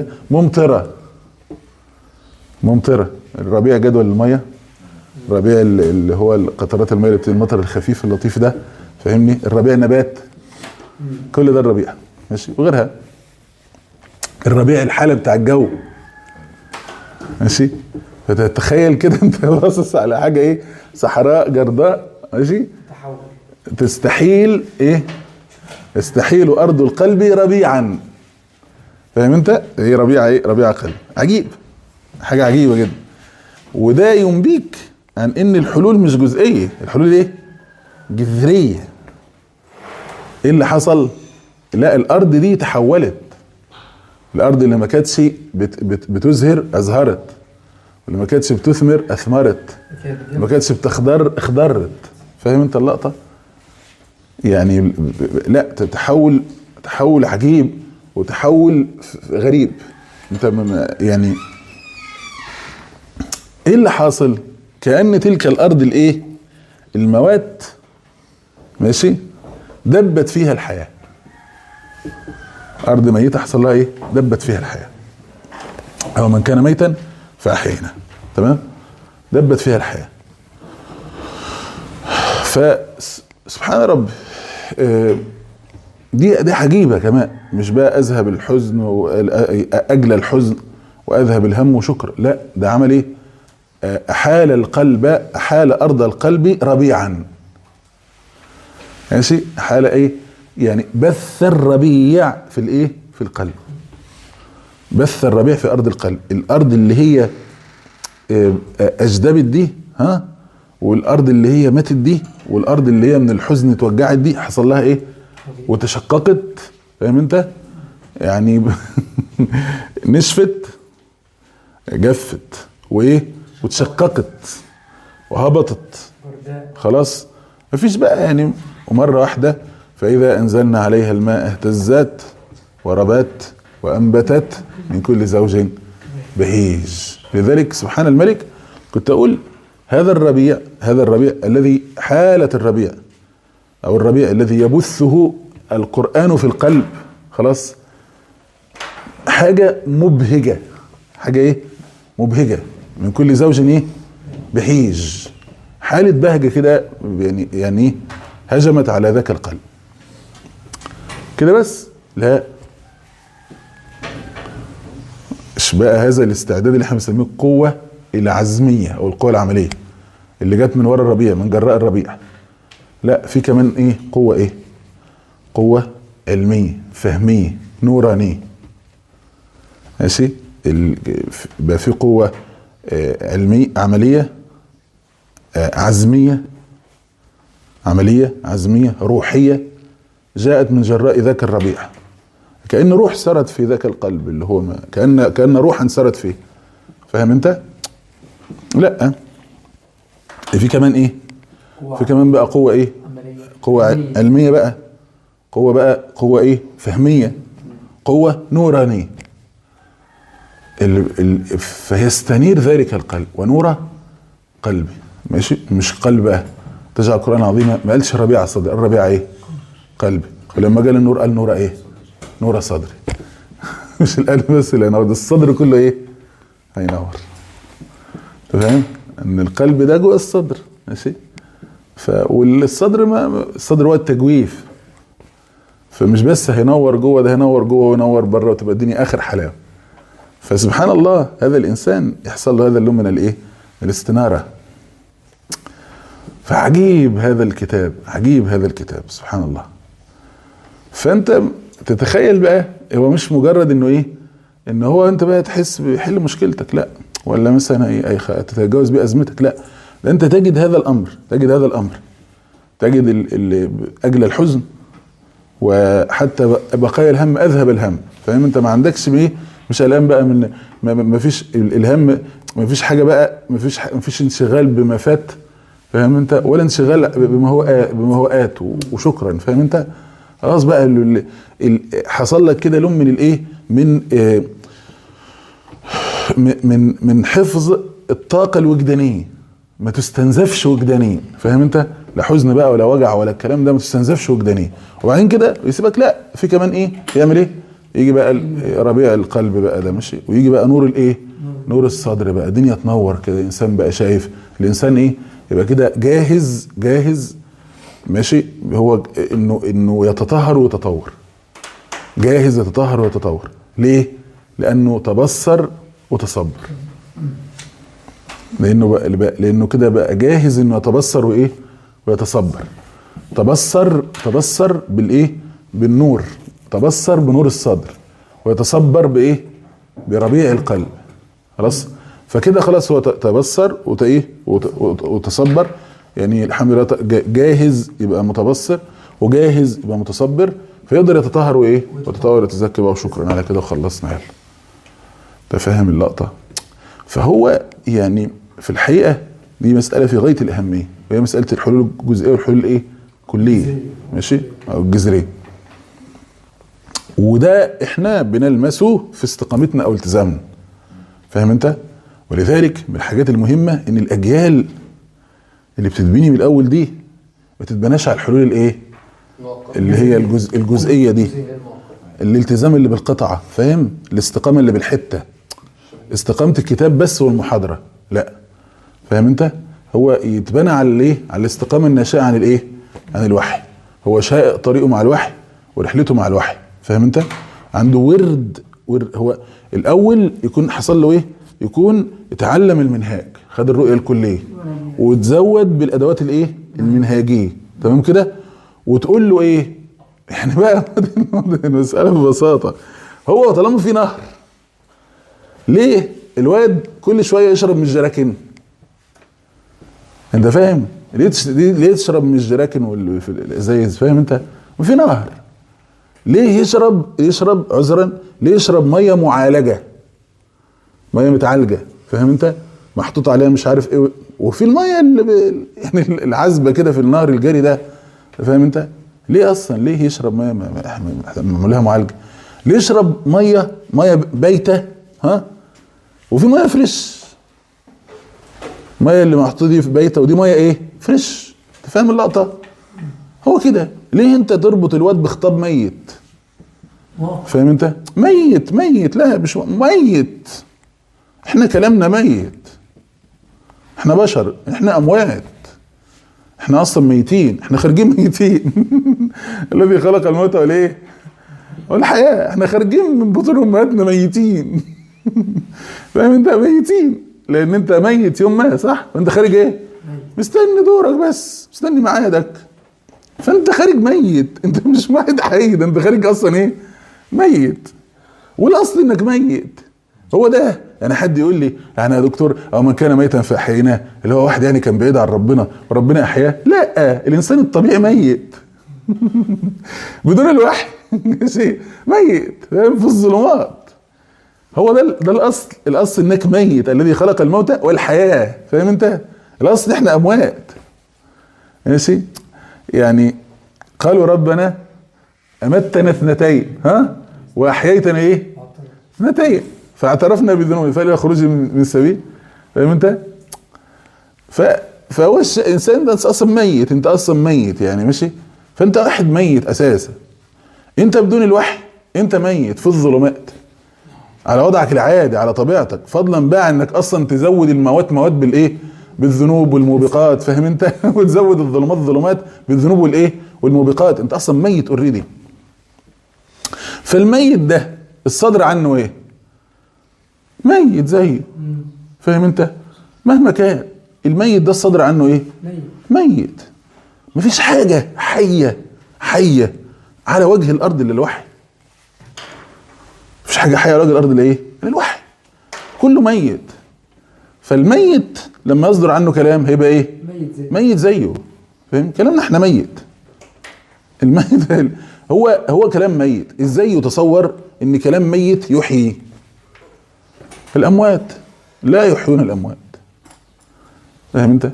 S2: ممطرة. الربيع جدول المية، الربيع اللي هو قطرات المية اللي المطر الخفيف اللطيف ده، فاهمني؟ الربيع نبات، كل ده الربيع، ماشي، وغيرها. الربيع الحالة بتاع الجو، ماشي. فتتخيل كده انت باصص على حاجة ايه، صحراء جرداء، ماشي، تستحيل ايه، يستحيل ارض القلب ربيعا، فاهم انت؟ هي ربيع ايه، ربيع قلب. عجيب، حاجة عجيبة جدا. وده ينبيك عن ان الحلول مش جزئية، الحلول ايه، جذرية. ايه اللي حصل؟ لا، الارض دي تحولت. الارض اللي ما كانتش بتزهر ازهرت، واللي ما كانتش بتثمر اثمرت، اللي ما كانتش بتخضر اخضرت، فاهم انت اللقطة؟ يعني لا، تحول عجيب وتحول غريب. انت يعني ايه اللي حاصل؟ كأن تلك الارض الايه، الموات، ماشي، دبت فيها الحياة. ارض ميتة حصل لها ايه، دبت فيها الحياة. او من كان ميتا فاحيينا، تمام، دبت فيها الحياة. فسبحان رب، دي عجيبة كمان. مش بقى اذهب الحزن واجلى الحزن واذهب الهم وشكر، لا، ده عمل ايه، احال ارض القلب ربيعا، ماشي. حال ايه، يعني بث الربيع في الايه، في القلب. بث الربيع في ارض القلب، الارض اللي هي اجدبت دي، والارض اللي هي ماتت دي، والارض اللي هي من الحزن اتوجعت دي، حصل لها ايه، وتشققت، فاهم انت؟ يعني نشفت، جفت، وايه، وتشققت وهبطت، خلاص مفيش بقى يعني. ومرة واحدة فإذا أنزلنا عليها الماء اهتزت وربت وأنبتت من كل زوج بهيج. لذلك سبحان الملك، كنت أقول هذا الربيع الذي حالة الربيع، أو الربيع الذي يبثه القرآن في القلب، خلاص، حاجة مبهجة، حاجة إيه، مبهجة، من كل زوج إيه، بهيج، حالة بهجة كده، يعني هجمت على ذاك القلب كده. بس لا، ايش بقى هذا الاستعداد اللي احنا بنسميه القوة العزمية او القوة العملية اللي جت من وراء الربيع، من جراء الربيع، لا، في كمان ايه؟ قوة ايه؟ قوة علمية فهمية نورانية. ماشي؟ يبقى في قوة علمية عملية، عزمية، عملية عزمية روحية جاءت من جراء ذاك الربيع، كأن روح سرت في ذاك القلب اللي هو كأن روحا سرت فيه. فاهم انت؟ لا، في كمان ايه؟ في كمان بقى قوة ايه؟ قوة علمية بقى، قوة ايه؟ فهمية، قوة نورانية. فيستنير ذلك القلب ونور قلبي. ماشي؟ مش قلب بقى، تجعل القرآن العظيم ما قالش ربيع صدري، الربيع ايه؟ قلبي. ولما قال النور قال نور ايه؟ نور صدري. مش القلب بس اللي ينور، ده الصدر كله ايه؟ هينور. فاهم؟ ان القلب ده جوه الصدر. ماشي؟ والصدر الصدر هو التجويف، فمش بس هينور جوه، ده هينور جوه وينور بره وتبقى الدنيا اخر حلاوه. فسبحان الله هذا الانسان يحصل له هذا اللون من الايه؟ الاستناره. فعجيب هذا الكتاب، عجيب هذا الكتاب سبحان الله. فانت تتخيل بقى هو مش مجرد انه ايه؟ ان هو انت بقى تحس بيحل مشكلتك، لا، ولا مثلا اي تتجاوز بيه ازمتك، لا، ده انت تجد هذا الامر، تجد اجل الحزن وحتى بقايا الهم اذهب الهم. فاهم انت؟ ما عندكش ايه؟ مش قلقان بقى من ما فيش الهم، ما فيش حاجه بقى، ما فيش انشغال بما فات. فاهم انت؟ ولا انشغال بما هو آت وشكرا. فاهم انت؟ خلاص بقى حصل لك كده لون من الايه؟ من حفظ الطاقه الوجدانيه، ما تستنزفش وجدانيا. فاهم انت؟ لا حزن بقى ولا وجع ولا الكلام ده، ما تستنزفش وجدانيا. وبعدين كده يسيبك، لا، في كمان ايه؟ يعمل ايه؟ يجي بقى ربيع القلب بقى ده، ماشي؟ ويجي بقى نور الايه؟ نور الصدر بقى، الدنيا تنور كده، الانسان بقى شايف، الانسان ايه؟ يبقى كده جاهز. ماشي؟ هو انه يتطهر ويتطور، جاهز يتطهر ويتطور. ليه؟ لانه تبصر وتصبر. لانه كده بقى جاهز انه يتبصر وايه؟ ويتصبر. تبصر بالايه؟ بالنور، تبصر بنور الصدر، ويتصبر بايه؟ بربيع القلب. خلاص؟ فكده خلاص هو تبصر وتصبر، يعني الحمد لله جاهز يبقى متبصر، وجاهز يبقى متصبر، فيقدر يتطهر وايه؟ ويتطور ويتزكى بقى. وشكرا على كده وخلصنا. يلا تفهم اللقطه؟ فهو يعني في الحقيقه دي مساله في غايه الاهميه، وهي مساله الحلول الجزئيه والحلول الايه؟ كليه. ماشي؟ او الجذريه. وده احنا بنلمسه في استقامتنا او التزامنا. فاهم انت؟ ولذلك من الحاجات المهمه ان الاجيال اللي بتتبني من الاول دي ما تتبناش على الحلول الايه؟ اللي هي الجزئيه دي، الالتزام اللي بالقطعه. فاهم؟ الاستقامه اللي بالحته، استقامه الكتاب بس والمحاضره، لا. فاهم انت؟ هو يتبنى على الايه؟ على الاستقامه الناشئه عن الايه؟ عن الوحي. هو شائق طريقه مع الوحي ورحلته مع الوحي. فاهم انت؟ عنده ورد هو الاول يكون حصل له ايه؟ يكون اتعلم المنهاج، خد الرؤيه الكليه، وتزود بالادوات الايه؟ المنهاجيه. تمام كده؟ وتقول له ايه؟ يعني بقى المساله ببساطه، هو طالما في نهر، ليه الواد كل شويه يشرب من الجراكن؟ انت فاهم؟ ليه تشرب من الجراكن واللي في الازايز؟ فاهم انت؟ وفي نهر، ليه يشرب عذرا، ليه يشرب ميه معالجه، ميه متعالجه؟ فاهم انت؟ محطوط عليها مش عارف ايه، وفي الميه اللي يعني العذبه كده في النهر الجاري ده. فاهم انت؟ ليه اصلا ليه يشرب ميه معمولها معالجه؟ ليه يشرب ميه بايته؟ ها؟ وفي ميه فريش، ميه اللي محطوطه دي في بايته، ودي ميه ايه؟ فريش. انت فاهم اللقطه؟ هو كده. ليه انت تربط الواد بخطاب ميت؟ فاهم انت؟ ميت، لا مش ميت، احنا كلامنا ميت، احنا بشر، احنا اموات، احنا اصلا ميتين، احنا خارجين ميتين. الذي خلق الموت والايه؟ والحياه، احنا خارجين من بطون امهاتنا ميتين. فاهم انت؟ ميتين، لان انت ميت يوم ما، صح؟ وانت خارج ايه؟ مستني دورك بس، مستني ميعادك. فانت خارج ميت، انت مش واحد حي، ده انت خارج اصلا ايه؟ ميت. والاصل انك ميت. هو ده يعني حد يقول لي يعني يا دكتور او من كان ميتا فاحييناه، اللي هو واحد يعني كان بعيد عن ربنا وربنا احياه؟ لا، الانسان الطبيعي ميت بدون الوحي ميت، فاهم؟ في الظلمات. هو ده الاصل انك ميت، الذي خلق الموت والحياه، فاهم انت؟ الاصل احنا اموات. ماشي؟ يعني قالوا ربنا امتنا اثنتين واحييتنا ايه؟ اثنتين فاعترفنا بذنوبنا فلا خروج من سبيل، فاهم انت؟ فهو الانسان ده اصلا ميت، انت اصلا ميت يعني. ماشي؟ فانت واحد ميت اساسا، انت بدون الوحي انت ميت في الظلمات على وضعك العادي على طبيعتك، فضلا بقى انك اصلا تزود المواد بالايه؟ بالذنوب والموبقات، فاهم انت؟ وتزود الظلمات ظلمات بالذنوب والايه؟ والموبقات. انت اصلا ميت اوريدي. فالميت ده الصدر عنه ايه؟ ميت زيه، فاهم انت؟ مهما كان الميت ده الصدر عنه ايه؟ ميت. مفيش حاجة حية على وجه الارض الا الوحي. مفيش حاجة حية على وجه الارض الا ايه؟ الا الوحي. كله ميت. فالميت لما يصدر عنه كلام هيبقى ايه؟ ميت زيه. فاهم؟ كلامنا احنا ميت. الميت هو كلام ميت. ازاي يتصور ان كلام ميت يحيي؟ الاموات لا يحيون الاموات، فاهم انت؟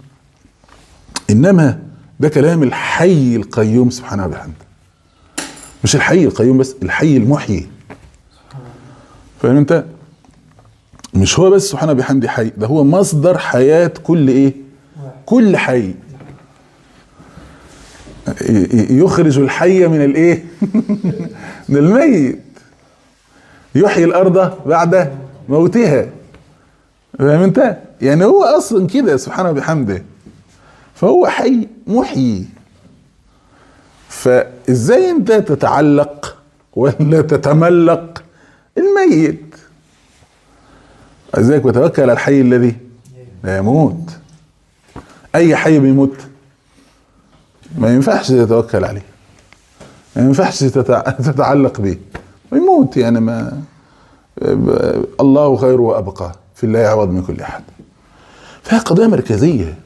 S2: انما ده كلام الحي القيوم سبحانه وبحمده. مش الحي القيوم بس، الحي المحيي، فاهم انت؟ مش هو بس سبحانه وبحمده حي، ده هو مصدر حياة كل ايه؟ كل حي. يخرج الحي من الايه؟ من الميت. يحيي الارض بعد موتها، فاهم انت؟ يعني هو اصلا كده سبحانه وبحمده. فهو حي محيي. فازاي انت تتعلق ولا تتملق الميت؟ ازيك وتوكل على الحي الذي لا يموت. اي حي بيموت ما ينفعش تتوكل عليه، ما ينفعش تتعلق به، يموت يعني. ما الله خير وابقى، في الله عوض من كل احد. فهي قضيه مركزيه.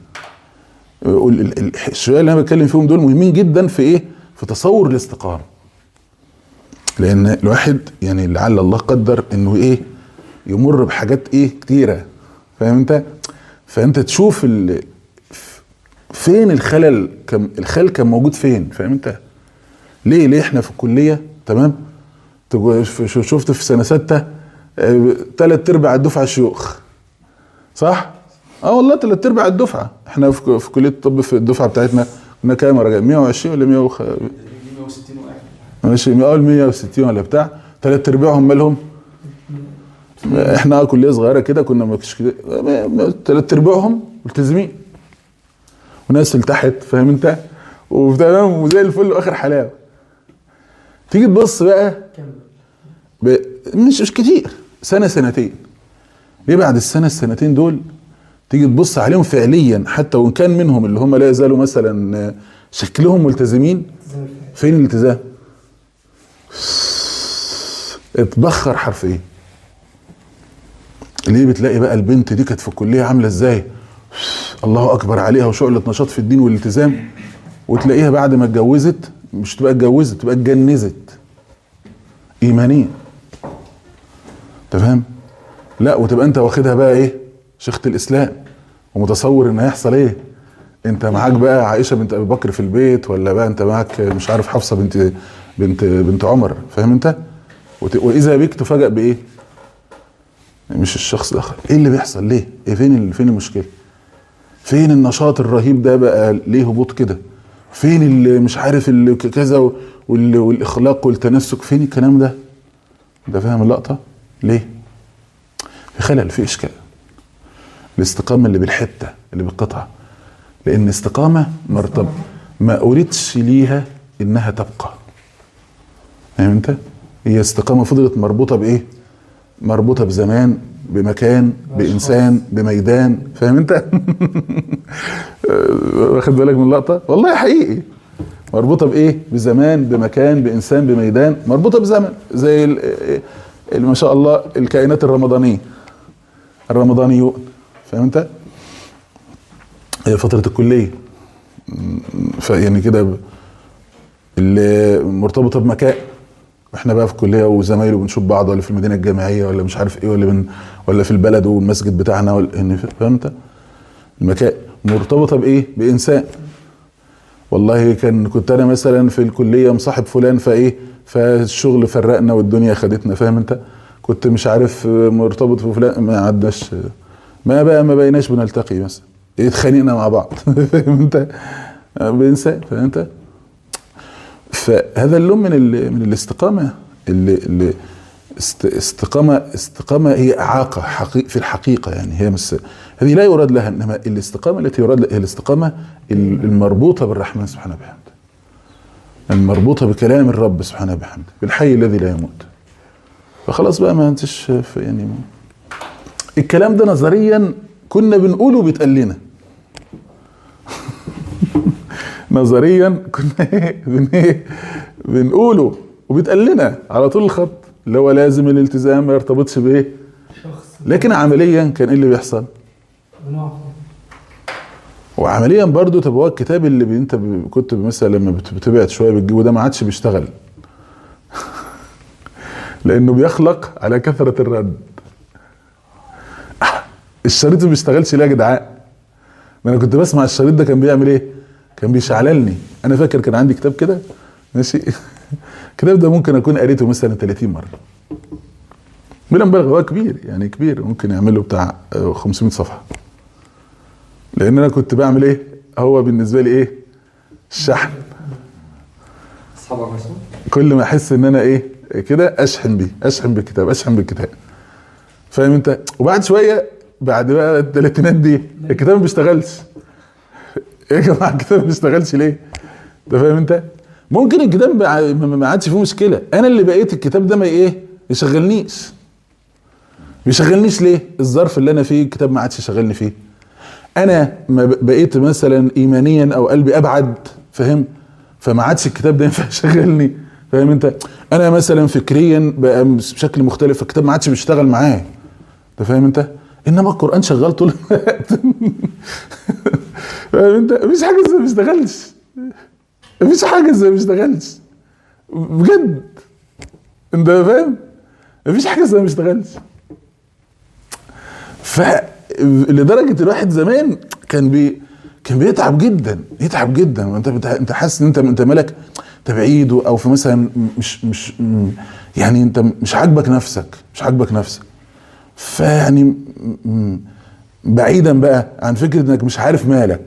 S2: الشويه اللي انا بتكلم فيهم دول مهمين جدا في ايه؟ في تصور الاستقامه. لان الواحد يعني لعل الله قدر انه ايه؟ يمر بحاجات ايه؟ كتيره، فاهم انت؟ فانت تشوف فين الخلل، الخلل كان موجود فين، فاهم انت؟ ليه احنا في الكليه تمام؟ شفت في سنه 6 3/4 الدفعه شيوخ، صح؟ والله 3/4 الدفعه. احنا في كليه الطب في الدفعه بتاعتنا كنا كام يا راجل؟ 120 ولا
S3: 160 واحد؟
S2: ماشي، 160 ولا بتاع. 3/4 مالهم؟ احنا كليه صغيره كده كنا مش كده. 3/4 ملتزمين وناس تحت، فاهم انت؟ وتمام وزي الفل واخر حلاوه. تيجي تبص بقى مش كتير، سنه سنتين. ليه بعد السنتين دول تيجي تبص عليهم فعليا، حتى وان كان منهم اللي هم لا يزالوا مثلا شكلهم ملتزمين، فين الالتزام؟ اتبخر حرفيا. ليه؟ بتلاقي بقى البنت دي كانت في الكليه عامله ازاي؟ الله اكبر عليها وشعله نشاط في الدين والالتزام، وتلاقيها بعد ما اتجوزت مش تبقى اتجوزت، تبقى اتجنزت ايمانيا، تمام؟ لا، وتبقى انت واخدها بقى ايه؟ شيخة الاسلام، ومتصور ان هيحصل ايه؟ انت معاك بقى عائشه بنت ابي بكر في البيت، ولا بقى انت معاك مش عارف حفصه بنت عمر، فاهم انت؟ واذا بيك تفاجئ بايه؟ مش الشخص ده. ايه اللي بيحصل؟ ليه؟ ايه فين المشكله؟ فين النشاط الرهيب ده بقى؟ ليه هبوط كده؟ فين اللي مش عارف اللي كذا والاخلاق والتنسك؟ فين الكلام ده؟ انت فاهم اللقطه؟ ليه؟ في خلل، في اشكال. الاستقامه اللي بالحته اللي بالقطعه، لان استقامه مرتبه ما اريدش ليها انها تبقى، فاهم انت؟ هي استقامه فضلت مربوطه بايه؟ مربوطه بزمان، بمكان، بانسان، بميدان، فاهم انت؟ واخد بالك من اللقطه؟ والله حقيقي. مربوطه بايه؟ بزمان، بمكان، بانسان، بميدان، مربوطه بزمن، زي ما شاء الله الكائنات الرمضانيه، الرمضانيون، فاهم انت؟ هي فتره الكليه، فيعني كده اللي مرتبطه بمكان، واحنا بقى في الكليه وزمايله بنشوف بعض، ولا في المدينه الجامعيه، ولا مش عارف ايه، ولا في البلد والمسجد بتاعنا، ولا فاهم انت؟ المكان مرتبطه بايه؟ بانسان. والله كنت انا مثلا في الكليه مصاحب فلان فايه، فالشغل فرقنا والدنيا خدتنا، فاهم انت؟ كنت مش عارف مرتبط بفلان، ما عدناش، ما بقيناش بنلتقي مثلا، اتخانقنا مع بعض فاهم انت؟ بانسان، فاهم انت؟ فهذا اللون من الاستقامه، اللي استقامه هي اعاقه في الحقيقه، يعني هي هذه لا يراد لها، انما الاستقامه التي يراد لها هي الاستقامه المربوطه بالرحمن سبحانه وبحمده، المربوطه بكلام الرب سبحانه وبحمده، بالحي الذي لا يموت. فخلاص بقى ما انتش يعني الكلام ده نظريا كنا بنقوله بيتقال لنا نظريا كنا بنقوله وبيتقال لنا على طول الخط، اللي هو لازم الالتزام ما يرتبطش بايه، لكن عمليا كان ايه اللي بيحصل؟ وعمليا برضو طب هو الكتاب اللي انت كنت مثلا لما بتبعد شويه بتجيبه ده ما عادش بيشتغل لانه بيخلق على كثره الرد. الشريط ما بيشتغلش ليه يا جدعان؟ ما انا كنت بسمع الشريط ده كان بيعمل ايه؟ كان بيشعللني. انا فاكر كان عندي كتاب كده ماشي الكتاب ده ممكن اكون قريته مثلا 30 مره بلا مبالغه، هو كبير يعني كبير، ممكن يعمله بتاع 500 صفحه، لان انا كنت بعمل ايه؟ هو بالنسبه لي ايه؟ الشحن. كل ما احس ان انا ايه كده اشحن بالكتاب، فاهم انت؟ وبعد شويه بعد بقى الثلاثينات دي الكتاب ما بيشتغلش. ايه يا جماعه الكتاب ما بيشتغلش ليه؟ انت فاهم انت؟ ممكن الكتاب ما عادش فيه مشكله، انا اللي بقيت الكتاب ده ما ايه؟ يشغلنيش ليه؟ الظرف اللي انا فيه الكتاب ما عادش يشغلني فيه. انا ما بقيت مثلا ايمانيا او قلبي ابعد، فاهم؟ فما عادش الكتاب ده ينفع يشغلني، فاهم انت؟ انا مثلا فكريا بقى بشكل مختلف، فالكتاب ما عادش بيشتغل معايا، انت فاهم انت؟ انما القران شغال طول الوقت فاهم انت؟ مفيش حاجه زي ما بيشتغلش بجد، انت فاهم؟ مفيش حاجه زي ما بيشتغلش. فلدرجه الواحد زمان كان بيتعب جدا وانت حاسس ان انت مالك انت بعيد، او في مثلا مش يعني انت مش عاجبك نفسك، فيعني بعيدا بقى عن فكره انك مش عارف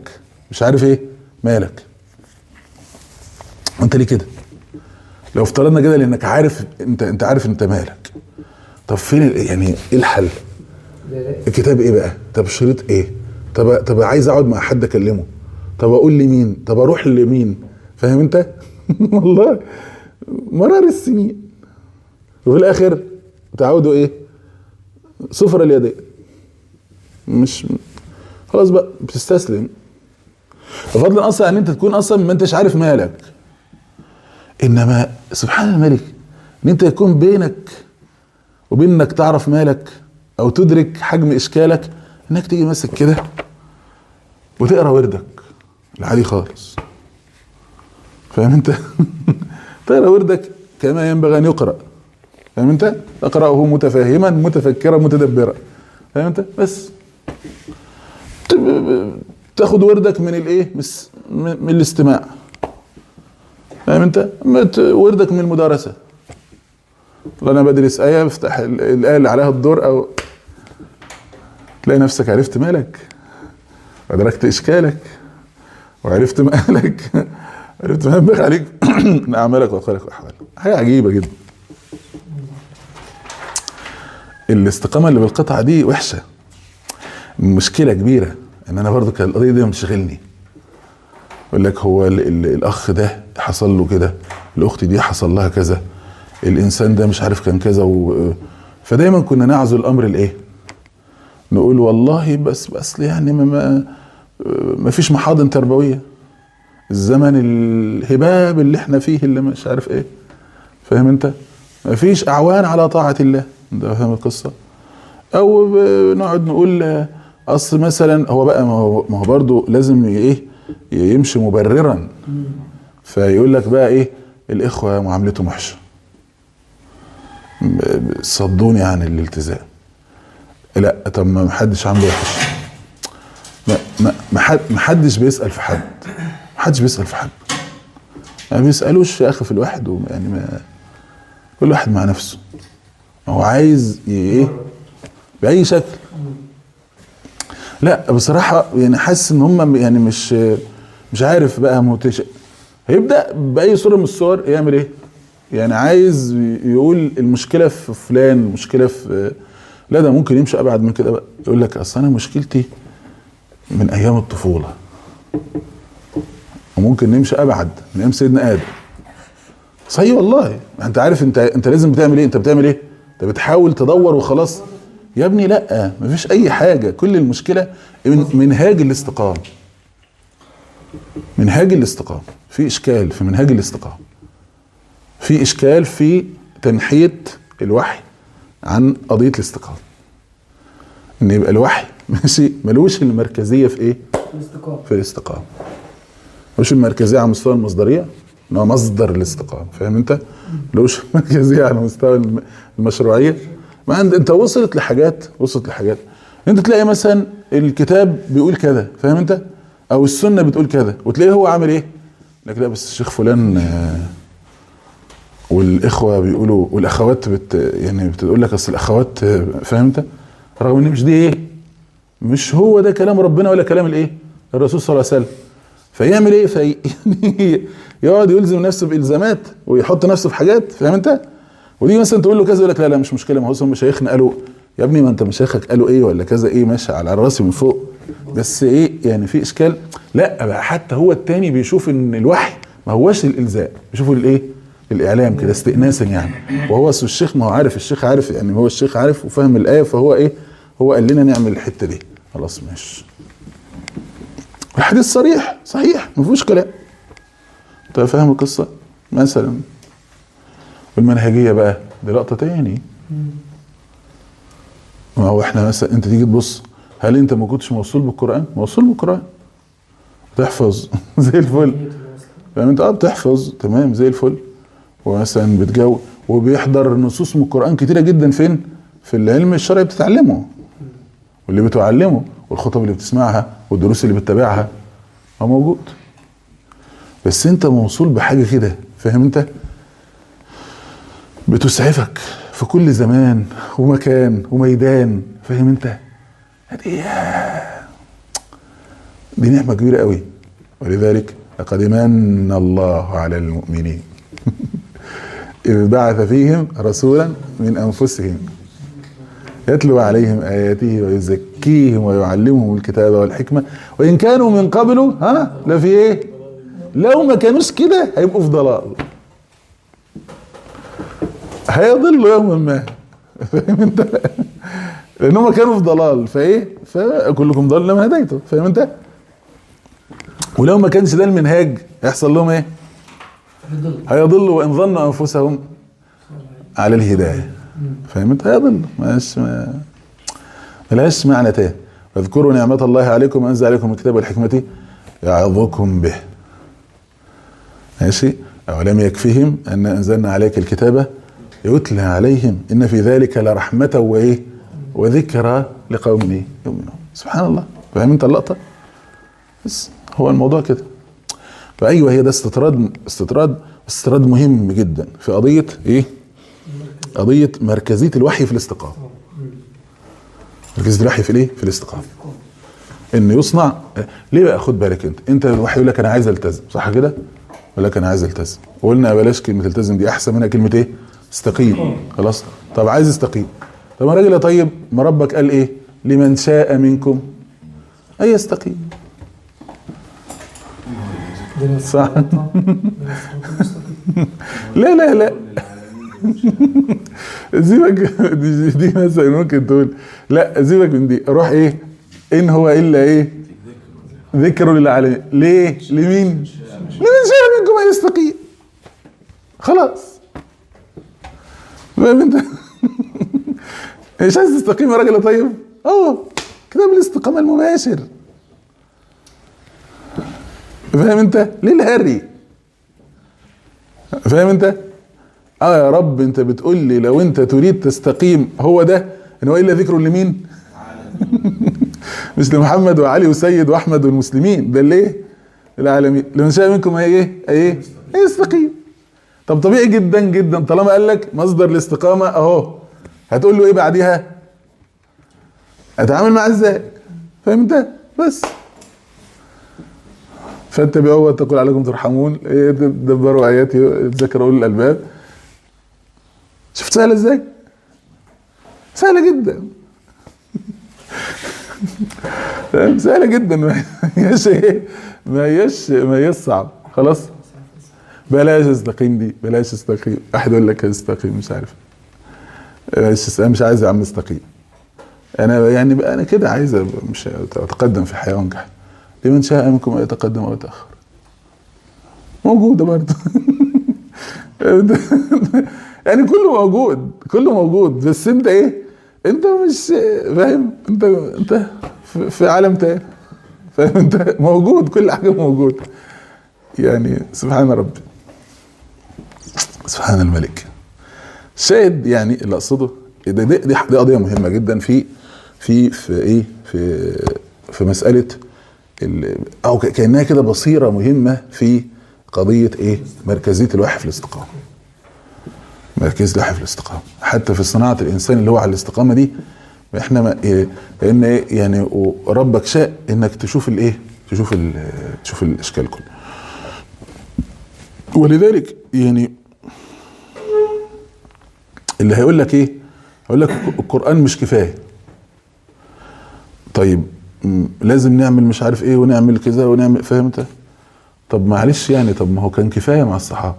S2: مالك انت ليه كده؟ لو افترضنا كده لانك عارف انت عارف انت مالك، طب فين يعني ايه الحل؟ الكتاب ايه بقى؟ طب الشريط ايه؟ طب عايز اقعد مع حد اكلمه، طب اقول لمين؟ طب اروح لمين؟ فاهم انت؟ والله مرار السنين وفي الاخر تعودوا ايه؟ صفر اليدين، مش خلاص بقى بتستسلم، فضلا اصلا ان انت تكون اصلا ما انتش عارف مالك. انما سبحان الملك ان انت يكون بينك وبين انك تعرف مالك او تدرك حجم اشكالك انك تيجي ماسك كده وتقرا وردك العادي خالص، فاهم انت؟ تقرا وردك كما ينبغي ان يقرا، فاهم انت؟ تقراه متفاهما متفكرا متدبرا، فاهم انت؟ بس تاخد وردك من الايه؟ من الاستماع، فاهم انت؟ وردك من المدارسه. انا بدرس ايه بفتح الايه اللي عليها الدور، او تلاقي نفسك عرفت مالك وادركت اشكالك وعرفت مالك عرفت ما ينبغي عليك من اعمالك واقوالك واحوالك. حاجه عجيبه جدا. الاستقامه اللي بالقطعه دي وحشه، مشكله كبيره. ان انا برضو كان القضيه دي مشغلني، يقول لك هو الاخ ده حصل له كده، الاخت دي حصل لها كذا، الانسان ده مش عارف كان كذا فدايما كنا نعزل الامر الايه؟ نقول والله بس يعني ما فيش محاضن تربويه، الزمن الهباب اللي احنا فيه اللي مش عارف ايه، فاهم انت؟ مفيش اعوان على طاعة الله، انت فاهم القصة؟ او نقعد نقول اصل مثلا هو بقى ما هو برضه لازم ايه يمشي مبررا، فيقول لك بقى ايه الاخوة معاملتهم وحشة، صدوني عن الالتزام. لا طب ما حدش عامله وحش، ما حدش بيسأل في حد، ما حدش بيسأل في حد، ما بيسألوش يا اخي في الواحد، يعني ما كل واحد مع نفسه، هو عايز ايه بأي شكل. لا بصراحة يعني حاسس ان هم يعني مش عارف بقى هيبدأ بأي صورة من الصور يعمل ايه؟ يعني عايز يقول المشكلة في فلان، المشكلة في لا ده ممكن يمشي ابعد من كده بقى، يقول لك اصل انا مشكلتي من ايام الطفولة، وممكن نمشي ابعد من ايام سيدنا ادم. صحيح والله، انت عارف انت لازم بتعمل ايه؟ انت بتعمل ايه؟ انت بتحاول تدور وخلاص يا ابني. لا مفيش اي حاجة، كل المشكلة منهاج الاستقامة، منهاج الاستقامة في اشكال في منهاج الاستقامة، في اشكال في تنحية الوحي عن قضية الاستقامة، ان يبقى الوحي ماشي ملوش المركزية في ايه؟ في الاستقامة، ملوش المركزية على مستوى المصدرية ان هو مصدر الاستقامة، فاهم انت؟ ملوش المركزية على مستوى المشروعية. ما انت وصلت لحاجات انت تلاقي مثلا الكتاب بيقول كذا، فاهم انت؟ او السنة بتقول كذا، وتلاقيه هو عامل ايه؟ لك لا بس الشيخ فلان والاخوة بيقولوا، والاخوات يعني بتقول لك اصل الاخوات، فاهم انت؟ رغم ان مش دي ايه؟ مش هو ده كلام ربنا ولا كلام الايه؟ الرسول صلى الله عليه وسلم. فيعمل ايه؟ يقعد يلزم نفسه بالزامات ويحط نفسه في حاجات، فاهم انت؟ ودي مثلا تقول له كذا يقول لك لا مش مشكله، ما هو مشايخنا قالوا. يا ابني ما انت مشايخك قالوا ايه ولا كذا ايه، ماشي على راسي من فوق، بس ايه يعني في اشكال. لا بقى حتى هو التاني بيشوف ان الوحي ما هوش الالزام، بيشوفه الايه؟ الاعلام كده استئناسا يعني. وهو الشيخ ما هو عارف، الشيخ عارف يعني، هو الشيخ عارف وفهم الايه، فهو ايه؟ هو قال لنا نعمل الحته دي، خلاص ماشي. الحديث صريح صحيح ما فيهوش كلام. انت فاهم القصه؟ مثلا والمنهجيه بقى دي لقطه تاني. ما هو احنا مثلا انت تيجي تبص، هل انت ما كنتش موصول بالقران؟ موصول بالقران، بتحفظ زي الفل، فاهم انت؟ بتحفظ تمام زي الفل، ومثلا بتجاوب وبيحضر نصوص من القران كتيره جدا. فين؟ في العلم الشرعي بتتعلمه، واللي بتعلمه، والخطب اللي بتسمعها، والدروس اللي بتتابعها، هو موجود. بس انت موصول بحاجه كده، فاهم انت؟ بتسعفك في كل زمان ومكان وميدان، فاهم انت؟ دي نعمه كبيره قوي. ولذلك لقد من الله على المؤمنين إذ بعث فيهم رسولا من انفسهم يتلو عليهم آياته ويزكيهم ويعلمهم الكتاب والحكمة وإن كانوا من قبل لفي إيه؟ لو ما كانوش كده هيبقوا في ضلال، هيضلوا يوما ما، فاهم انت؟ لأنهم كانوا في ضلال، فإيه؟ فكلكم ضال لما هديته، فاهم انت؟ ولو ما كانش ده المنهاج هيحصل لهم إيه؟ هيضلوا وإن ظنوا أنفسهم على الهداية، فاهم انت؟ هيضل ملهاش معنى تاني. واذكروا نعمة الله عليكم وانزل عليكم الكتاب والحكمة يعظكم به، ماشي؟ أولم يكفيهم أن أنزلنا عليك الكتاب يتلى عليهم إن في ذلك لرحمة وإيه؟ وذكرى لقوم إيه؟ يؤمنون. سبحان الله، فاهم انت اللقطة؟ بس هو الموضوع كده. فأيوه هي ده استطراد مهم جدا في قضية إيه؟ قضية مركزية الوحي في الاستقامة. مركزية الوحي في الايه؟ في الاستقامة. انه يصنع. ليه بقى؟ خد بالك انت الوحي يقول لك انا عايز التزم، صح كده؟ يقول لك انا عايز التزم، وقلنا بلاش كلمة التزم دي، احسن منها كلمة ايه؟ استقيم. خلاص؟ طب عايز استقيم. طب يا راجل يا طيب، ما ربك قال ايه؟ لمن شاء منكم ان يستقيم. صح؟ لا سيبك دي مثلا ممكن تقول لا سيبك من دي، روح ايه؟ ان هو الا ايه؟ ذكر للعالمين. ليه؟ لمين؟ لمن شاء منكم ان يستقيم. خلاص فاهم انت؟ مش عايز تستقيم يا راجل طيب؟ كتاب الاستقامة المباشر. فاهم انت؟ ليه الهري؟ فاهم انت؟ يا رب انت بتقول لي لو انت تريد تستقيم هو ده، ان هو الا ذكر لمين؟ مش لمحمد وعلي وسيد واحمد والمسلمين، ده ليه؟ العالمين. لمن شاء منكم ايه يستقيم. طب طبيعي جدا جدا طالما قال لك مصدر الاستقامة اهو، هتقول له ايه بعديها؟ اتعامل معاه ازاي؟ فاهم انت؟ بس فاتبعوا واتقوا لعلكم ترحمون، تدبروا اياتي تذكروا اولي الالباب. شفت سهله ازاي؟ سهله جدا. سهله جدا، ما هيش صعب. خلاص بلاش استقيم دي، بلاش استقيم. احد يقول لك استقيم مش عارف، مش عايز يا عم استقيم. انا يعني بقى انا كده عايز مش اتقدم في حياه وانجح. لمن شاء منكم ان يتقدم او يتاخر، موجوده برضه. يعني كله موجود بس انت ايه؟ انت مش فاهم، انت في عالم تاني. فاهم انت؟ موجود، كل حاجه موجود. يعني سبحان ربي، سبحان الملك. شاهد يعني اللي اقصده دي قضيه مهمه جدا في ايه في مساله او كانها كده بصيره مهمه في قضيه ايه؟ مركزيه الوحي في الاستقامه. مركزيه الوحي في الاستقامه حتى في صناعه الانسان اللي هو على الاستقامه دي. احنا لان يعني ربك شاء انك تشوف الايه؟ تشوف الاشكال كله. ولذلك يعني اللي هيقول لك ايه؟ هيقول لك القرآن مش كفايه. طيب لازم نعمل مش عارف ايه ونعمل كذا ونعمل، فاهم انت؟ طب معلش يعني، طب ما هو كان كفايه مع الصحابه.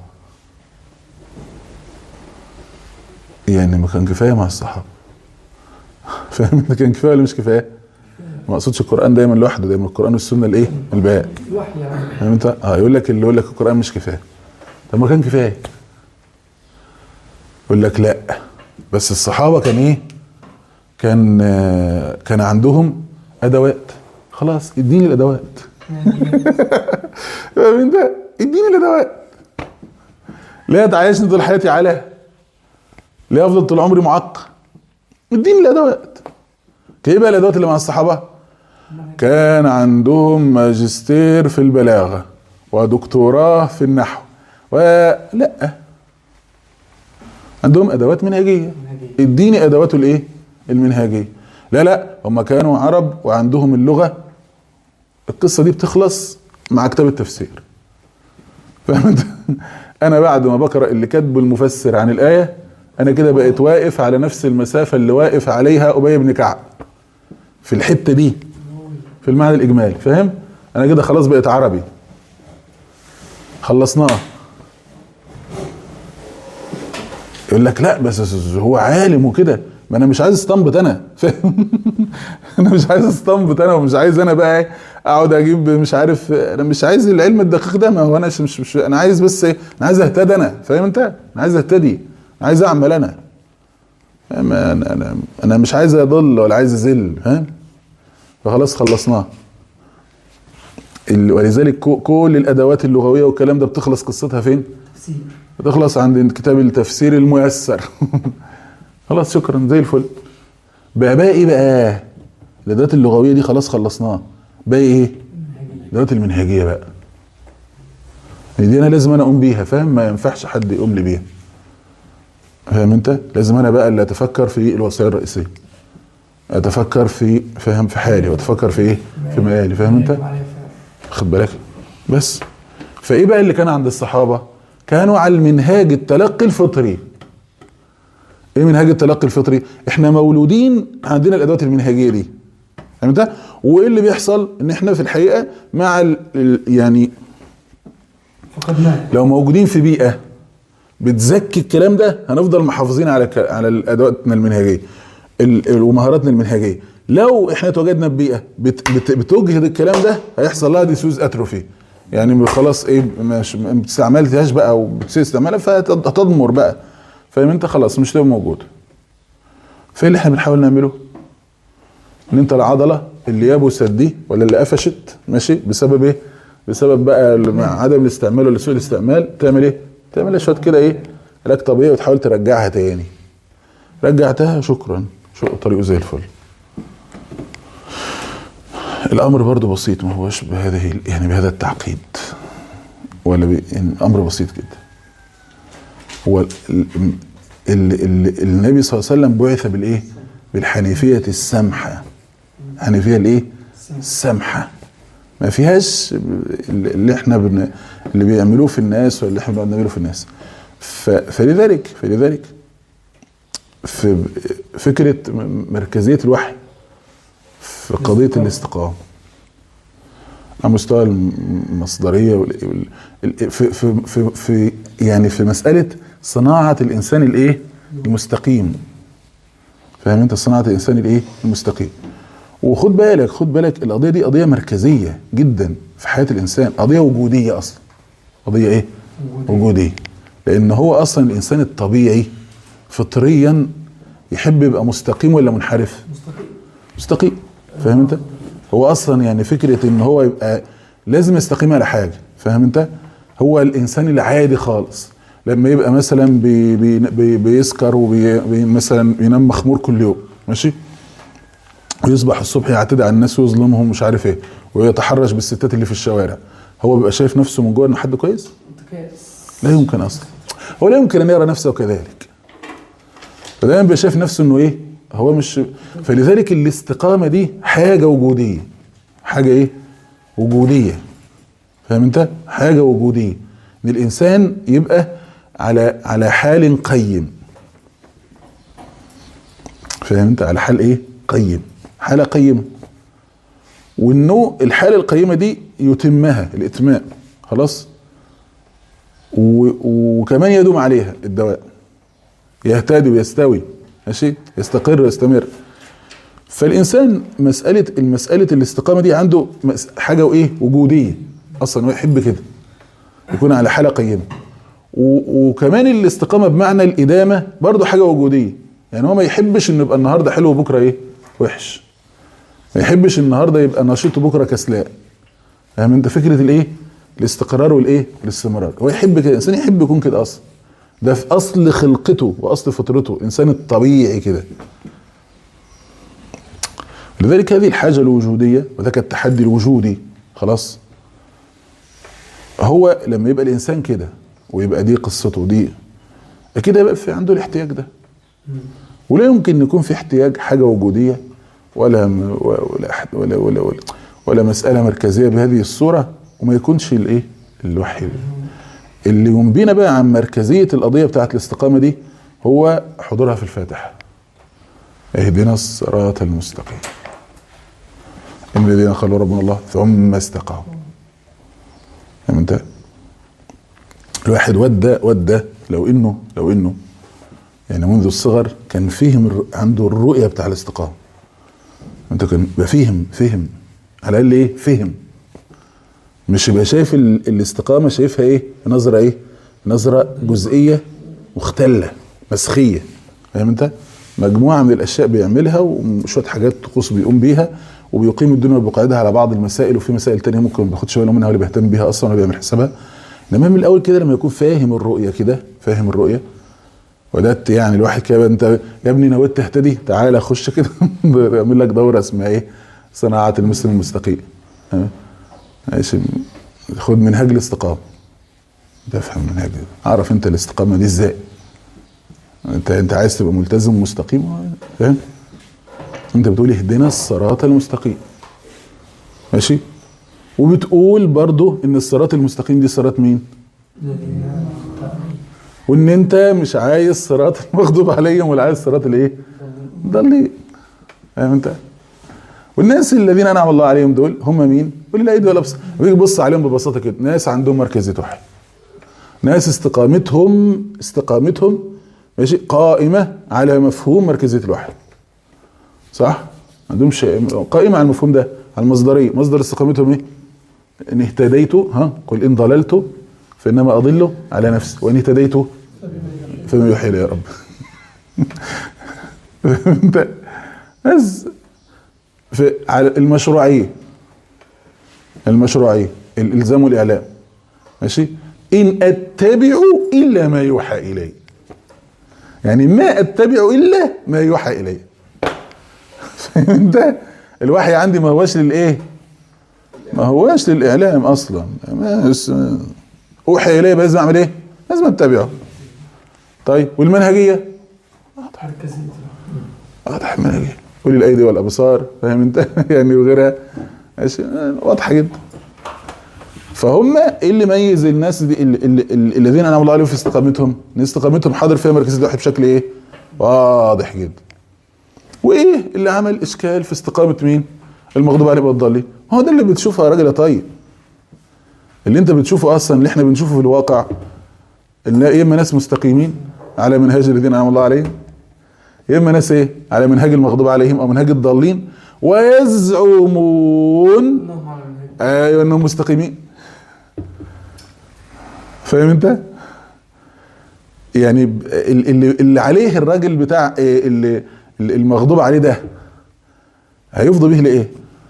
S2: يعني ما كان كفايه مع الصحابه. فاهم انت؟ كان كفايه ولا مش كفايه؟ ما اقصدش القرآن دايما لوحده، دايما القرآن والسنه الايه؟ البيان. فاهم انت؟ يقول لك اللي يقول لك القرآن مش كفايه. طب ما كان كفايه. يقول لك لا بس الصحابه كان ايه؟ كان عندهم ادوات. خلاص اديني الادوات. فاهم انت؟ اديني الادوات. ليه تعيشني طول حياتي على؟ ليه افضل طول عمري معق؟ اديني الادوات. ايه بقى الادوات اللي مع الصحابه؟ كان عندهم ماجستير في البلاغه ودكتوراه في النحو ولا عندهم ادوات منهجيه. اديني ادوات الايه؟ المنهجيه. لا هم كانوا عرب وعندهم اللغه. القصه دي بتخلص مع كتاب التفسير. فاهم انت؟ انا بعد ما بقرا اللي كاتبه المفسر عن الايه انا كده بقيت واقف على نفس المسافه اللي واقف عليها ابي بن كعب في الحته دي في المعنى الاجمالي. فاهم؟ انا كده خلاص بقيت عربي. خلصناه. يقول لك لا بس هو عالم وكده. ما انا مش عايز استنبط انا. فاهم؟ انا مش عايز استنبط انا، ومش عايز انا بقى اقعد اجيب مش عارف. انا مش عايز العلم الدقيق ده. ما هو انا مش انا عايز بس انا عايز اهتدي انا. فاهم انت؟ انا عايز اهتدي، انا عايز اعمل انا. انا مش عايز اضل ولا عايز ازل. فاهم؟ فخلاص خلصناه. ولذلك كل الادوات اللغويه والكلام ده بتخلص قصتها فين؟ بتخلص عند كتاب التفسير الميسر. خلاص شكرا زي الفل. بقى ايه بقى؟ الادوات اللغويه دي خلاص خلصناها. باقي ايه؟ الادوات المنهجيه بقى. دي انا لازم انا اقوم بيها. فاهم؟ ما ينفعش حد يقوم لي بيها. فاهم انت؟ لازم انا بقى اللي اتفكر في الوصايا الرئيسيه. اتفكر في فهم في حالي، واتفكر في ايه؟ في مقالي. فاهم انت؟ خد بالك بس. فايه بقى اللي كان عند الصحابه؟ كانوا على المنهاج التلقي الفطري. ايه منهاج التلقي الفطري؟ احنا مولودين عندنا الادوات المنهجيه دي. فاهم انت؟ وايه اللي بيحصل؟ ان احنا في الحقيقه مع يعني لو موجودين في بيئه بتزكي الكلام ده هنفضل محافظين على ادواتنا المنهجيه ومهاراتنا المنهجيه. لو احنا اتوجدنا ببيئه بتوجد الكلام ده، هيحصل لها ديسوز اتروفي، يعني خلاص ايه مش ما استعملتهاش بقى او بتسيب استعمالها فهتضمر بقى، فاهم انت؟ خلاص مش هتبقى موجوده. فايه اللي احنا بنحاول نعمله؟ ان انت العضله اللي يبست دي ولا اللي قفشت ماشي بسبب ايه؟ بسبب بقى عدم الاستعمال ولا سوء الاستعمال، تعمل ايه؟ تعمل شويه كده ايه؟ علاج طبيعي وتحاول ترجعها تاني. رجعتها شكرا، طريقه زي الفل. الامر برضو بسيط، ما هوش بهذه يعني بهذا التعقيد ولا يعني امر بسيط جدا. هو النبي صلى الله عليه وسلم بعث بالايه؟ بالحنيفيه السمحه. حنيفيه الايه؟ السمحه، ما فيهاش اللي احنا اللي بيعملوه في الناس ولا اللي احنا بنعمله في الناس. فلذلك في فكره مركزيه الوحي في قضيه الاستقامه على مستوى المصدريه في يعني في مساله صناعه الانسان الايه؟ المستقيم. فاهم انت؟ صناعه الانسان الايه؟ المستقيم. وخد بالك القضيه دي قضيه مركزيه جدا في حياه الانسان، قضيه وجوديه اصلا. قضيه ايه؟ وجوديه. لان هو اصلا الانسان الطبيعي فطريا يحب يبقى مستقيم ولا منحرف؟ مستقيم. فاهم انت؟ هو اصلا يعني فكره ان هو يبقى لازم يستقيم على حاجه. فاهم انت؟ هو الانسان العادي خالص لما يبقى مثلا بيسكر مثلا ينام مخمور كل يوم ماشي، ويصبح الصبح يعتدي على الناس ويظلمهم مش عارف ايه، ويتحرش بالستات اللي في الشوارع، هو بيبقى شايف نفسه من جوه انه حد كويس؟ لا يمكن اصلا. هو لا يمكن ان يرى نفسه كذلك. فدايما بيبقى شايف نفسه انه ايه؟ هو مش. فلذلك الاستقامه دي حاجه وجوديه. حاجه ايه؟ وجوديه. فاهم انت؟ حاجه وجوديه. ان الانسان يبقى على حال قيم. فاهم انت؟ على حال ايه؟ قيم. حاله قيمه. وانه الحاله القيمه دي يتمها الاتمام. خلاص؟ وكمان يدوم عليها الدواء. يهتدي ويستوي ماشي، يستقر ويستمر. فالانسان المساله الاستقامه دي عنده حاجه وايه؟ وجوديه اصلا، هو يحب كده يكون على حاله قيمه. وكمان الاستقامه بمعنى الادامه برضه حاجه وجوديه. يعني هو ما يحبش انه يبقى النهارده حلو وبكره ايه؟ وحش. ما يحبش النهارده يبقى نشيط وبكره كسلان. فاهم انت فكره الايه؟ الاستقرار والايه؟ الاستمرار. هو يحب كده، الانسان يحب يكون كده اصلا. ده في اصل خلقته واصل فطرته، الانسان الطبيعي كده. لذلك هذه الحاجه الوجوديه وذاك التحدي الوجودي خلاص، هو لما يبقى الانسان كده ويبقى دي قصته دي، اكيد هيبقى في عنده الاحتياج ده. ولا يمكن يكون في احتياج حاجه وجوديه ولا مساله مركزيه بهذه الصوره وما يكونش الايه؟ الوحي. اللي ينبينا بقى عن مركزيه القضيه بتاعت الاستقامه دي هو حضورها في الفاتحه. اهدنا الصراط المستقيم ان الذين قالوا ربنا الله ثم استقاموا. فاهم انت؟ الواحد ودى لو انه يعني منذ الصغر كان فيهم عنده الرؤيه بتاع الاستقامه. انت كان يبقى فهم على الاقل ايه؟ فهم. مش يبقى شايف الاستقامه شايفها ايه؟ نظره ايه؟ نظره جزئيه مختله مسخيه. فاهم انت؟ مجموعه من الاشياء بيعملها وشويه حاجات طقوس بيقوم بيها وبيقيم الدنيا وبيقعدها على بعض المسائل، وفي مسائل تانية ممكن ما بياخدش باله منها ولا بيهتم بيها اصلا ولا بيعمل حسابها. انما من الاول كده لما يكون فاهم الرؤيه كده، فاهم الرؤيه، وده يعني الواحد كده انت يا ابني نويت تهتدي تعالى خش كده يعمل لك دوره اسمها ايه؟ صناعه المسلم المستقيم. ماشي، خد منهج الاستقامه. تفهم منهج، اعرف انت الاستقامه دي ازاي. انت عايز تبقى ملتزم ومستقيم، فاهم؟ انت بتقول اهدنا الصراط المستقيم ماشي، وبتقول برضو ان الصراط المستقيم دي صراط مين؟ وان انت مش عايز صراط المغضوب عليهم ولا عايز صراط الايه؟ ضالين. فاهم انت؟ والناس الذين انعم الله عليهم دول هم مين؟ قول لا ايد ولا بصر. ويجي بص عليهم ببساطه كده، ناس عندهم مركزيه وحي، ناس استقامتهم ماشي قائمه على مفهوم مركزيه الوحي. صح؟ عندهمش قائمة على المفهوم ده، على المصدرية. مصدر استقامتهم ايه؟ ان اهتديت قل ان ضللت فانما اضل على نفسي وان اهتديت فما يوحي الي يا رب. انت بس في على المشروعية الالزام والاعلام، ماشي. ان اتبع الا ما يوحى الي، يعني ما اتبع الا ما يوحى الي. فهمت؟ الوحي عندي ما هوش للايه؟ ما هوش للاعلام اصلا. اوحي الي لازم اعمل ايه؟ لازم اتبعه. طيب والمنهجيه؟ واضح المنهجيه، قولي الايدي والابصار، فاهم انت؟ يعني وغيرها ماشي، واضحه جدا. فهم ايه اللي ميز الناس دي الذين انعم الله عليهم في استقامتهم؟ ان استقامتهم حاضر فيها مركزيه الوحي بشكل ايه؟ واضح جدا. وايه اللي عمل اشكال في استقامه مين؟ المغضوب عليهم والضالين. هو ده اللي بتشوفه يا راجل يا طيب، اللي انت بتشوفه اصلا، اللي احنا بنشوفه في الواقع، ان يا اما ناس مستقيمين على منهاج الذين انعم الله عليهم، يا اما ناس ايه؟ على منهاج المغضوب عليهم او منهاج الضالين، ويزعمون ايوه انهم مستقيمين. فاهم انت؟ يعني اللي عليه الراجل بتاع اللي المغضوب عليه ده هيفضل به لايه؟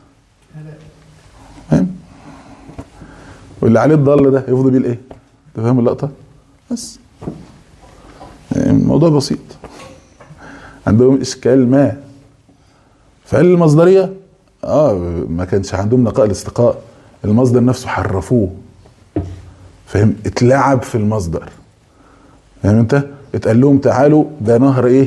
S2: فاهم؟ واللي عليه الضال ده هيفضل بيه لايه؟ انت فاهم اللقطه؟ بس يعني الموضوع بسيط. عندهم اشكال ما. فهل المصدريه ما كانش عندهم نقاء الاستقاء، المصدر نفسه حرفوه. فاهم؟ اتلعب في المصدر. فاهم انت؟ اتقال لهم تعالوا ده نهر ايه؟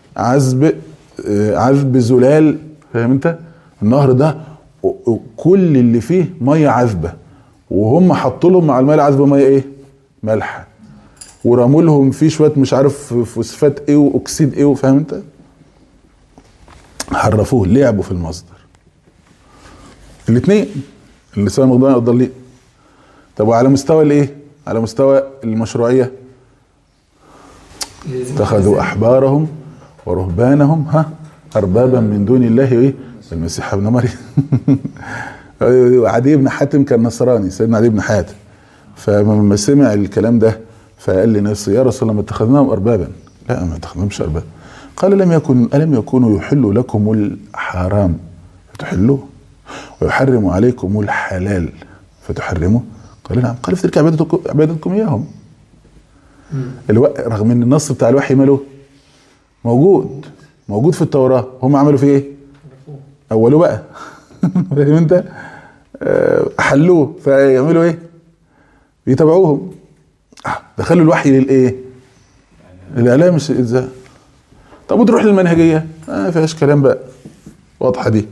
S2: عذب زلال. فاهم انت؟ النهر ده كل اللي فيه ميه عذبه، وهم حطوا لهم مع الميه العذبه ميه ايه؟ مالحه، ورموا لهم فيه شويه مش عارف فوسفات ايه واكسيد ايه. فاهم انت؟ حرفوه، لعبوا في المصدر الاثنين، اللي سواء المغضوب عليهم والضالين. طب وعلى مستوى الايه؟ على مستوى المشروعيه، اتخذوا احبارهم ورهبانهم اربابا من دون الله ايه؟ المسيح ابن مريم. عدي بن حاتم كان نصراني، سيدنا عدي بن حاتم، فلما سمع الكلام ده فقال لنفسه يا رسول الله ما اتخذناهم اربابا. لا ما اتخذناهمش اربابا. قال الم يكونوا يحلوا لكم الحرام فتحلوه ويحرم عليكم الحلال فتحرموه؟ قال نعم. قال فتلك عبادتكم اياهم. رغم ان النص بتاع الوحي ماله موجود في التوراة، هم عملوا فيه ايه؟ اولوه بقى. فاهم انت؟ حلوه، فيعملوا ايه؟ بيتابعوهم. دخلوا الوحي للايه؟ الاعلام مش الالزام. طب وتروح للمنهجيه ما فيهاش كلام بقى، واضحه دي.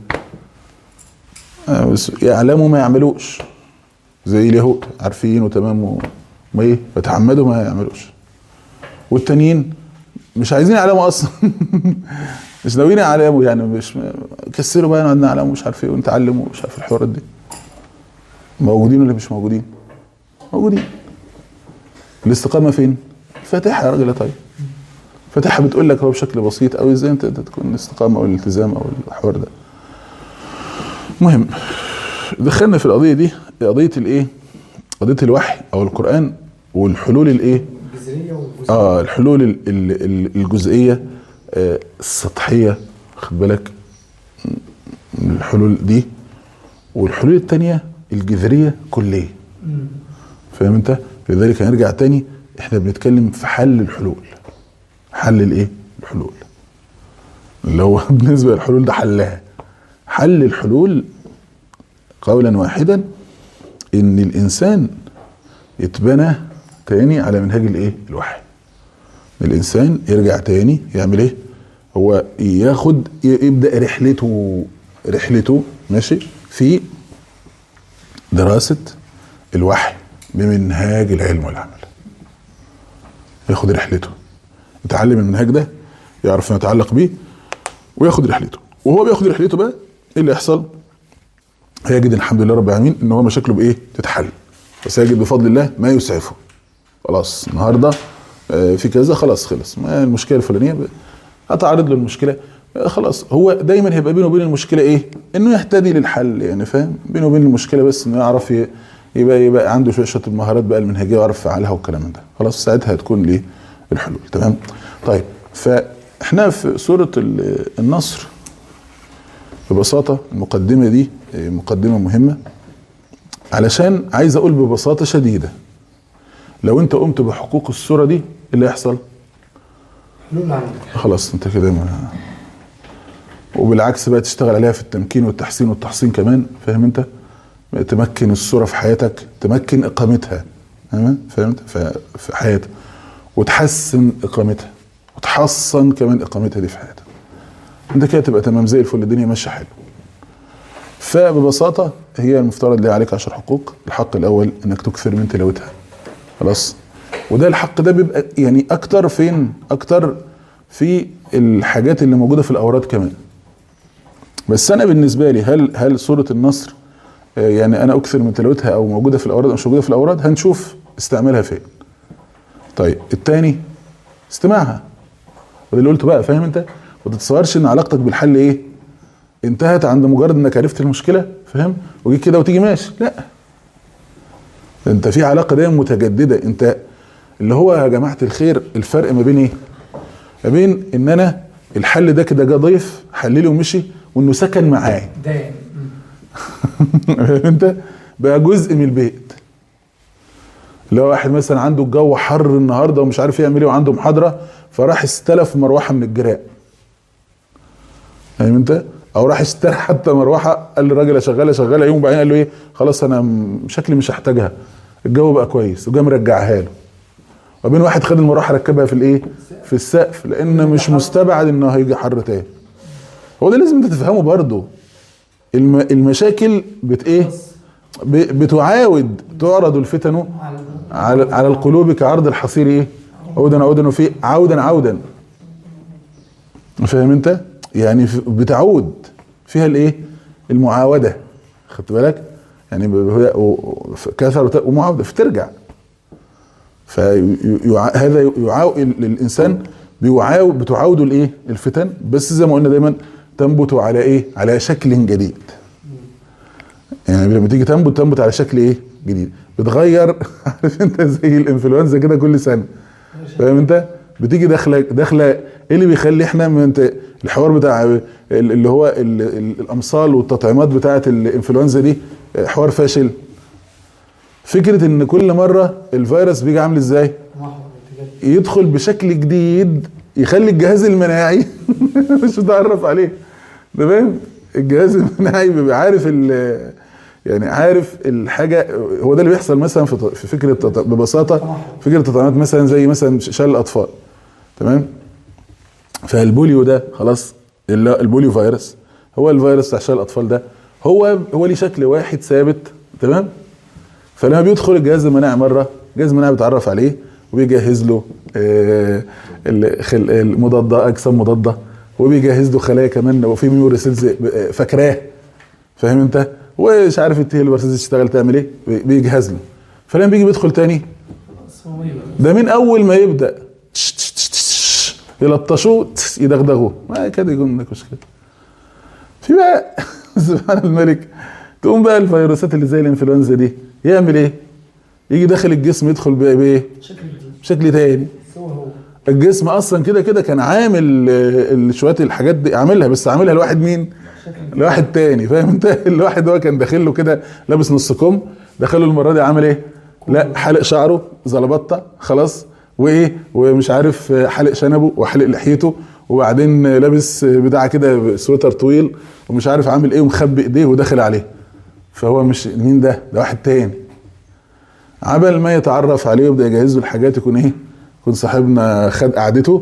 S2: بس يعلموا ما يعملوش، زي اليهود عارفين وتمام ما ايه، فتعمدوا ما يعملوش. والتانيين مش عايزين يعلموا اصلا. مش ناويين يعلموا، يعني مش كسروا بقى نقعد نعلموا مش عارف ايه ونتعلموا مش عارف الحوارات دي. موجودين ولا مش موجودين؟ موجودين. الاستقامه فين؟ الفاتحه يا راجل. طيب الفاتحه بتقول لك هو بشكل بسيط قوي ازاي انت تكون الاستقامه او الالتزام او الحوار ده. مهم. دخلنا في القضيه دي، قضيه الايه؟ قضيه الوحي او القران والحلول الايه؟ الحلول الجزئيه السطحيه، خد بالك الحلول دي، والحلول الثانيه الجذريه كليه. فاهم انت؟ لذلك هنرجع تاني احنا بنتكلم في حل الحلول. حل الايه؟ الحلول اللي هو بالنسبه للحلول ده حلها. حل الحلول قولا واحدا ان الانسان يتبنى تاني على منهج الايه؟ الوحي. الانسان يرجع تاني يعمل ايه؟ هو يبدا رحلته ماشي في دراسه الوحي بمنهاج العلم والعمل. ياخد رحلته، يتعلم المنهاج ده، يعرف انه يتعلق بيه وياخد رحلته. وهو بياخد رحلته بقى ايه اللي يحصل؟ هيجد الحمد لله رب العالمين ان هو مشاكله بايه؟ تتحل. بس هيجد بفضل الله ما يسعفه. خلاص النهارده في كذا، خلاص خلص، ما المشكله الفلانيه هتعرض له المشكله، خلاص هو دايما هيبقى بينه وبين المشكله ايه؟ انه يهتدي للحل يعني فاهم؟ بينه وبين المشكله بس انه يعرف يبقى عنده شويه المهارات بقى المنهجيه ويعرف يفعلها والكلام ده. خلاص ساعتها هتكون ليه الحلول. تمام. طيب فاحنا في سوره النصر ببساطه المقدمه دي مقدمه مهمه، علشان عايز اقول ببساطه شديده لو انت قمت بحقوق السوره دي اللي هيحصل خلاص انت كده وبالعكس بقى تشتغل عليها في التمكين والتحسين والتحصين كمان. فاهم انت؟ تمكن الصورة في حياتك، تمكن اقامتها. فهمت؟ في حياتك وتحسن اقامتها وتحصن كمان اقامتها دي في حياتك. انت كده تبقى تمام زي الفل، الدنيا ماشيه حلو. فببساطه هي المفترض ليه عليك 10 حقوق. الحق الاول انك تكثر من تلاوتها. خلاص. وده الحق ده بيبقى يعني اكتر فين؟ اكتر في الحاجات اللي موجوده في الاوراد كمان. بس انا بالنسبه لي هل سوره النصر يعني انا اكثر من تلاوتها او موجوده في الاوراد او مش موجوده في الاوراد؟ هنشوف استعمالها فين. طيب الثاني استماعها، وده اللي قلته بقى. فاهم انت؟ ما تتصورش ان علاقتك بالحل ايه؟ انتهت عند مجرد انك عرفت المشكله. فاهم؟ وجيت كده وتيجي ماشي. لا، انت في علاقه دايما متجدده. انت اللي هو يا جماعه الخير الفرق ما بين ايه؟ ما بين ان انا الحل ده كده جه ضيف حللي ومشي، وانه سكن معايا انت بقى جزء من البيت. لو واحد مثلا عنده الجو حر النهارده ومش عارف يعمل ايه وعنده محاضره، فراح استلف مروحه من الجيران. فاهم انت؟ او راح اشترى حتى مروحه، قال للراجل شغاله يوم، بعدين قال له ايه؟ خلاص انا شكلي مش هحتاجها، الجو بقى كويس، وجا مرجعها له. وبين واحد خد المروحه ركبها في الايه؟ في السقف، لان مش مستبعد انه هيجي حر تاني. هو ده لازم انت تفهمه برضه. المشاكل بتعاود تعرض الفتن على القلوب كعرض الحصير ايه؟ عودا في عودا. فاهم انت؟ يعني بتعود فيها الايه؟ المعاوده. خدت بالك؟ يعني كثره ومعاوده فترجع. فهذا الانسان بتعاود الايه؟ الفتن، بس زي ما قلنا دايما تنبت على ايه؟ على شكل جديد. يعني لما تيجي تنبت على شكل ايه؟ جديد. بتغير عارف انت زي الانفلونزا كده كل سنه. فاهم انت؟ بتيجي داخله ايه اللي بيخلي احنا من الحوار بتاع اللي هو الامصال والتطعيمات بتاعه الانفلونزا دي حوار فاشل. فكره ان كل مره الفيروس بيجي عامل ازاي؟ يدخل بشكل جديد يخلي الجهاز المناعي مش متعرف عليه. ده فاهم؟ الجهاز المناعي بيبقى عارف يعني عارف الحاجه. هو ده اللي بيحصل مثلا في فكره ببساطه فكره التطعيمات مثلا زي مثلا شلل الاطفال. تمام؟ فالبوليو ده خلاص، البوليو فيروس هو الفيروس بتاع شلل الاطفال ده هو ليه شكل واحد ثابت. تمام؟ فلما بيدخل الجهاز المناعي مره، الجهاز المناعي بيتعرف عليه وبيجهز له المضاده، اجسام مضاده، وبيجهز له خلايا كمان، وفي ميموري سيلز فاكراه. فاهم انت؟ ومش عارف التي هيلبر تشتغل تعمل ايه، بيجهز له. فلما بيجي بيدخل تاني ده من اول ما يبدا يلطشوه يدغدغوه، ما كده يكون عندك مشكله. في بقى سبحان الملك تقوم بقى الفيروسات اللي زي الانفلونزا دي يعمل ايه؟ يجي داخل الجسم يدخل بايه؟ بشكل تاني. الجسم اصلا كده كان عامل شويه الحاجات دي، عاملها بس عاملها لواحد مين؟ لواحد تاني. فاهم انت؟ الواحد هو كان داخل له كده لابس نص كم، دخله المره دي عامل ايه؟ لا حلق شعره زلبطه خلاص، وايه ومش عارف حلق شنبه وحلق لحيته، وبعدين لابس بتاع كده سويتر طويل ومش عارف عامل ايه ومخبي ايديه وداخل عليه. فهو مش مين ده واحد تاني. عبل ما يتعرف عليه ويبدا يجهز له الحاجات، يكون ايه؟ يكون صاحبنا خد قعدته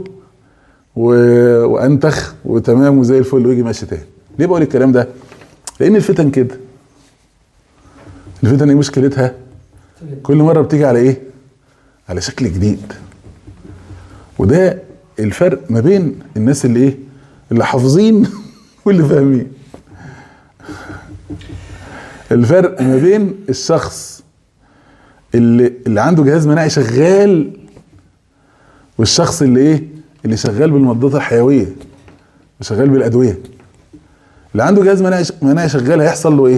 S2: وانتخ وتمام وزي الفل ويجي ماشي تاني. ليه بقول الكلام ده؟ لان الفتن كده. الفتن ايه مشكلتها؟ كل مره بتيجي على ايه؟ على شكل جديد. وده الفرق ما بين الناس اللي ايه؟ اللي حافظين واللي فاهمين. الفرق ما بين الشخص اللي عنده جهاز مناعي شغال والشخص اللي ايه؟ اللي شغال بالمضادات الحيويه. شغال بالادويه. اللي عنده جهاز مناعي شغال هيحصل له ايه؟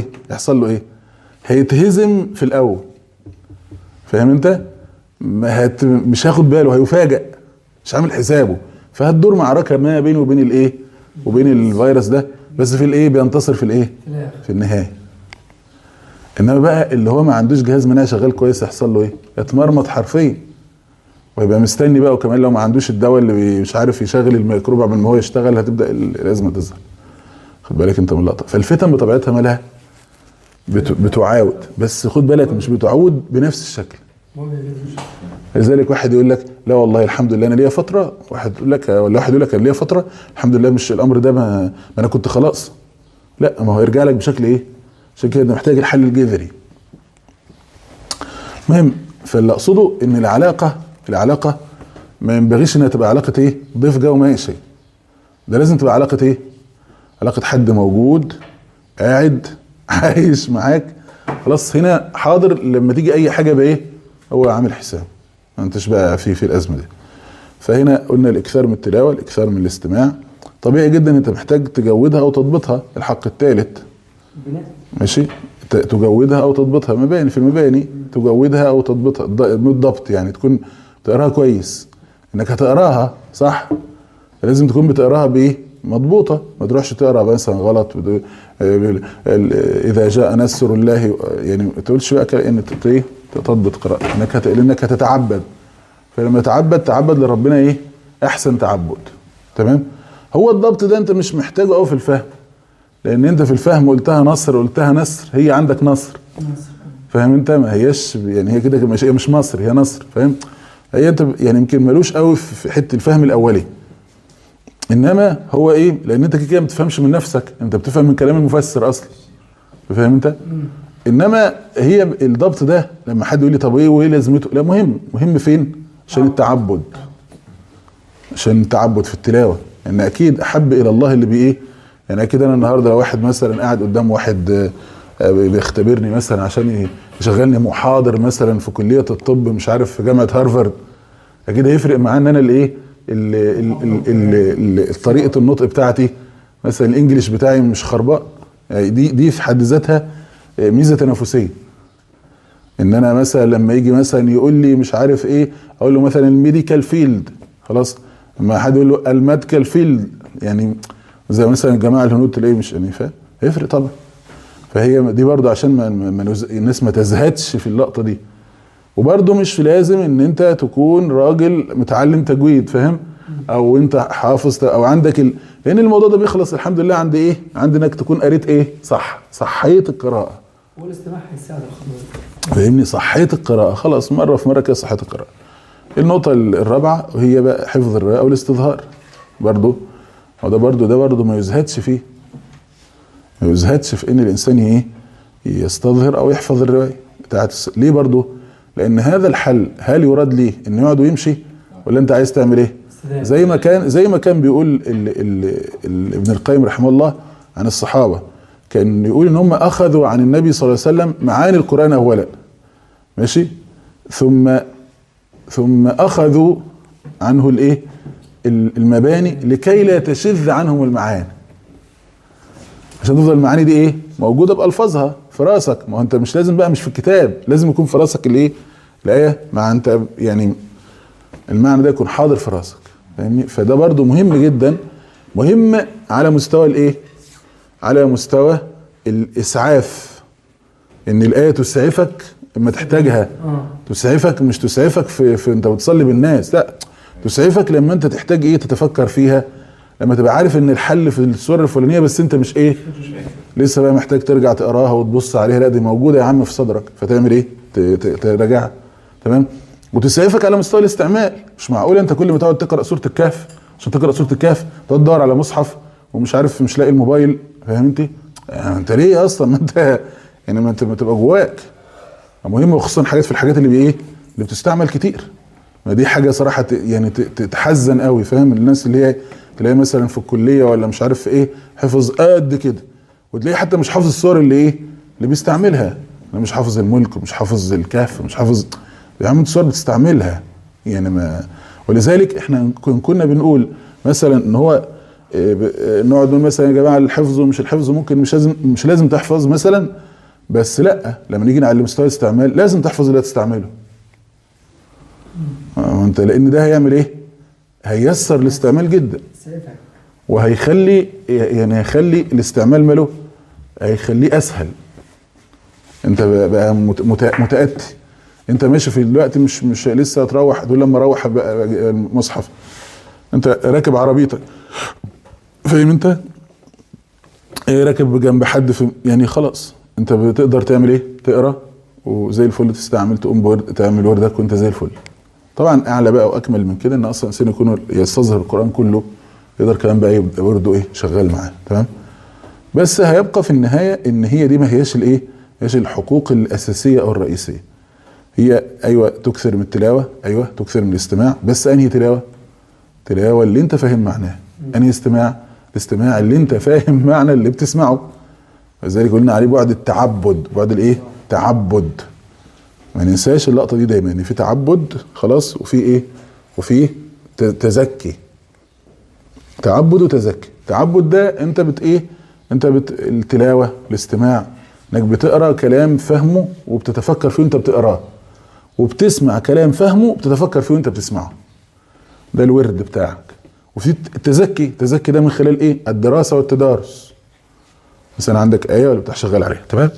S2: هيتهزم في الاول، فاهم انت؟ مش هياخد باله، هيفاجئ، مش عامل حسابه، فهتدور معركه ما بينه وبين الايه؟ وبين الفيروس ده، بس في الايه؟ بينتصر في الايه؟ في النهايه. انما بقى اللي هو ما عندوش جهاز مناعي شغال كويس يحصل له ايه؟ يتمرمط حرفيا، ويبقى مستني بقى. وكمان لو ما عندوش الدواء اللي مش عارف يشغل الميكروب قبل ما هو يشتغل، هتبدا الازمه تظهر. خد بالك انت من اللقطه. فالفتن بطبيعتها مالها؟ بتعاود، بس خد بالك مش بتعود بنفس الشكل. لذلك واحد يقول لك لا والله الحمد لله انا ليا فتره، واحد يقول لك انا ليا فتره الحمد لله، مش الامر ده ما انا كنت خلاص. لا، ما هو يرجع لك بشكل ايه؟ عشان كده محتاج الحل الجذري. المهم، فاللي اقصده ان العلاقه ما ينبغيش انها تبقى علاقه ايه؟ ضيف جه وماشي. ده لازم تبقى علاقه ايه؟ علاقه حد موجود قاعد عايش معاك، خلاص هنا حاضر، لما تيجي اي حاجه بايه؟ هو عامل حساب، ما انتش بقى في الازمه دي. فهنا قلنا الاكثار من التلاوه، الاكثار من الاستماع. طبيعي جدا انت محتاج تجودها او تضبطها. الحق الثالث ماشي، تجودها او تضبطها. مباني في المباني تجودها او تضبطها. بالضبط يعني تكون تقراها كويس. انك هتقراها صح، لازم تكون بتقراها بايه؟ مضبوطه. ما تروحش تقرا مثلا غلط. اذا جاء نصر الله، يعني ما تقولش بقى ان تضبط قراءه، لانك هتتعبد. فلما تعبد لربنا ايه؟ احسن تعبد. تمام. هو الضبط ده انت مش محتاجه قوي في الفهم، لان انت في الفهم قلتها نصر، هي عندك نصر. فاهم انت؟ ما هيش يعني هي كده مش مصر، هي نصر. فاهم؟ هي انت يعني يمكن ملوش قوي في حته الفهم الاولي. انما هو ايه؟ لان انت كده ما بتفهمش من نفسك، انت بتفهم من كلام المفسر اصلا. فاهم انت؟ انما هي الضبط ده لما حد يقول لي طب ايه وايه لازمته؟ لا، مهم فين؟ عشان التعبد. في التلاوه. ان اكيد احب الى الله اللي بايه؟ يعني اكيد انا النهارده لو واحد مثلا قاعد قدام واحد بيختبرني مثلا عشان يشغلني محاضر مثلا في كليه الطب مش عارف في جامعه هارفارد، اكيد هيفرق معاه ان انا الايه؟ طريقه النطق بتاعتي مثلا الانجليش بتاعي مش خرباء. يعني دي في حد ذاتها ميزه تنافسيه. ان انا مثلا لما يجي مثلا يقول لي مش عارف ايه، اقول له مثلا الميديكال فيلد، خلاص. لما حد يقول له الميديكال فيلد، يعني زي مثلا الجماعه الهنود تلاقيه مش يعني فاهم، هيفرق طبعا. فهي دي برضو عشان الناس ما تزهدش في اللقطه دي. وبرضو مش لازم ان انت تكون راجل متعلم تجويد، فاهم؟ او انت حافظ او عندك لان الموضوع ده بيخلص الحمد لله عند ايه؟ عند انك تكون قريت ايه؟ صحيه القراءه.
S4: والاستماع هيساعد
S2: فاهمني؟ صحيه القراءه خلاص، مره في مره كده صحيه القراءه. النقطه الرابعه وهي بقى حفظ الروايه والاستظهار. برضو ده برضو ما يزهدش فيه. ما يزهدش في ان الانسان ايه؟ يستظهر او يحفظ الروايه بتاعت ليه برضو؟ لان هذا الحل هل يراد ليه انه يقعد ويمشي، ولا انت عايز تعمل ايه؟ زي ما كان بيقول ابن القيم رحمه الله عن الصحابه، كان يقول ان هم اخذوا عن النبي صلى الله عليه وسلم معاني القران اولا، ماشي، ثم اخذوا عنه الايه؟ المباني لكي لا تشذ عنهم المعاني، عشان تفضل المعاني دي ايه؟ موجوده بالفاظها في راسك. ما هو انت مش لازم بقى مش في الكتاب، لازم يكون في راسك الايه؟ الايه، مع انت يعني المعنى ده يكون حاضر في راسك. فاهمني؟ فده برضو مهم جدا، مهم على مستوى الايه؟ على مستوى الاسعاف، ان الايه تسعفك لما تحتاجها. تسعفك، مش تسعفك في انت بتصلي بالناس، لا، تسعفك لما انت تحتاج ايه؟ تتفكر فيها، لما تبقى عارف ان الحل في السورة الفلانية بس انت مش ايه؟ لسه بقى محتاج ترجع تقراها وتبص عليها، لا دي موجودة يا عم في صدرك، فتعمل ايه؟ تراجعها. تمام؟ وتسعفك على مستوى الاستعمال. مش معقول انت كل ما تقعد تقرا سورة الكهف، عشان تقرا سورة الكهف تقعد تدور على مصحف ومش عارف مش لاقي الموبايل. فاهم انت؟ يعني انت ليه اصلا؟ ما انت يعني ما تبقى جواك. مهم، وخصوصا حاجات في الحاجات اللي بايه؟ اللي بتستعمل كتير. ما دي حاجة صراحة يعني تحزن قوي. فاهم؟ الناس اللي هي تلاقي مثلا في الكليه ولا مش عارف في ايه حفظ قد كده، وتلاقيه حتى مش حافظ الصور اللي ايه؟ اللي بيستعملها. انا مش حافظ الملك ومش حافظ الكهف ومش حافظ يا عم الصور بتستعملها يعني. ما ولذلك احنا كنا بنقول مثلا ان هو نقعد نقول مثلا يا جماعه الحفظ ومش الحفظ، ممكن مش لازم تحفظ مثلا، بس لا لما نيجي نعلم مستوى الاستعمال لازم تحفظ اللي هتستعمله. انت لان ده هيعمل ايه؟ هييسر الاستعمال جدا، وهيخلي يعني هيخلي الاستعمال ماله، هيخليه اسهل. انت بقى متأتي، انت ماشي في الوقت مش لسه هتروح تقول لما اروح المصحف، انت راكب عربيتك فاهم انت، راكب جنب حد في يعني خلاص انت بتقدر تعمل ايه؟ تقرا وزي الفل، تستعمل تقوم تعمل وردك وانت زي الفل. طبعا اعلى بقى واكمل من كده ان اصلا الانسان يكون يستظهر القران كله، يقدر كمان بقى يبقى ورده ايه؟ شغال معاه. تمام. بس هيبقى في النهايه ان هي دي ما هياش الايه؟ هياش الحقوق الاساسيه او الرئيسيه. هي ايوه تكثر من التلاوه، ايوه تكثر من الاستماع، بس انهي تلاوه؟ تلاوه اللي انت فاهم معناها. انهي استماع؟ الاستماع اللي انت فاهم معنى اللي بتسمعه. لذلك قلنا عليه بعد التعبد، بعد الايه؟ تعبد. ما ننساش اللقطه دي دايما، ان في تعبد خلاص وفي ايه؟ وفي تزكي. تعبد وتزكي. تعبد ده انت ايه؟ انت التلاوه، الاستماع، انك بتقرا كلام فهمه وبتتفكر فيه وانت بتقراه، وبتسمع كلام فهمه وبتتفكر فيه وانت بتسمعه. ده الورد بتاعك. وفي التزكي، التزكي ده من خلال ايه؟ الدراسه والتدارس. مثلا عندك ايه ولا بتاع شغال عليها. تمام.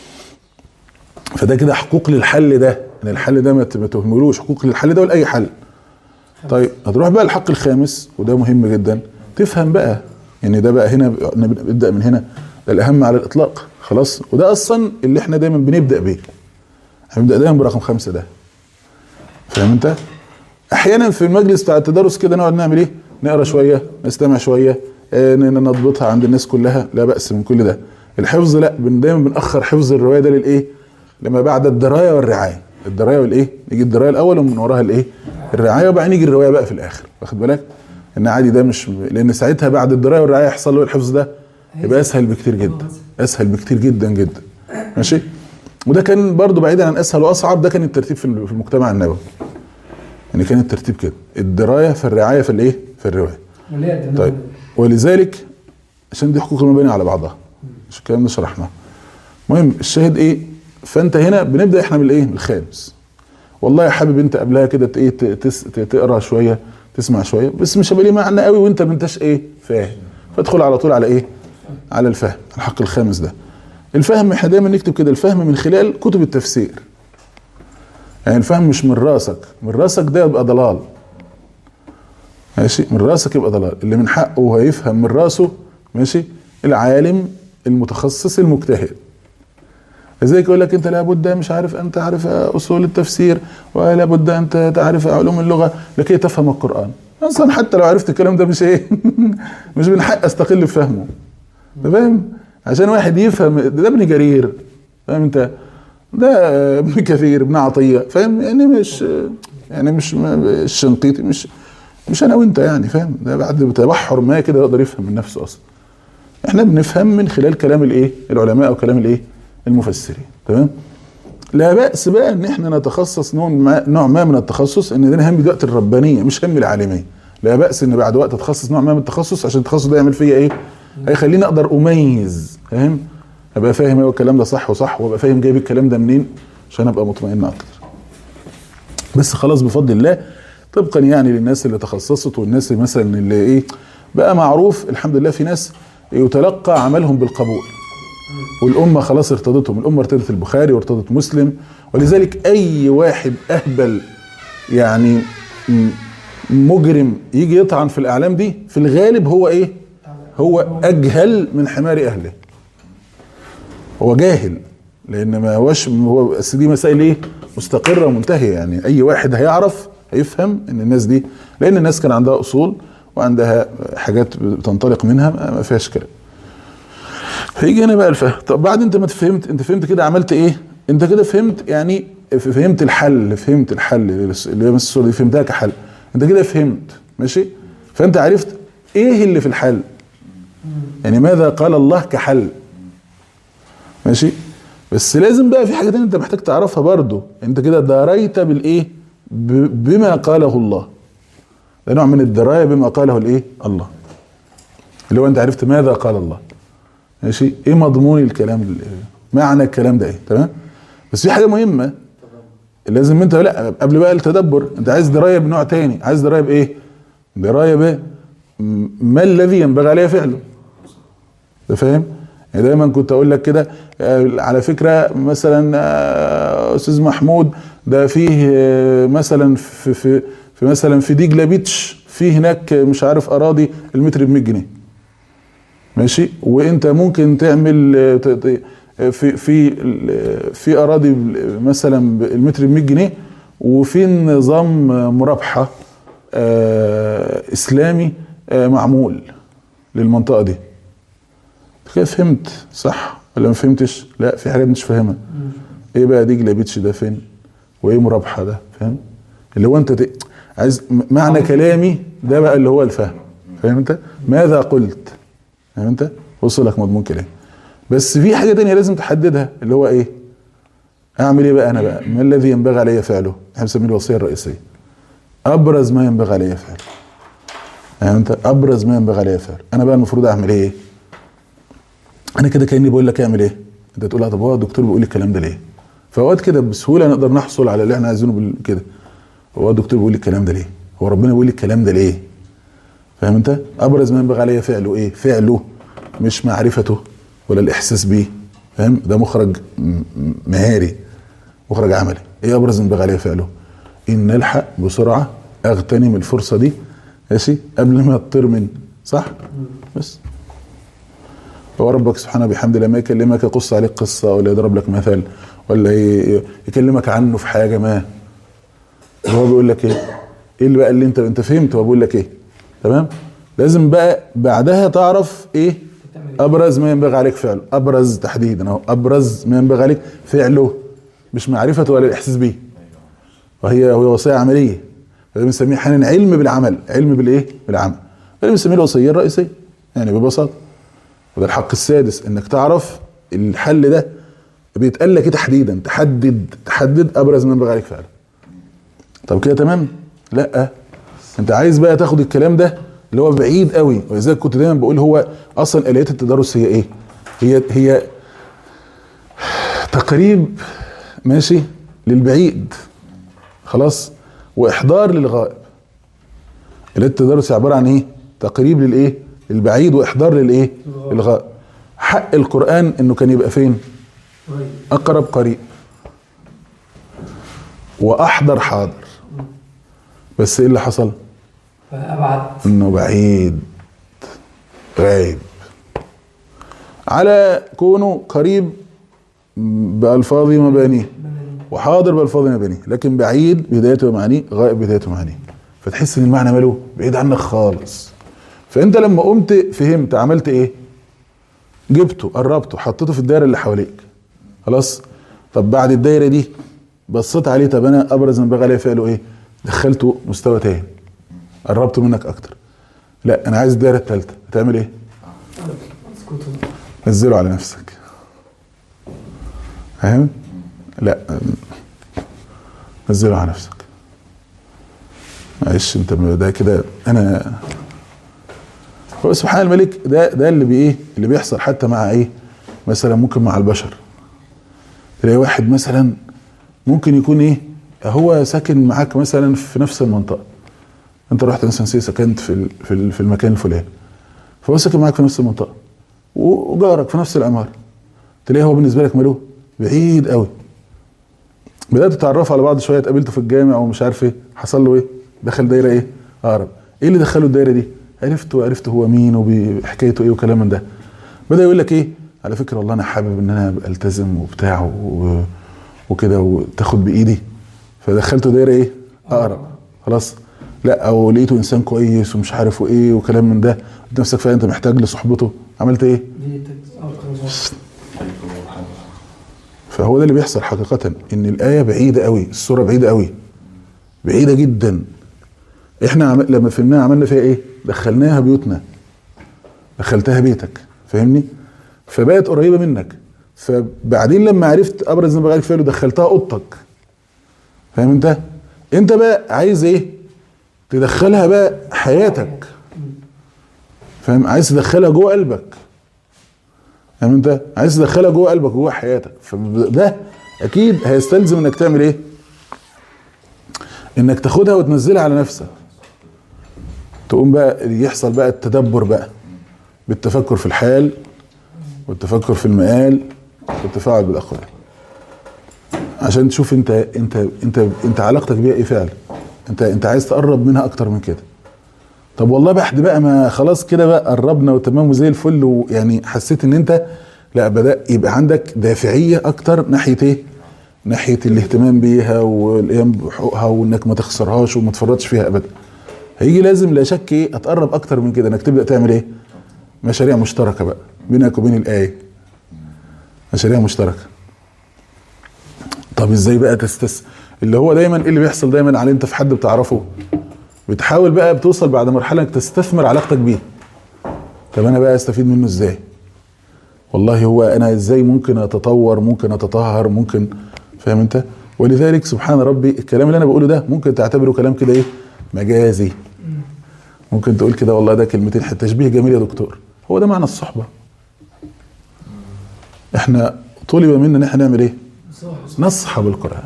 S2: فده كده حقوق للحل ده، ان الحل ده ما تهملوش، حقوق للحل ده ولا اي حل. طيب هتروح بقى الحق الخامس، وده مهم جدا تفهم بقى، يعني ده بقى هنا نبدا من هنا، ده الاهم على الاطلاق خلاص، وده اصلا اللي احنا دايما بنبدا بيه. احنا بنبدا دايما برقم 5 ده. فاهم انت؟ احيانا في المجلس بتاع التدرس كده نقعد نعمل ايه؟ نقرا شويه، نستمع شويه، نضبطها عند الناس كلها، لا باس من كل ده. الحفظ لا، دايما بنأخر حفظ الروايه ده للايه؟ لما بعد الدرايه والرعايه. الدرايه والايه؟ يجي الدرايه الاول ومن وراها الايه؟ الرعايه، وبعدين يجي الروايه بقى في الاخر. واخد بالك؟ ان عادي ده مش، لان ساعتها بعد الدرايه والرعايه يحصل له الحفظ ده يبقى اسهل بكتير جدا، اسهل بكتير جدا جدا. ماشي؟ وده كان برضو بعيدا عن اسهل واصعب، ده كان الترتيب في المجتمع النبوي. يعني كان الترتيب كده، الدرايه في الرعايه في الايه؟ في الروايه. طيب ولذلك عشان دي حقوق المباني على بعضها، مش الكلام ده شرحناه. المهم الشاهد ايه؟ فانت هنا بنبدا احنا من الايه؟ من الخامس. والله يا حابب انت قبلها كده ايه؟ تقرا شويه، تسمع شويه، بس مش هيبقى ليه معنى قوي وانت ما انتش ايه؟ فاهم. فادخل على طول على ايه؟ على الفهم، الحق الخامس ده. الفهم احنا دايما نكتب كده، الفهم من خلال كتب التفسير. يعني الفهم مش من راسك، من راسك ده يبقى ضلال. ماشي؟ من راسك يبقى ضلال. اللي من حقه هيفهم من راسه، ماشي؟ العالم المتخصص المجتهد. لذلك يقول لك انت لابد مش عارف انت عارف اصول التفسير، ولا بد انت تعرف علوم اللغه لكي تفهم القران. اصلا حتى لو عرفت الكلام ده مش ايه؟ مش من حق استقل بفهمه. فاهم؟ عشان واحد يفهم ده ابن جرير، فاهم انت؟ ده ابن كثير، ابن عطيه، فاهم؟ يعني مش الشنقيطي، مش انا وانت يعني، فاهم؟ ده بعد تبحر ما كده يقدر يفهم من نفسه اصلا. احنا بنفهم من خلال كلام الايه؟ العلماء او كلام الايه؟ المفسرين. تمام؟ لا بأس بقى ان احنا نتخصص نوع ما من التخصص، ان ده هم دلوقتي الربانيه مش هم العالميه. لا بأس ان بعد وقت اتخصص نوع ما من التخصص، عشان التخصص ده يعمل فيا ايه؟ هيخليني اقدر اميز، فاهم؟ ابقى فاهم ايه الكلام ده صح وصح، وابقى فاهم جايب الكلام ده منين، عشان ابقى مطمئن اكتر. بس خلاص بفضل الله، طبقا يعني للناس اللي تخصصت، والناس اللي مثلا اللي ايه بقى معروف الحمد لله، في ناس يتلقى عملهم بالقبول، والامه خلاص ارتضتهم. الامه ارتضت البخاري وارتضت مسلم، ولذلك اي واحد اهبل يعني مجرم يجي يطعن في الاعلام دي، في الغالب هو ايه؟ هو اجهل من حمار اهله. هو جاهل، لان ما هوش هو دي مسائل ايه؟ مستقره ومنتهيه. يعني اي واحد هيعرف هيفهم ان الناس دي، لان الناس كان عندها اصول وعندها حاجات بتنطلق منها ما فيهاش كلام. فيجي هنا بقى الفهم. طب بعد انت ما فهمت، انت فهمت كده عملت ايه؟ انت كده فهمت يعني، فهمت الحل، فهمت الحل اللي هي الصوره دي فهمتها كحل. انت كده فهمت، ماشي؟ فانت عرفت ايه اللي في الحل، يعني ماذا قال الله كحل، ماشي؟ بس لازم بقى في حاجه تانية انت محتاج تعرفها برضو. انت كده دريت بالايه؟ بما قاله الله. ده نوع من الدرايه بما قاله الايه؟ الله. اللي هو انت عرفت ماذا قال الله، ماشي، ايه مضمون الكلام، معنى الكلام ده ايه، تمام. بس في حاجه مهمه لازم انت، لا قبل بقى التدبر انت عايز درايه بنوع تاني، عايز درايه بايه؟ درايه ب ما الذي ينبغي عليه فعله. انت فاهم؟ يعني دايما كنت اقول لك كده، على فكره مثلا استاذ محمود ده فيه مثلا في مثلا في دجله بيتش في هناك مش عارف اراضي المتر ب 100 جنيه، ماشي، وانت ممكن تعمل في اراضي مثلا المتر ب 100 جنيه وفي نظام مرابحه اسلامي معمول للمنطقه دي. كده فهمت صح ولا ما فهمتش؟ لا في حاجات مش فاهمها. ايه بقى دجله بيتش ده فين؟ وايه مرابحه ده؟ فاهم؟ اللي هو انت عايز معنى كلامي ده بقى اللي هو الفهم. فاهم انت؟ ماذا قلت؟ فاهم انت؟ وصل لك مضمون كلام. بس في حاجه تانية لازم تحددها، اللي هو ايه؟ اعمل ايه بقى انا بقى؟ ما الذي ينبغي علي فعله؟ احنا بنسميه الوصيه الرئيسيه. ابرز ما ينبغي علي فعله. فاهم انت؟ ابرز ما ينبغي علي فعله. انا بقى المفروض اعمل ايه؟ انا كده كاني بقول لك اعمل ايه؟ انت تقول طب هو الدكتور بيقول لي الكلام ده ليه؟ فاوقات كده بسهوله نقدر نحصل على اللي احنا عايزينه كده. هو الدكتور بيقول لي الكلام ده ليه؟ هو ربنا بيقول لي الكلام ده ليه؟ فاهم انت؟ ابرز ما ينبغي عليه فعله ايه؟ فعله، مش معرفته ولا الاحساس بيه. فاهم؟ ده مخرج مهاري، مخرج عملي. ايه ابرز ما ينبغي عليه فعله؟ ان الحق بسرعه اغتنم الفرصه دي، ماشي، قبل ما تطير مني، صح؟ بس هو ربك سبحانه بحمده لما يكلمك يقص عليك قصه ولا يضرب لك مثل ولا يكلمك عنه في حاجه ما، هو بيقول لك ايه؟ ايه اللي بقى اللي انت فهمت هو بيقول لك ايه؟ تمام؟ لازم بقى بعدها تعرف ايه ابرز ما ينبغي عليك فعله. ابرز تحديدا اهو، ابرز ما ينبغي عليك فعله، مش معرفته ولا الاحساس بيه. وهي وصيه عمليه، ده بنسميه احيانا علم بالعمل، علم بالايه؟ بالعمل. ده بنسميه الوصيه الرئيسيه يعني ببساطه. وده الحق السادس، انك تعرف الحل ده بيتقال لك ايه تحديدا، تحدد ابرز ما ينبغي عليك فعله. طب كده تمام؟ لا، انت عايز بقى تاخد الكلام ده اللي هو بعيد قوي. ولذلك كنت دايما بقول هو اصلا اليات التدرس هي ايه؟ هي تقريب، ماشي، للبعيد، خلاص، واحضار للغائب. اليات التدرس عباره عن ايه؟ تقريب للايه؟ للبعيد واحضار للايه؟ للغائب. حق القران انه كان يبقى فين؟ اقرب قريب، واحضر حاضر. بس ايه اللي حصل؟
S4: أبعد،
S2: انه بعيد غايب، على كونه قريب بألفاظ مبانيه وحاضر بألفاظ مبانيه، لكن بعيد بدايته ومعانيه، غائب بدايته ومعانيه. فتحس ان المعنى ماله بعيد عنك خالص. فانت لما قمت فهمت عملت ايه؟ جبته، قربته، حطيته في الدايره اللي حواليك، خلاص. طب بعد الدايره دي بصيت عليه، طب انا ابرز ما ينبغي عليه فعله ايه؟ دخلته مستوى تاني، قربته منك اكتر. لا انا عايز الدايره الثالثه، هتعمل ايه؟ نزله على نفسك. فاهم؟ لا نزله على نفسك. معلش انت ده كده انا هو سبحان الملك. ده اللي بايه؟ اللي بيحصل حتى مع ايه؟ مثلا ممكن مع البشر تلاقي واحد مثلا ممكن يكون ايه؟ هو ساكن معاك مثلا في نفس المنطقه، انت رحت مثلا سكنت في المكان الفلاني، فهو ساكن معاك في نفس المنطقه وجارك في نفس العماره، تلاقيه هو بالنسبه لك ماله بعيد قوي. بدات تتعرفوا على بعض شويه، اتقابلتوا في الجامع ومش عارف ايه، حصل له ايه؟ دخل دايره ايه؟ اقرب. ايه اللي دخله الدايره دي؟ عرفت هو مين وحكايته ايه وكلام من ده. بدا يقول لك ايه؟ على فكره والله انا حابب ان انا التزم وبتاع وكده وتاخد بايدي، فدخلته دايره ايه؟ اقرب، خلاص. لا او لقيته انسان كويس ومش عارف ايه وكلام من ده، انت نفسك فعلا انت محتاج لصحبته، عملت ايه؟ فهو ده اللي بيحصل حقيقه، ان الايه بعيده قوي، السوره بعيده قوي، بعيده جدا. احنا لما فهمناها عملنا فيها ايه؟ دخلناها بيوتنا، دخلتها بيتك، فاهمني؟ فبقت قريبه منك. فبعدين لما عرفت ابرز ما بغير فعله دخلتها اوضتك، فاهم انت؟ انت بقى عايز ايه؟ تدخلها بقى حياتك، فاهم؟ عايز تدخلها جوه قلبك، فاهم؟ انت عايز تدخلها جوه قلبك وجوه حياتك، فده اكيد هيستلزم انك تعمل ايه؟ انك تاخدها وتنزلها على نفسك، تقوم بقى يحصل بقى التدبر بقى بالتفكر في الحال والتفكر في المآل والتفاعل بالاقوال، عشان تشوف انت علاقتك بيها ايه فعلا. انت عايز تقرب منها اكتر من كده. طب والله بحد بقى ما خلاص كده بقى قربنا وتمام وزي الفل، ويعني حسيت ان انت لا بدأ يبقى عندك دافعية اكتر ناحية ايه؟ ناحية الاهتمام بيها والقيام بحقوقها وانك ما تخسرهاش وما تفرطش فيها ابدا. هيجي لازم لا شك ايه اتقرب اكتر من كده، انك تبدأ تعمل ايه؟ مشاريع مشتركة بقى بينك وبين الآية، مشاريع مشتركة. طب ازاي بقى اللي هو دايما ايه اللي بيحصل دايما على انت في حد بتعرفه بتحاول بقى بتوصل بعد مرحلة انك تستثمر علاقتك بيه. طب انا بقى استفيد منه ازاي؟ والله هو انا ازاي ممكن اتطور، ممكن اتطهر، ممكن، فاهم انت؟ ولذلك سبحان ربي الكلام اللي انا بقوله ده ممكن تعتبره كلام كده ايه؟ مجازي. ممكن تقول كده والله ده كلمتين حتى تشبيه جميل يا دكتور. هو ده معنى الصحبة. احنا طلب منا ان احنا نعمل ايه؟ نصحب القرآن.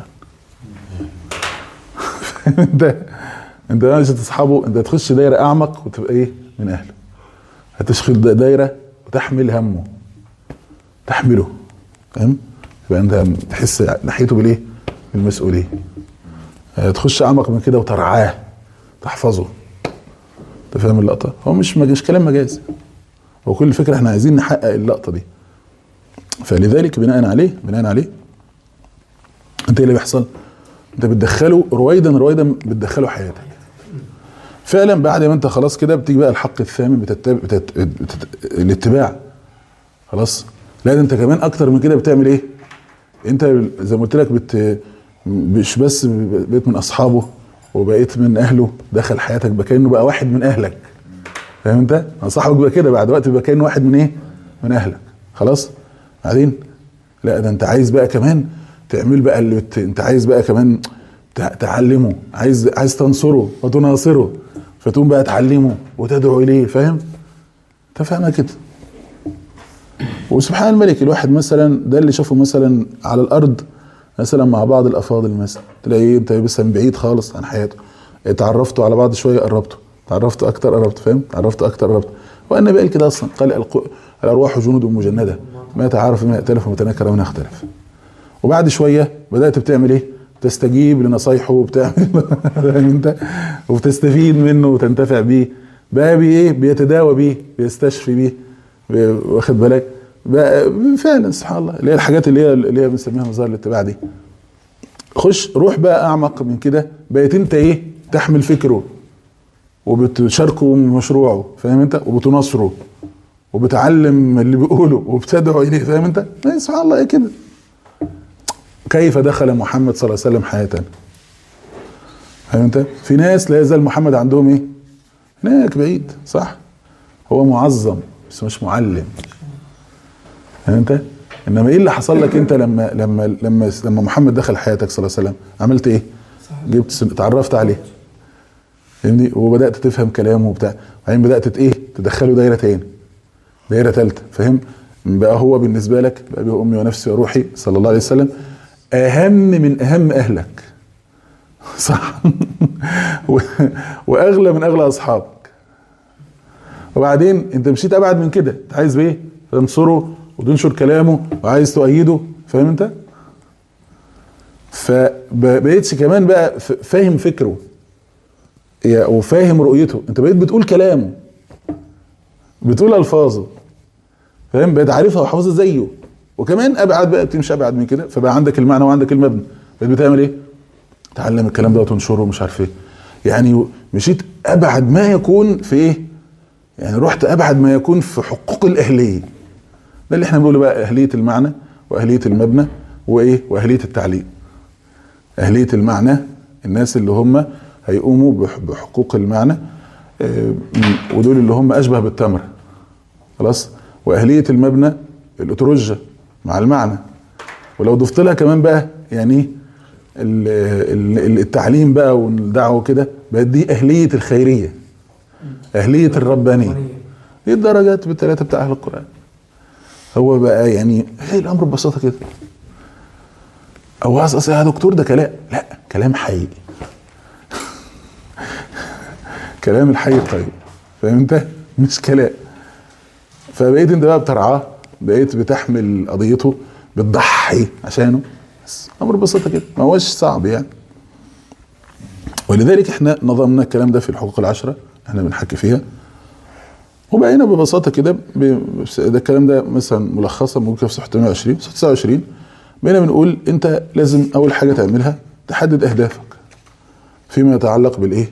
S2: انت مش تصحبه، انت تخش دايرة اعمق وتبقى ايه؟ من اهله. هتشغل دايرة وتحمل همه، تحمله، فاهم؟ يبقى انت تحس ناحيته بالايه؟ بالمسؤولية. تخش اعمق من كده وترعاه، تحفظه. انت فاهم اللقطة؟ هو مش كلام مجازي. هو كل الفكرة احنا عايزين نحقق اللقطة دي. فلذلك بناء عليه انت اللي بيحصل؟ انت بتدخله رويدا بتدخله حياتك. فعلا بعد ما انت خلاص كده بتيجي بقى الحق الثامن الاتباع. خلاص لا ده انت كمان اكتر من كده بتعمل ايه؟ انت زي ما قلت لك مش بس بقيت من اصحابه وبقيت من اهله، دخل حياتك بقى كانه بقى واحد من اهلك، فاهم انت؟ صاحبك بقى كده بعد وقت بقى كانه واحد من ايه؟ من اهلك. خلاص بعدين لا ده انت عايز بقى كمان تعمل بقى اللي انت عايز بقى كمان تعلمه، عايز تنصره وتناصره، فتقوم بقى تعلمه وتدعو اليه، فاهم؟ انت فاهمها كده. وسبحان الملك الواحد مثلا ده اللي شافه مثلا على الارض مثلا مع بعض الافاضل، مثلا تلاقيه انت بس بعيد خالص عن حياته، اتعرفتوا على بعض شويه قربتوا، تعرفتوا اكتر قربت، فاهم؟ تعرفتوا اكتر قربت. والنبي قال كده اصلا، قال الارواح جنود مجنده ما تعارف ما ائتلف وتنكر وما اختلف. وبعد شويه بدات بتعمل ايه؟ تستجيب لنصايحه وبتعمل فاهم انت؟ وبتستفيد منه وتنتفع بيه بقى، ايه؟ بيتداوى بيه، بيستشفي بيه، واخد بالك؟ بقى فعلا سبحان الله اللي هي الحاجات اللي هي بنسميها مظاهر الاتباع دي. روح بقى اعمق من كده، بقيت انت ايه؟ تحمل فكره وبتشاركه مشروعه، فاهم انت؟ وبتناصره وبتعلم اللي بيقوله وبتدعو اليه، فاهم انت؟ سبحان الله ايه كده. كيف دخل محمد صلى الله عليه وسلم حياتنا، فاهم انت؟ في ناس لا يزال محمد عندهم ايه؟ هناك بعيد، صح؟ هو معظم بس مش معلم، فاهم انت؟ انما ايه اللي حصل لك انت لما محمد دخل حياتك صلى الله عليه وسلم؟ عملت ايه؟ اتعرفت عليه، فاهمني؟ وبدات تفهم كلامه وبتاع، بعدين بدات ايه؟ تدخله دايره تاني، دايره ثالثه، فاهم؟ بقى هو بالنسبه لك بقى امي ونفسي وروحي صلى الله عليه وسلم اهم من اهم اهلك، صح؟ واغلى من اغلى اصحابك. وبعدين انت مشيت ابعد من كده، انت عايز بايه؟ تنصره وتنشر كلامه وعايز تؤيده، فاهم انت؟ فبقيتش كمان بقى فاهم فكره وفاهم رؤيته، انت بقيت بتقول كلامه، بتقول الفاظه، فاهم؟ بقيت عارفها وحافظها زيه. وكمان ابعد بقى، بتمشي ابعد من كده، فبقى عندك المعنى وعندك المبنى. بقيت بتعمل ايه؟ تعلم الكلام ده وتنشره ومش عارف ايه. يعني مشيت ابعد ما يكون في ايه؟ يعني رحت ابعد ما يكون في حقوق الاهليه. ده اللي احنا بنقوله بقى، اهليه المعنى واهليه المبنى وايه؟ واهليه التعليم. اهليه المعنى الناس اللي هم هيقوموا بحقوق المعنى، ودول اللي هم اشبه بالتمر، خلاص؟ واهليه المبنى الاتروجه مع المعنى. ولو ضفت لها كمان بقى يعني التعليم بقى والدعوه كده، بقت دي اهليه الخيريه، اهليه الربانيه، دي الدرجات بالثلاثه بتاع اهل القران. هو بقى يعني هي الامر ببساطه كده. او اصل يا دكتور ده كلام، لا كلام حقيقي. كلام الحي طيب، فاهم انت؟ مش كلام. فبقيت انت بقى بترعاه، بقيت بتحمل قضيته، بتضحي عشانه، بس امر ببساطه كده، ما هوش صعب يعني. ولذلك احنا نظمنا الكلام ده في الحقوق العشره، احنا بنحكي فيها، وبقينا ببساطه كده ده الكلام ده مثلا ملخصا ممكن في صفحه 28 صفحه 29 بقينا بنقول انت لازم اول حاجه تعملها تحدد اهدافك فيما يتعلق بالايه؟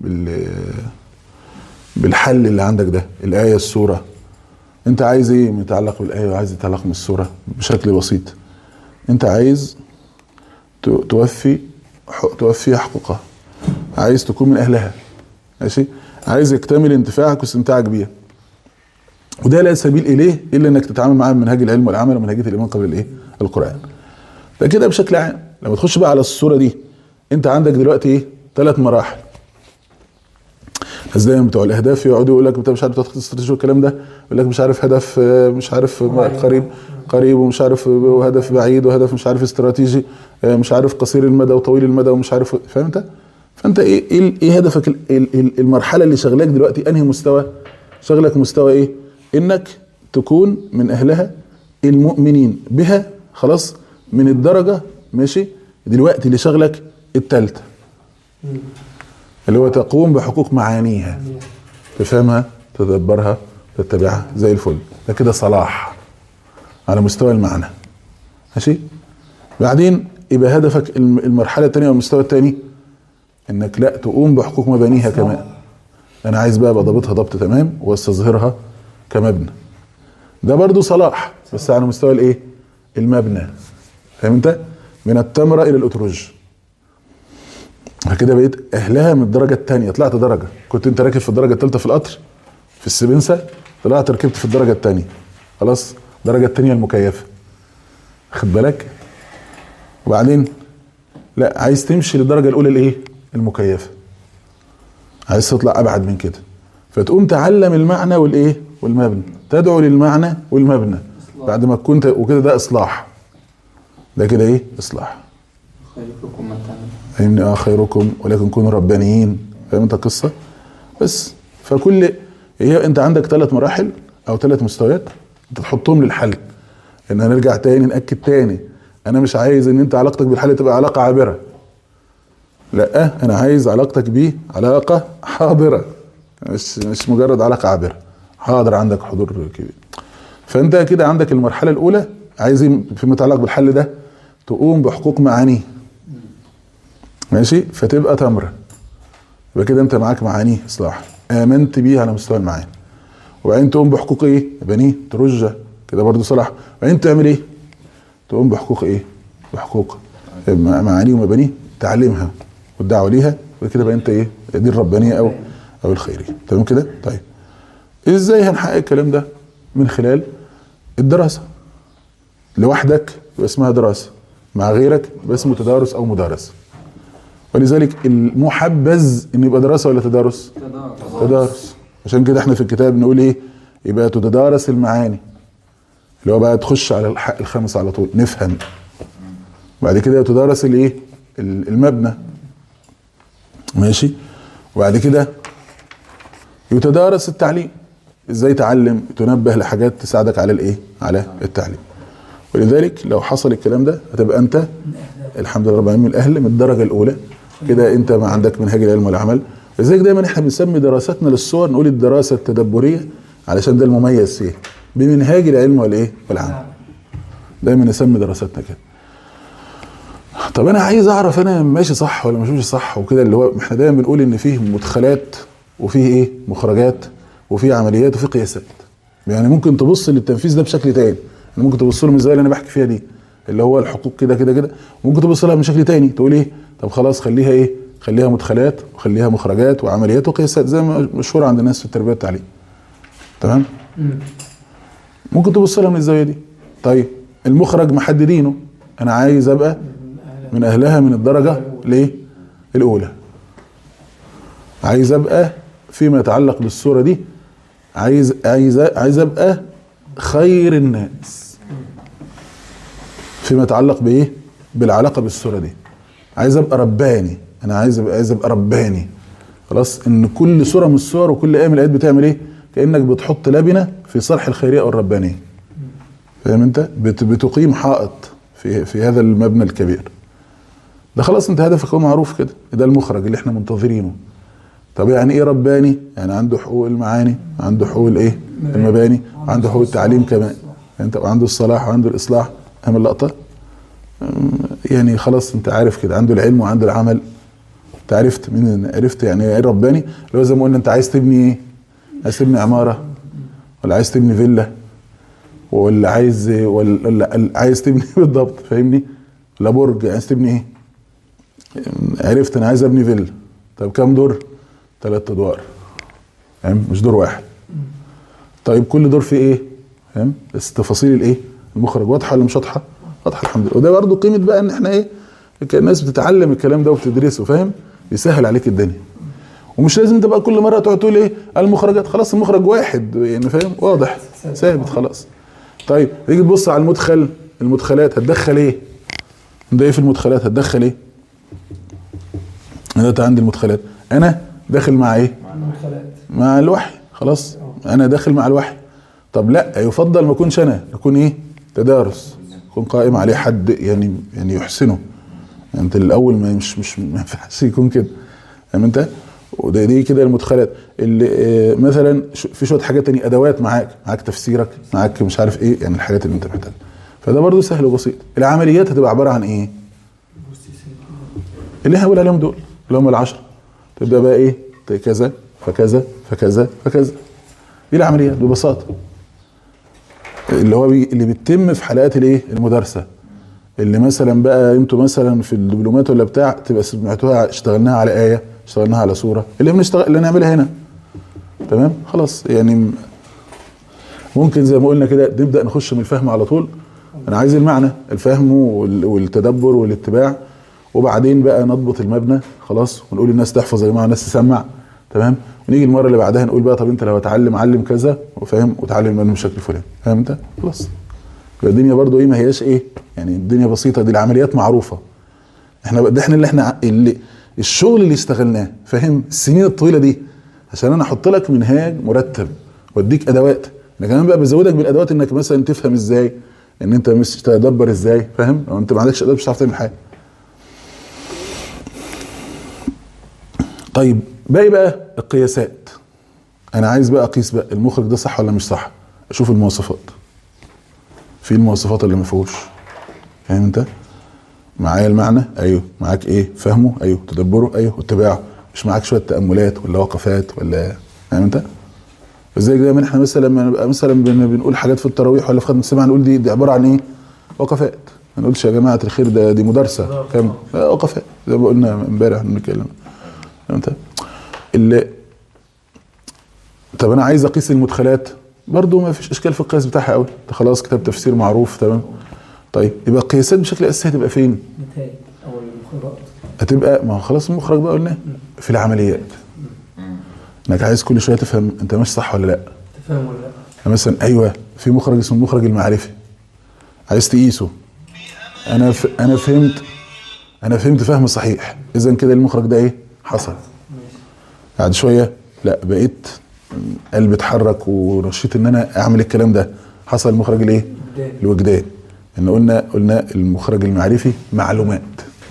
S2: بالحل اللي عندك ده، الايه السوره. انت عايز ايه يتعلق بالايه وعايز يتعلق من السوره بشكل بسيط. انت عايز توفي حقوقها، عايز تكون من اهلها، ماشي، عايز يكتمل انتفاعك واستمتاعك بيها، وده لا سبيل اليه الا انك تتعامل معاه بمنهج العلم والعمل ومنهجيه الايمان قبل الايه؟ القران. ده كده بشكل عام. لما تخش بقى على الصوره دي، انت عندك دلوقتي ايه؟ 3 مراحل. الناس دايما بتوع الاهداف يقعدوا يقول لك انت مش عارف تخطيط استراتيجي والكلام ده، يقول لك مش عارف هدف، مش عارف قريب ومش عارف وهدف بعيد وهدف مش عارف استراتيجي، مش عارف قصير المدى وطويل المدى ومش عارف، فاهم انت؟ فانت ايه هدفك؟ المرحله اللي شغلاك دلوقتي انهي مستوى؟ شغلك مستوى ايه؟ انك تكون من اهلها المؤمنين بها، خلاص، من الدرجه، ماشي، دلوقتي اللي شغلك الثالثه، اللي هو تقوم بحقوق معانيها، تفهمها، تدبرها، تتبعها زي الفل. ده كده صلاح على مستوى المعنى، ماشي. بعدين يبقى هدفك المرحله الثانيه والمستوى الثاني انك لا تقوم بحقوق مبانيها كمان. انا عايز بقى ضابطها ضبط تمام واستظهرها كمبنى. ده برضو صلاح بس على مستوى الايه؟ المبنى، فاهم انت؟ من التمره الى الاترج. فكده بقيت اهلها من الدرجه الثانيه، طلعت درجه. كنت انت راكب في الدرجه الثالثه في القطر في السبنسه، طلعت ركبت في الدرجه الثانيه، خلاص، الدرجه الثانيه المكيفه، خد بالك. وبعدين لا، عايز تمشي للدرجه الاولى الايه؟ المكيفه. عايز تطلع ابعد من كده، فتقوم تعلم المعنى والايه؟ والمبنى، تدعو للمعنى والمبنى بعد ما كنت وكده. ده اصلاح، ده كده ايه؟ اصلاح.
S3: خيركم من تعلم،
S2: فاهمني؟ خيركم ولكن كونوا ربانيين، فاهم انت القصه؟ بس فكل هي انت عندك 3 مراحل او 3 مستويات انت تحطهم للحل. ان هنرجع تاني ناكد تاني، انا مش عايز ان انت علاقتك بالحل تبقى علاقه عابره، لا، انا عايز علاقتك بيه علاقه حاضره، مش مجرد علاقه عابره، حاضر عندك حضور كبير. فانت كده عندك المرحله الاولى عايز فيما يتعلق بالحل ده تقوم بحقوق معانيه، ماشي، فتبقى تمره، يبقى كده انت معاك معانيه اصلاح، امنت بيه على مستوى المعاني. وبعدين تقوم بحقوق ايه؟ بنيه ترجه، كده برضو صلاح. وبعدين تعمل ايه؟ تقوم بحقوق ايه؟ بحقوق معانيه ومبانيه، تعليمها والدعوه ليها، وكده بقى انت ايه؟ دي الربانيه او الخيريه. تمام كده؟ طيب ازاي هنحقق الكلام ده؟ من خلال الدراسه. لوحدك يبقى اسمها دراسه، مع غيرك يبقى اسمه تدارس او مدارسه. ولذلك المحبذ ان يبقى دراسه ولا تدارس؟ تدارس. عشان كده احنا في الكتاب نقول ايه؟ يبقى تتدارس المعاني، اللي هو بقى تخش على الحق الخامس على طول، نفهم. بعد كده تدارس الايه؟ المبنى، ماشي. وبعد كده يتدارس التعليم، ازاي تعلم، تنبه لحاجات تساعدك على الايه؟ على التعليم. ولذلك لو حصل الكلام ده هتبقى انت الحمد لله رب العالمين من الاهل من الدرجه الاولى، كده انت ما عندك منهج العلم والعمل. لذلك دايما احنا بنسمي دراستنا للصور نقول الدراسه التدبريه، علشان ده المميز فيه بمنهاج العلم والايه؟ والعمل. دايما نسمي دراستنا كده. طب انا عايز اعرف انا ماشي صح ولا مش ماشي صح وكده، اللي هو احنا دايما بنقول ان فيه مدخلات وفيه ايه؟ مخرجات، وفيه عمليات وفيه قياسات. يعني ممكن تبص للتنفيذ ده بشكل تاني، ممكن تبص له من الزاويه اللي انا بحكي فيها دي، اللي هو الحقوق كده كده كده، ممكن تبص لها من شكل تاني تقول ايه؟ طب خلاص خليها ايه؟ خليها مدخلات وخليها مخرجات وعمليات وقياسات، زي ما مشهور عند الناس في التربيه والتعليم. تمام؟ ممكن تبص لها من الزاويه دي. طيب المخرج محددينه، انا عايز ابقى من اهلها من الدرجه ليه؟ الاولى. عايز ابقى فيما يتعلق بالصوره دي عايز ابقى خير الناس فيما يتعلق بايه؟ بالعلاقه بالسوره دي. عايز ابقى رباني، انا عايز ابقى رباني. خلاص، ان كل سوره من السور وكل ايه من الايات بتعمل ايه؟ كانك بتحط لبنه في صرح الخيريه او الربانيه. فاهم انت؟ بتقيم حائط في هذا المبنى الكبير ده. خلاص انت هدفك هو معروف كده، ده المخرج اللي احنا منتظرينه. طب يعني ايه رباني؟ يعني عنده حقوق المعاني، عنده حقوق الايه؟ المباني، عنده حقوق التعليم كمان انت، وعنده الصلاح وعنده الاصلاح. اهم اللقطه يعني خلاص انت عارف كده، عنده العلم وعنده العمل. انت عرفت يعني ايه رباني؟ اللي هو زي ما قلنا، انت عايز تبني ايه؟ عايز تبني عماره، ولا عايز تبني فيلا، ولا عايز تبني بالضبط، فاهمني؟ ولا برج، عايز تبني ايه؟ عرفت انا عايز ابني فيلا. طب كام دور؟ 3 ادوار، فاهم؟ مش دور واحد. طيب كل دور فيه ايه؟ فاهم؟ بس تفاصيل الايه؟ المخرج واضحه ولا مش واضحه؟ واضحه الحمد لله. وده برضه قيمه بقى ان احنا ايه؟ الناس بتتعلم الكلام ده وبتدرسه، فاهم؟ يسهل عليك الدنيا. ومش لازم انت بقى كل مره تقعد تقول ايه؟ المخرجات. خلاص المخرج واحد يعني، فاهم؟ واضح ثابت خلاص. طيب تيجي تبص على المدخلات هتدخل ايه؟ ده ايه في المدخلات؟ هتدخل ايه؟ انا عندي المدخلات، انا داخل مع ايه؟ مع الوحي. خلاص انا داخل مع الوحي. طب لا، يفضل ما اكونش انا، يكون ايه؟ تدارس، يكون قائم عليه حد يعني يحسنه. يعني انت الاول ما ينفعش يكون كده، فاهم انت؟ وده دي كده المدخلات اللي مثلا في شويه حاجات تانية، ادوات معاك تفسيرك، معاك مش عارف ايه، يعني الحاجات اللي انت محتاجها. فده برضو سهل وبسيط. العمليات هتبقى عباره عن ايه؟ اللي هقول عليهم دول اللي هم 10. تبدا بقى ايه؟ كذا فكذا فكذا فكذا. دي العمليات ببساطه اللي هو اللي بتتم في حلقات الايه؟ المدرسه. اللي مثلا بقى انتوا مثلا في الدبلومات ولا بتاع تبقى سمعتوها، اشتغلناها على ايه، اشتغلناها على سوره، اللي نعملها هنا. تمام؟ خلاص يعني ممكن زي ما قلنا كده نبدا نخش من الفهم على طول. انا عايز المعنى، الفهم والتدبر والاتباع، وبعدين بقى نضبط المبنى. خلاص، ونقول الناس تحفظ يا جماعه، الناس تسمع. تمام؟ ونيجي المره اللي بعدها نقول بقى طب انت لو هتعلم علم كذا، وفاهم، وتعلم المبنى بشكل فلاني. فاهم انت؟ خلاص الدنيا برضو ايه، ما هياش ايه يعني، الدنيا بسيطه. دي العمليات معروفه. احنا اللي الشغل اللي اشتغلناه، فاهم؟ السنين الطويله دي عشان انا احط لك منهاج مرتب واديك ادوات. انا كمان بقى بزودك بالادوات انك مثلا تفهم ازاي، ان انت مش تدبر ازاي، فاهم؟ لو انت ما عندكش ادوات مش هتعرف تعمل حاجه. طيب باقي بقى القياسات. انا عايز بقى اقيس بقى المخرج ده صح ولا مش صح. اشوف المواصفات، في المواصفات اللي ما فيهوش، فاهم انت؟ معايا المعنى، ايوه. معاك ايه؟ فهمه، ايوه. تدبره، ايوه. واتباعه. مش معاك شويه تاملات ولا وقفات ولا، فاهم انت؟ ازاي دايما احنا مثلا لما نبقى مثلا بنقول حاجات في التراويح ولا في خدمه السمع، نقول دي عباره عن ايه؟ وقفات. ما نقولش يا جماعه الخير دي مدرسه كامله، وقفات زي ما قلنا امبارح بنتكلم. فاهم انت؟ طب انا عايز اقيس المدخلات، برضو ما فيش اشكال في القياس بتاعها قوي. انت خلاص كتاب تفسير معروف، تمام؟ طيب يبقى القياسات بشكل اساسي هتبقى فين؟
S3: نتائج او المخرجات.
S2: هتبقى، ما هو خلاص المخرج بقى قلنا في العمليات. انك عايز كل شويه تفهم انت ماشي صح ولا لا،
S3: تفهم ولا لا.
S2: مثلا ايوه في مخرج اسمه المخرج المعرفي، عايز تقيسه. انا فهمت فهم صحيح، اذا كده المخرج ده ايه؟ حصل. بعد شويه لا، بقيت قلبي اتحرك ورشيت ان انا اعمل الكلام ده، حصل المخرج الايه؟ الوجدان. ان قلنا المخرج المعرفي معلومات.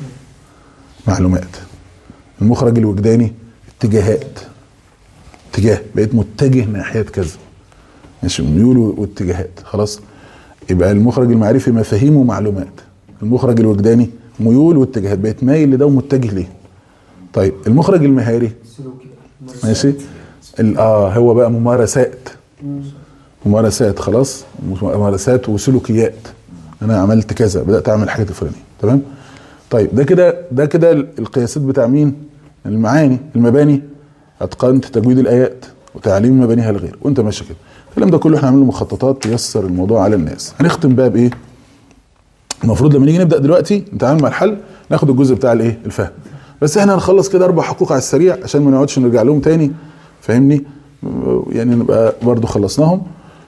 S2: المخرج الوجداني اتجاه، بقيت متجه ناحيه كذا، مش ميول واتجاهات. خلاص يبقى المخرج المعرفي مفاهيم ومعلومات. المخرج الوجداني ميول واتجاهات، بقيت مايل لده ومتجه ليه. طيب المخرج المهاري ماشي، هو بقى ممارسات. خلاص ممارسات وسلوكيات. انا عملت كذا، بدات اعمل الحاجات الفلانيه، تمام؟ طيب ده كده القياسات بتاع مين؟ المباني. اتقنت تجويد الايات وتعليم مبانيها لغير، وانت ماشي كده. الكلام ده كله احنا عاملين مخططات تيسر الموضوع على الناس. هنختم بقى بايه؟ المفروض لما نيجي نبدا دلوقتي نتعامل مع الحل، ناخد الجزء بتاع الايه؟ الفهم. بس احنا هنخلص كده 4 حقوق على السريع عشان ما نقعدش نرجع لهم تاني، فاهمني؟ يعني نبقى برضو خلصناهم.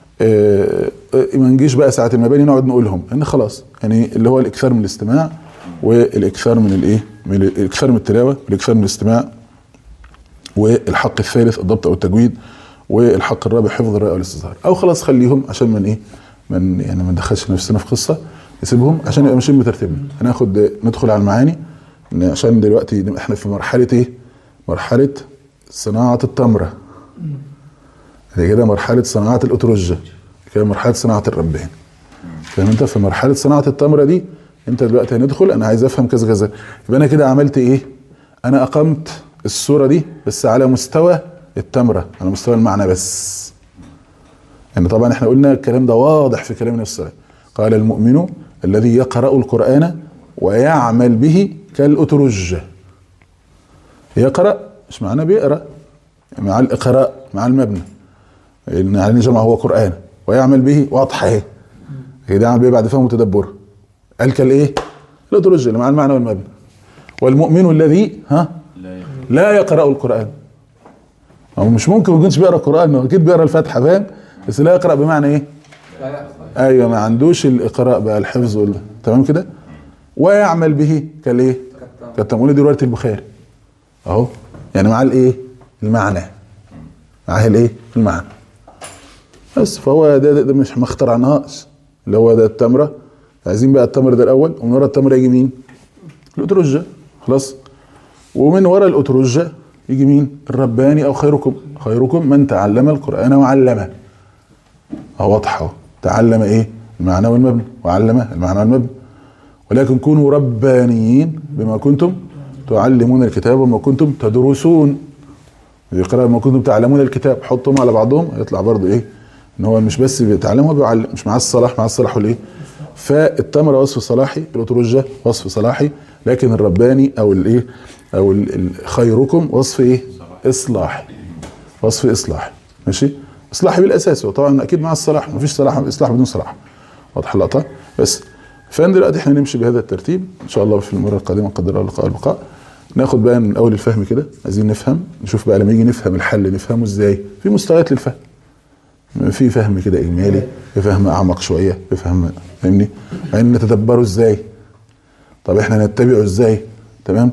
S2: ما نجيش بقى ساعة المباني نقعد نقولهم ان خلاص، يعني اللي هو الاكثار من الاستماع والاكثار من الايه، من الاكثار من التلاوة والاكثار من الاستماع، والحق الثالث الضبط او التجويد، والحق الرابع حفظ الرأي والاستظهار. او خلاص خليهم عشان من ايه، من يعني ما ندخلش نفسنا في قصة، نسيبهم عشان نبقى ماشيين بترتيبنا. هناخد ندخل على المعاني عشان دلوقتي احنا في مرحلة ايه، مرحلة صناعة التمرة، هي كده مرحلة صناعة الأترجة، كده مرحلة صناعة الربان. فاهم انت؟ في مرحلة صناعة التمرة دي انت دلوقتي هندخل، انا عايز افهم كذا كذا، يبقى انا كده عملت ايه؟ انا اقمت الصورة دي بس على مستوى التمرة، على مستوى المعنى بس. يعني طبعا احنا قلنا الكلام ده واضح في كلامنا الصلاة، قال المؤمن الذي يقرأ القرآن ويعمل به كالأترجة. يقرأ مش معناه بيقرأ، مع الإقراء مع المبنى، إن عليه جمع هو قرآن، ويعمل به واضحة اهي كده، يعمل به بعد فهم وتدبر، قال كالإيه؟ الأترجة اللي مع المعنى والمبنى. والمؤمن الذي لا يقرأ القرآن، هو مش ممكن ما يكونش بيقرأ القرآن، هو أكيد بيقرأ الفاتحة فاهم، بس لا يقرأ بمعنى إيه؟ أيوة ما عندوش الإقراء بقى، الحفظ تمام كده. ويعمل به كالإيه؟ كالتمويل، دي رواية البخاري أهو، يعني مع الإيه؟ المعنى، معاه الإيه؟ المعنى بس. فهو ده مش ما اخترعناهاش، اللي هو ده التمرة. عايزين بقى التمر ده الأول، ومن ورا التمرة يجي مين؟ الأترجة خلاص. ومن ورا الأترجة يجي مين؟ الرباني أو خيركم. خيركم من تعلم القرآن وعلمه. واضحة، تعلم ايه؟ المعنى والمبنى، وعلم المعنى والمبنى. ولكن كونوا ربانيين بما كنتم تعلمون الكتاب وما كنتم تدرسون. يقرأ ما كنتم تعلمون الكتاب، حطهم على بعضهم يطلع برضو ايه؟ ان هو مش بس بيتعلم، هو بيعلم، مش مع الصلاح، مع الصلاح والايه؟ فالتمر وصف صلاحي، الأترجة وصف صلاحي، لكن الرباني او الايه او خيركم وصف ايه؟ اصلاحي، وصف اصلاحي. ماشي؟ اصلاحي بالاساس، وطبعا اكيد مع الصلاح، مفيش صلاح اصلاح بدون صلاح. واضح اللقطه؟ بس فان دلوقتي احنا نمشي بهذا الترتيب ان شاء الله. في المره القادمه قدر الله لقاء البقاء ناخد بقى من اول الفهم كده، عايزين نفهم، نشوف بقى لما يجي نفهم الحل نفهمه ازاي. في مستويات للفهم، في فهم كده اجمالي، في فهم اعمق شويه، في فهم فاهمني، يعني نتدبره ازاي، طب احنا نتبعه ازاي، تمام؟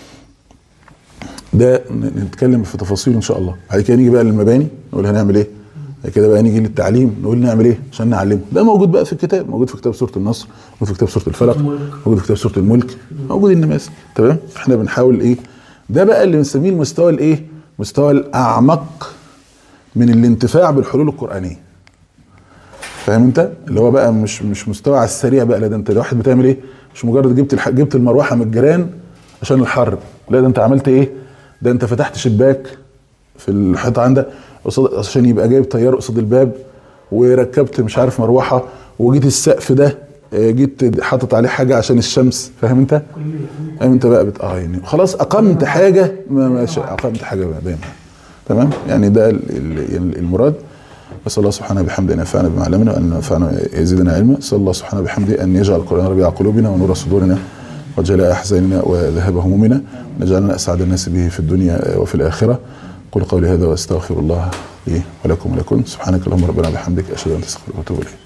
S2: ده نتكلم في تفاصيل ان شاء الله. بعد كده نيجي بقى للمباني نقول هنعمل ايه، بعد كده بقى نيجي للتعليم نقول نعمل ايه عشان نعلمه. ده موجود بقى في الكتاب، موجود في كتاب سوره النصر، موجود في كتاب سوره الفلق، موجود في كتاب سوره الملك، موجود النماذج. تمام؟ احنا بنحاول ايه، ده بقى اللي بنسميه المستوى الايه، مستوى الاعمق من الانتفاع بالحلول القرانيه. فاهم انت؟ اللي هو بقى مش مستوى على السريع بقى، لا ده انت واحد بتعمل ايه، مش مجرد جبت المروحه من الجيران عشان الحر، لا ده انت عملت ايه، ده انت فتحت شباك في الحيطه عندك عشان يبقى جايب تيار قصاد الباب، وركبت مش عارف مروحه، وجيت السقف ده جيت حاطط عليه حاجه عشان الشمس. فاهم انت؟ فاهم انت بقى يعني خلاص اقمت حاجه، اقمت حاجه دايما. تمام؟ يعني ده المراد. نسأل الله سبحانه وبحمده أن ينفعنا بما علمنا وأن ينفعنا يزيدنا علما. نسأل الله سبحانه وبحمده أن يجعل القرآن ربيع قلوبنا ونور صدورنا وجلاء أحزاننا وذهاب همومنا، نجعلنا أسعد الناس به في الدنيا وفي الآخرة. قل قولي هذا وأستغفر الله لي ولكم ولكم. سبحانك اللهم ربنا وبحمدك، أشهد أن لا إله إلا أنت أستغفرك وأتوب إليك.